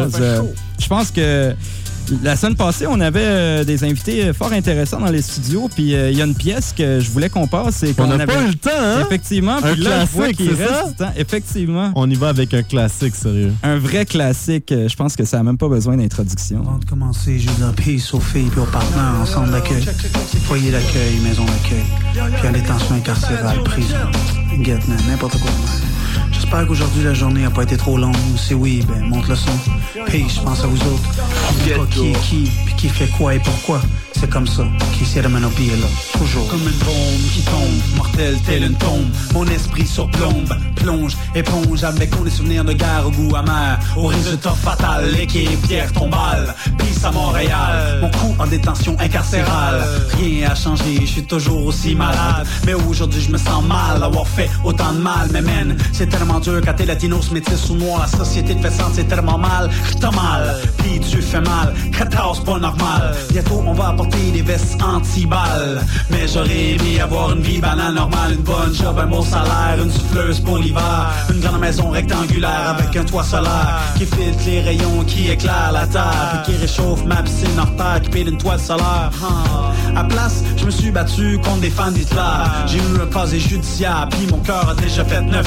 je pense que la semaine passée, on avait des invités fort intéressants dans les studios, puis il y a une pièce que je voulais qu'on passe. Et on n'a pas eu le temps, hein? Effectivement. Un classique, c'est ça? Du temps. Effectivement. On y va avec un classique, sérieux. Un vrai classique. Je pense que ça n'a même pas besoin d'introduction. Avant de commencer, je veux dire peace aux filles et aux partenaires en centre d'accueil, foyer d'accueil, maison d'accueil, puis à détention incarcérale, prison, guette-man, n'importe quoi. J'espère qu'aujourd'hui la journée n'a pas été trop longue. Si oui, ben monte le son. Peace, je pense à vous autres. Qui est qui, puis qui fait quoi et pourquoi. C'est comme ça qui s'est ramené là, toujours. Comme une bombe qui tombe, mortelle telle une tombe. Mon esprit surplombe, plonge, éponge avec les souvenirs de guerre au goût amer. Au résultat fatal, l'équipe pierre tombale. Peace à Montréal, mon coup en détention incarcérale. Rien a changé, je suis toujours aussi malade. Mais aujourd'hui je me sens mal avoir fait autant de mal. Mais man, c'est tellement dur quand t'es latinos, métis ou noir. La société te fait sentir tellement mal, t'as mal, puis tu fais mal. 14 pas normal, bientôt on va apporter des vestes anti-balles. Mais j'aurais aimé avoir une vie banale normale, une bonne job, un bon salaire, une souffleuse pour l'hiver, une grande maison rectangulaire avec un toit solaire qui filtre les rayons, qui éclaire la terre, puis qui réchauffe ma piscine hors terre, qui paye d'une toile solaire. À place, je me suis battu contre des fans d'Hitler. J'ai eu un casier judiciaire, puis mon cœur a déjà fait 9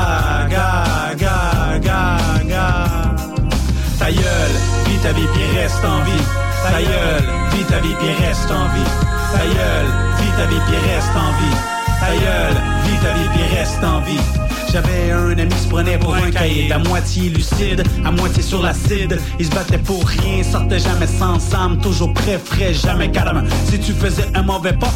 Ta gueule, vis ta vie puis reste en vie. Ta gueule, vis ta vie puis reste en vie. Ta gueule, vis ta vie puis reste en vie. Ta gueule, vis ta vie puis reste en vie. J'avais un ami qui se prenait pour un caïd, à moitié lucide, à moitié sur l'acide. Il se battait pour rien, sortait jamais sans âme, toujours prêt, frais, jamais calme. Si tu faisais un mauvais pas,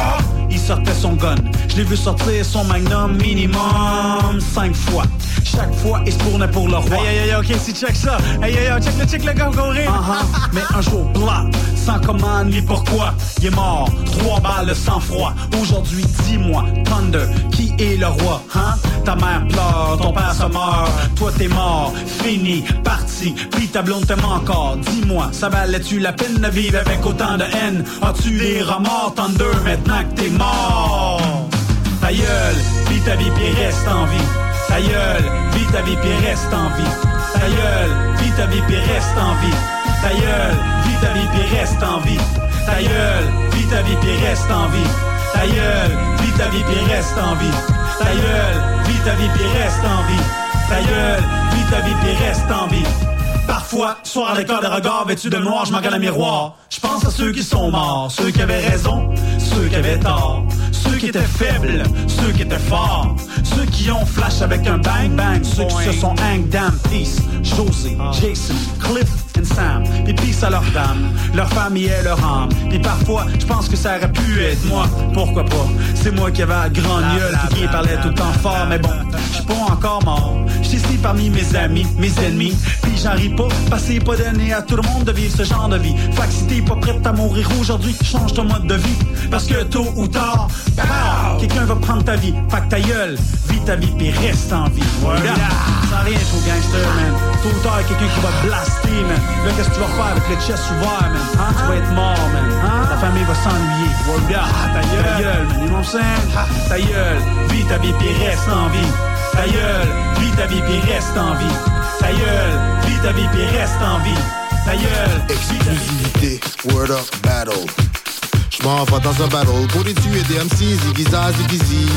il sortait son gun. Je l'ai vu sortir son magnum minimum 5 fois. Chaque fois, il se tournait pour le roi. Aïe, aïe, aïe, ok, si check ça. Aïe, aïe, aïe, check le gars, go rire. Mais un jour, blanc, sans commande, ni pourquoi. Il est mort, 3 balles de sang-froid. Aujourd'hui, dis-moi, Thunder, qui est le roi, hein? Ta mère pleure, ton père se meurt. Toi, t'es mort, fini, parti. Puis ta blonde t'aime encore. Dis-moi, ça valait-tu la peine de vivre avec autant de haine? As-tu les remords, Thunder, maintenant que t'es mort? Ta gueule, vis ta vie, puis reste en vie. Ta gueule, vis ta vie puis reste en vie. Ta gueule, vis ta vie puis reste en vie. Ta gueule, vis ta vie puis reste en vie. Ta gueule, vis ta vie puis reste en vie. Ta gueule, vis ta vie puis reste en vie. Ta gueule, vis ta vie puis reste en vie. Ta gueule, vis ta vie puis reste en vie. Parfois, soir à l'école de regard vêtu de noir, je m'en regarde à miroir. Je pense à ceux qui sont morts, ceux qui avaient raison, ceux qui avaient tort, ceux qui étaient faibles, ceux qui étaient forts, ceux qui ont flash avec un bang bang, ceux qui se sont hang damn, Peace, José, Jason, Cliff and Sam, puis peace à leur dame, leur famille et leur âme. Puis parfois, je pense que ça aurait pu être moi, pourquoi pas. C'est moi qui avais la grande gueule, puis qui parlait tout le temps fort, mais bon, je suis pas encore mort. Je suis ici parmi mes amis, mes ennemis, puis j'en ris pas, parce que c'est pas donné à tout le monde de vivre ce genre de vie. Fait que si t'es pas prête à mourir aujourd'hui, change ton mode de vie, parce que tôt ou tard, quelqu'un va prendre ta vie. Fait que ta gueule, vis ta vie pis reste en vie. Sans rien trop gangster, man. Tôt ou tard, quelqu'un qui va te blaster, man. Là, qu'est-ce que tu vas faire avec le chest ouvert, man? Hein? Tu vas être mort, man. Ta famille va s'ennuyer. Ta gueule, man. You know what I'm saying? Ta gueule, vis ta vie pis reste en vie. Ta gueule, vis ta vie pis reste en vie. Ta gueule, vis ta vie pis reste en vie. Ta gueule, exclusivité, word up battle. J'm'en vais dans un battle pour les tuer des MC, Ziggy-Za, Ziggy-Zi.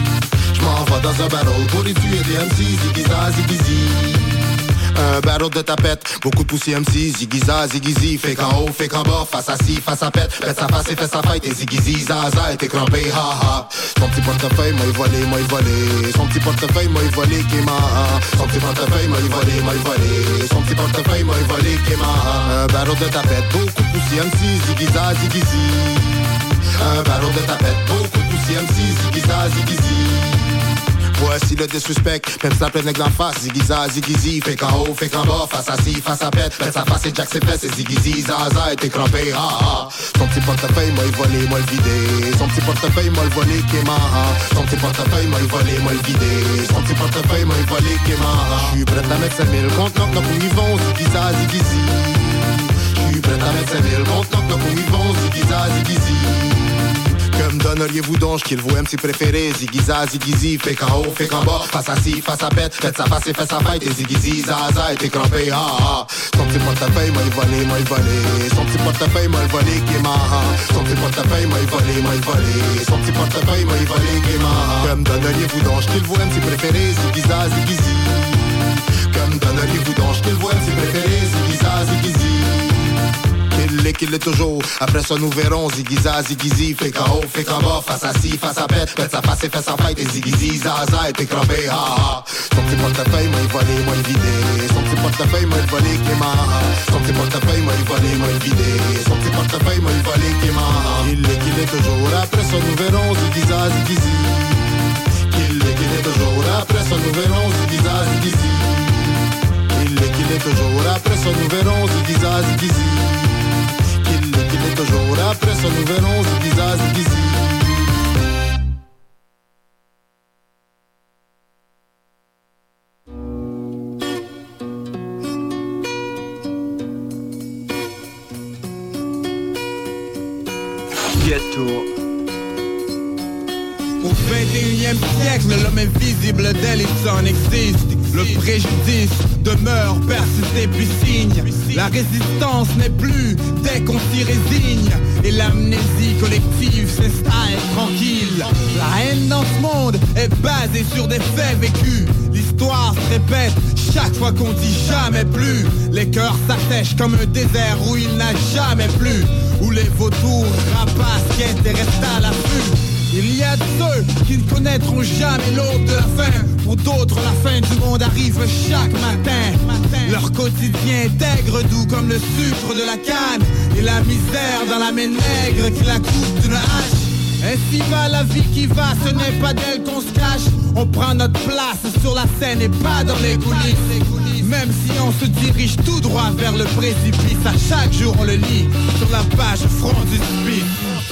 J'm'en vais dans un battle pour les tuer des MC, Ziggy-Za, Ziggy-Zi. Un battle de tapette, beaucoup de poussés MC, Ziggy-Za, Ziggy-Zi. Fait qu'en haut, fait qu'en bas, face à ci, face à pète. Pète sa face et fait sa fête, et Ziggy-Zi, Zaza, et t'es crampé, ha ha. Son petit portefeuille, moi il volé, moi il volé. Son petit portefeuille, moi il volé, Kéma. Son petit portefeuille, moi il volé, moi il volé. Son petit portefeuille, moi il volé, Kéma. Un battle de tapette, beaucoup de poussés MC, Ziggy-Za, Ziggy-Zi. Un battle de tapette, beaucoup de poussés MC, Ziggy-Za, Ziggy-Zi. Voici le disrespect, même ça plein d'en face. Ziggy-Za, Ziggy-Zi, fait qu'en haut, fait qu'en bas. Face à ci, face à pète, pète sa face et Jack ses fesses. Et Ziggy-Zi, Zaza, et t'es crampé, ha ha. Son petit portefeuille, moi il volé, moi il vidé. Son petit portefeuille, moi il volé, Kéma. Son petit portefeuille, moi il volé, moi il vidé. Son petit portefeuille, moi il volé, Kéma. J'suis prêt à mettre 5000 contre knock où ils vont. Ziggy-Za, Ziggy-Zi. J'suis prêt à mettre 5000 contre knock où ils vont. Ziggy-Za, Ziggy-Zi. Que me donneriez-vous donc, qu'il vous MC préféré? Ziggy-Za, Ziggy-Zi, fait qu'en haut, fait qu'en bas. Face à ci, face à pète, faites sa face et fait sa fête. Et Ziggy-Zi, Zaza, et t'es crampé, ha ha. Son petit portefeuille, moi il volé, moi il volé. Son petit portefeuille, moi il volé, Kéma. Son petit portefeuille, moi il volé, moi il volé. Son petit portefeuille, moi il volé, Kéma. Que me donneriez-vous donc, qu'il vous MC préféré? Ziggy-Za, Ziggy-Zi. Que me donneriez-vous donc, qu'il vous MC préféré? Ziggy-Za, Ziggy-Zi. Qu'il est toujours, après ça nous verrons. Ziggy-Za, Ziggy-Zi, fait qu'en haut, fait qu'en bas. Face à ci, face à pète, pète sa face et fait sa fête. Et Ziggy-Zi, Zaza, et t'es crampé, ha ha. Son petit portefeuille, moi il volé, moi il vidé. Son petit portefeuille, moi il volé, Kéma. Son petit portefeuille, moi il volé, moi il vidé. Son portefeuille, moi, il va les quémant. Qu'il est toujours, après ça, nous verrons, ziggy-za, ziggy-zi. Qu'il est toujours, après ça, nous verrons, ziggy-za, ziggy-zi. Qu'il est toujours, après ça, nous verrons, ziggy-za, ziggy-zi. Qu'il est toujours, après ça, nous verrons, ziggy-za, ziggy-zi. Au 21e siècle, l'homme invisible d'Ellison existe. Le préjudice demeure, persiste et puis signe. La résistance n'est plus dès qu'on s'y résigne. Et l'amnésie collective s'installe tranquille. La haine dans ce monde est basée sur des faits vécus. L'histoire se répète chaque fois qu'on dit jamais plus. Les cœurs s'attèchent comme un désert où il n'a jamais plu. Où les vautours rapaces quittent et restent à l'affût. Il y a ceux qui ne connaîtront jamais l'aube de la fin. Pour d'autres, la fin du monde arrive chaque matin. Leur quotidien est aigre, doux comme le sucre de la canne. Et la misère dans la main nègre qui la coupe d'une hache. Ainsi va la vie qui va, ce n'est pas d'elle qu'on se cache. On prend notre place sur la scène et pas dans les coulisses. Même si on se dirige tout droit vers le précipice, à chaque jour on le lit sur la page frontispice.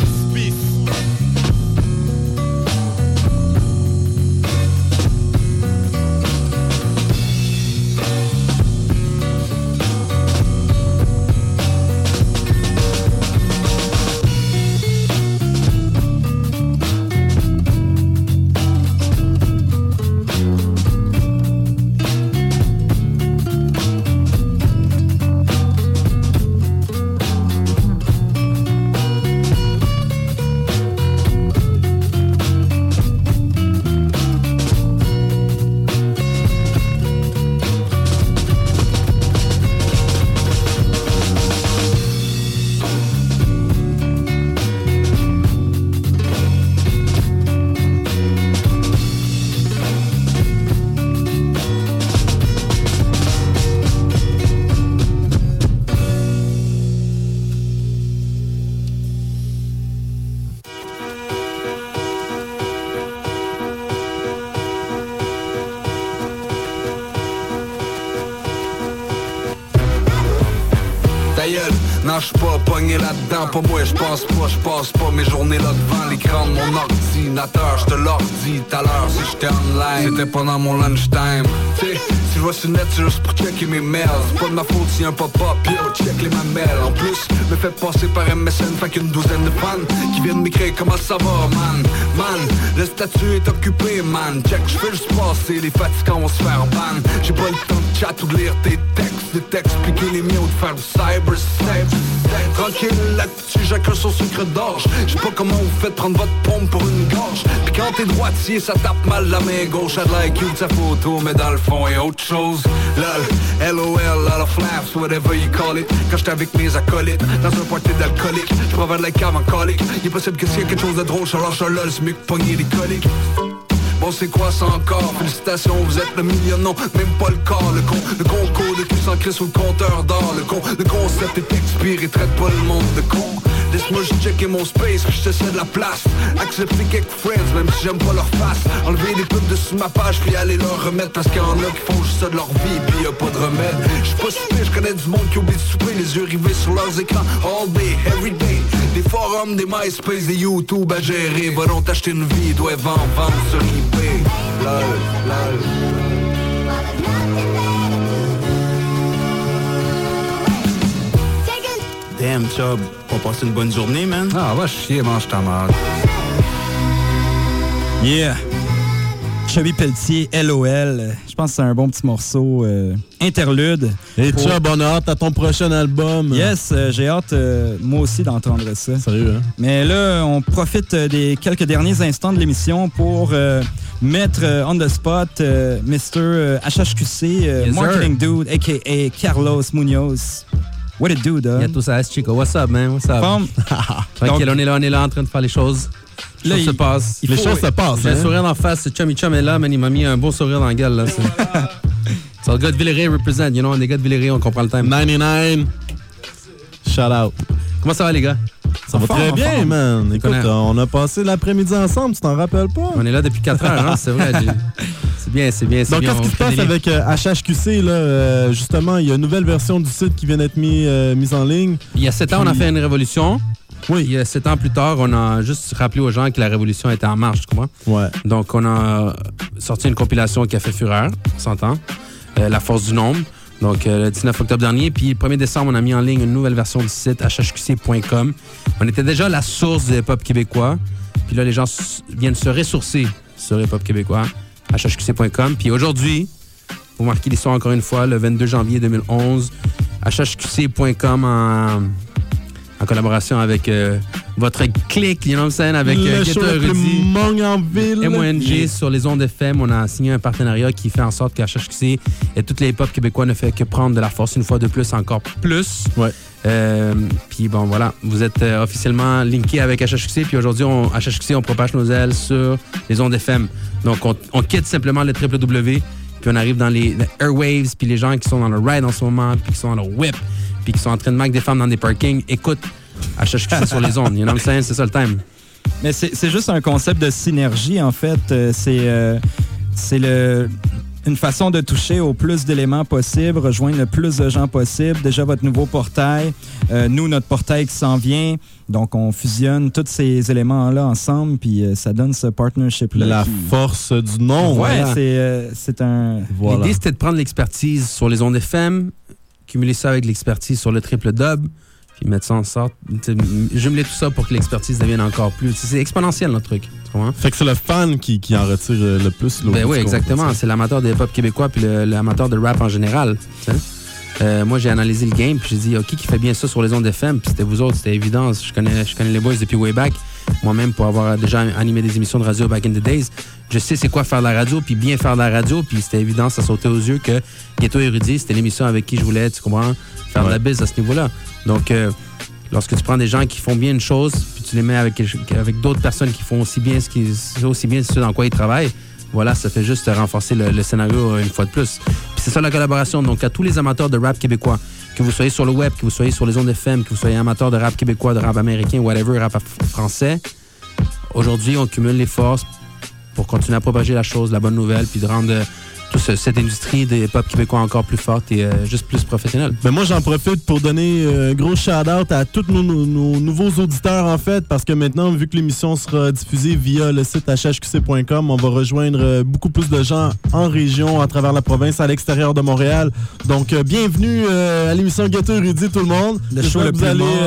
Non, j'suis pas pogné là-dedans, pas moi, j'pense pas, j'passe pas mes journées là devant l'écran de mon ordinateur. J'te leur dis tout à l'heure si j'étais online, c'était pendant mon lunchtime. T'sais, si je vois sur le net, c'est juste pour checker mes mails. C'est pas de ma faute si un pop-up, yo, check les mamelles. En plus, me fait passer par MSN, fait qu'une douzaine de fans qui viennent m'écrire comment ça va, man. Man, le statut est occupé, man. Check, j'fais juste passer, les fatigants vont se faire ban. J'ai pas le temps de chat ou de lire tes textes, de t'expliquer les miens ou de faire du cybersex. Tranquille là-dessus, chacun son sucre d'orge. J'sais pas comment vous faites prendre votre pompe pour une gorge. Pis quand t'es droitier, ça tape mal la main gauche. I'd like you de sa photo, mais dans le fond y'a autre chose. Lol, LOL, lot of laughs, whatever you call it. Quand j'étais avec mes acolytes, dans un party d'alcoolique, j'provers de la cave en colique. Il est possible que s'il y a quelque chose de drôle, je lâche un lol, c'est mieux que pogner des coliques. Bon c'est quoi ça encore? Félicitations, vous êtes le million, non, même pas le corps. Le concours de cul s'ancré sous le compteur d'or. Le concept est expiré, traite pas le monde de con. Laisse-moi juste checker mon space, puis je te cède la place. Accepter quelques friends, même si j'aime pas leur face. Enlever les pubs dessus ma page, puis aller leur remettre. Parce qu'il y en a qui font juste ça de leur vie, puis y'a pas de remède. J'suis pas super, j'connais du monde qui oublie de souper. Les yeux rivés sur leurs écrans, all day, every day. Des forums, des MySpace, des YouTube à gérer. Va donc t'acheter une vie, doivent en vendre sur eBay. Lol, lol. Damn, Chubb, on passe une bonne journée, man. Ah, va chier, mange ta marde. Yeah. Chubby Pelletier, LOL. Je pense que c'est un bon petit morceau interlude. Et Chubb, on a hâte à ton prochain album. Yes, j'ai hâte, moi aussi, d'entendre ça. Sérieux, hein? Mais là, on profite des quelques derniers instants de l'émission pour mettre on the spot Mr. HHQC, Marketing Dude, a.k.a. Carlos Munoz. What it do, dog? Yeah, tout ça, Chico. What's up, man? What's up? Tranquille, on est là en train de faire les choses. Les choses se passent. Les choses se passent. J'ai un sourire en face. Chummy Chum est là, man. Il m'a mis un beau sourire dans la gueule, là. C'est le gars de Villeray represent. You know, les gars de Villeray, on comprend le time. 99. Shout out. Comment ça va, les gars? Ça va très bien, man. Écoute, on a passé l'après-midi ensemble, tu t'en rappelles pas? On est là depuis 4 heures, hein? C'est vrai. C'est bien. Donc, qu'est-ce qui se passe avec HHQC, là? Justement, il y a une nouvelle version du site qui vient d'être mise en ligne. Il y a 7 ans, on a fait une révolution. Oui. Il y a 7 ans plus tard, on a juste rappelé aux gens que la révolution était en marche, tu comprends? Ouais. Donc, on a sorti une compilation qui a fait fureur, on s'entend. La force du nombre. Donc, le 19 octobre dernier. Puis, le 1er décembre, on a mis en ligne une nouvelle version du site hhqc.com. On était déjà la source de hip-hop québécois. Puis là, les gens viennent se ressourcer sur hip-hop québécois. hhqc.com. Puis aujourd'hui, vous marquez l'histoire encore une fois, le 22 janvier 2011, hhqc.com en collaboration avec votre clique, you know what I'm saying, avec Ghetto Érudit, MONG sur les ondes FM. On a signé un partenariat qui fait en sorte que HHQC et toutes les hip-hop québécois ne fait que prendre de la force une fois de plus, encore plus. Ouais. Puis bon, voilà, vous êtes officiellement linké avec HHQC. Puis aujourd'hui, HHQC, on propage nos ailes sur les ondes FM. Donc, on quitte simplement le www, puis on arrive dans les airwaves, puis les gens qui sont dans le ride en ce moment, puis qui sont dans le whip, puis qui sont en train de mac des femmes dans des parkings, écoute HHQC sur les ondes. You know what I'm saying? C'est ça le time. Mais c'est juste un concept de synergie, en fait. C'est une façon de toucher au plus d'éléments possible, rejoindre le plus de gens possible. Déjà, votre nouveau portail, nous, notre portail qui s'en vient. Donc, on fusionne tous ces éléments-là ensemble, puis ça donne ce partnership-là. La force du nom. Ouais, c'est un... Voilà. L'idée, c'était de prendre l'expertise sur les ondes FM, cumuler ça avec l'expertise sur le triple dub, puis mettre ça en sorte, jumeler tout ça pour que l'expertise devienne encore plus... C'est exponentiel, notre truc. Fait que c'est le fan qui en retire le plus. Ben oui, exactement. C'est l'amateur de hip-hop québécois puis l'amateur de rap en général. Moi, j'ai analysé le game puis j'ai dit, OK, qui fait bien ça sur les ondes FM? Puis c'était vous autres, c'était évident. Je connais les boys depuis way back. Moi-même, pour avoir déjà animé des émissions de radio back in the days, je sais c'est quoi faire de la radio puis bien faire de la radio. Puis c'était évident, ça sautait aux yeux que Ghetto Érudit, c'était l'émission avec qui je voulais, tu comprends, faire de la bise à ce niveau-là. Donc, lorsque tu prends des gens qui font bien une chose, puis tu les mets avec d'autres personnes qui font aussi bien ce dans quoi ils travaillent, voilà, ça fait juste renforcer le scénario une fois de plus. Puis c'est ça la collaboration. Donc, à tous les amateurs de rap québécois, que vous soyez sur le web, que vous soyez sur les ondes FM, que vous soyez amateur de rap québécois, de rap américain, whatever, rap français, aujourd'hui, on cumule les forces pour continuer à propager la chose, la bonne nouvelle, puis de rendre toute cette industrie des hip-hop québécois encore plus forte et juste plus professionnelle. Ben moi, j'en profite pour donner un gros shout-out à tous nos nouveaux auditeurs, en fait, parce que maintenant, vu que l'émission sera diffusée via le site hhqc.com, on va rejoindre beaucoup plus de gens en région, à travers la province, à l'extérieur de Montréal. Donc, bienvenue à l'émission Ghetto Érudit, tout le monde. Le show le plus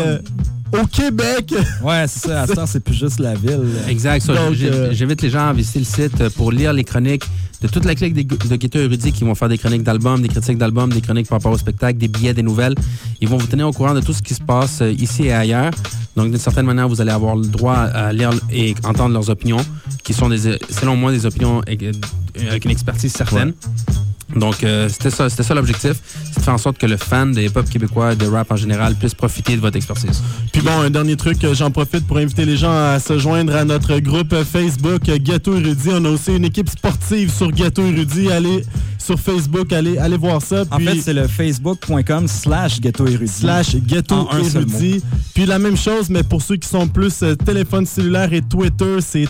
au Québec. Ouais, c'est ça. À ce temps, c'est plus juste la ville. Exact. J'invite les gens à visiter le site pour lire les chroniques de toute la clique de Ghetto Érudit qui vont faire des chroniques d'albums, des critiques d'albums, des chroniques par rapport au spectacle, des billets, des nouvelles. Ils vont vous tenir au courant de tout ce qui se passe ici et ailleurs. Donc, d'une certaine manière, vous allez avoir le droit à lire et entendre leurs opinions, qui sont, selon moi, des opinions avec une expertise certaine. Ouais. Donc, c'était ça l'objectif. C'est de faire en sorte que le fan de hip-hop québécois, de rap en général, puisse profiter de votre expertise. Puis bon, un dernier truc, j'en profite pour inviter les gens à se joindre à notre groupe Facebook Ghetto Érudit. On a aussi une équipe sportive sur Ghetto Érudit. Allez sur Facebook, allez voir ça. Puis, en fait, c'est le facebook.com/Ghetto Érudit. /Ghetto Érudit. Puis la même chose, mais pour ceux qui sont plus téléphone cellulaire et Twitter, c'est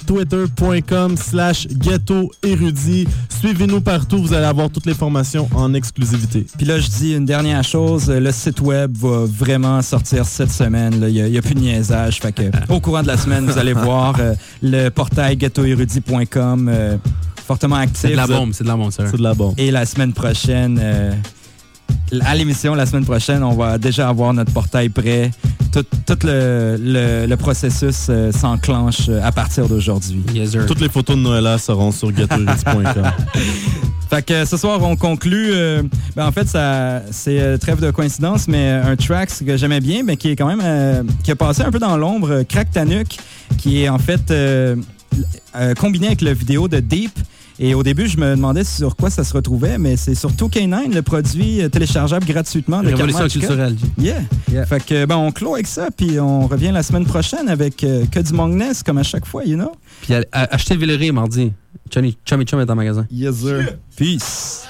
twitter.com/Ghetto Érudit. Suivez-nous partout, vous allez avoir toutes les formations en exclusivité. Puis là, je dis une dernière chose, le site web va vraiment sortir cette semaine. Il n'y a plus de niaisage. Fait que, au courant de la semaine, vous allez voir le portail ghettoérudit.com fortement actif. C'est de la bombe, ça. C'est de la bombe. Et la semaine prochaine, à l'émission, la semaine prochaine, on va déjà avoir notre portail prêt. Tout le processus s'enclenche à partir d'aujourd'hui. Yes, sir. Toutes les photos de Noël seront sur ghettoérudit.com. Fait que ce soir, on conclut. En fait, c'est trêve de coïncidence, mais un track que j'aimais bien, mais qui est quand même qui a passé un peu dans l'ombre, Crack Ta Nuque, qui est en fait combiné avec la vidéo de Deep. Et au début, je me demandais sur quoi ça se retrouvait, mais c'est sur 2K9, le produit téléchargeable gratuitement de Révolution culturelle. Yeah. Fait que, on clôt avec ça, puis on revient la semaine prochaine avec que du Mongness, comme à chaque fois, you know? Puis achetez Villeray mardi. Chummy Chum est en magasin. Yes, sir. Peace.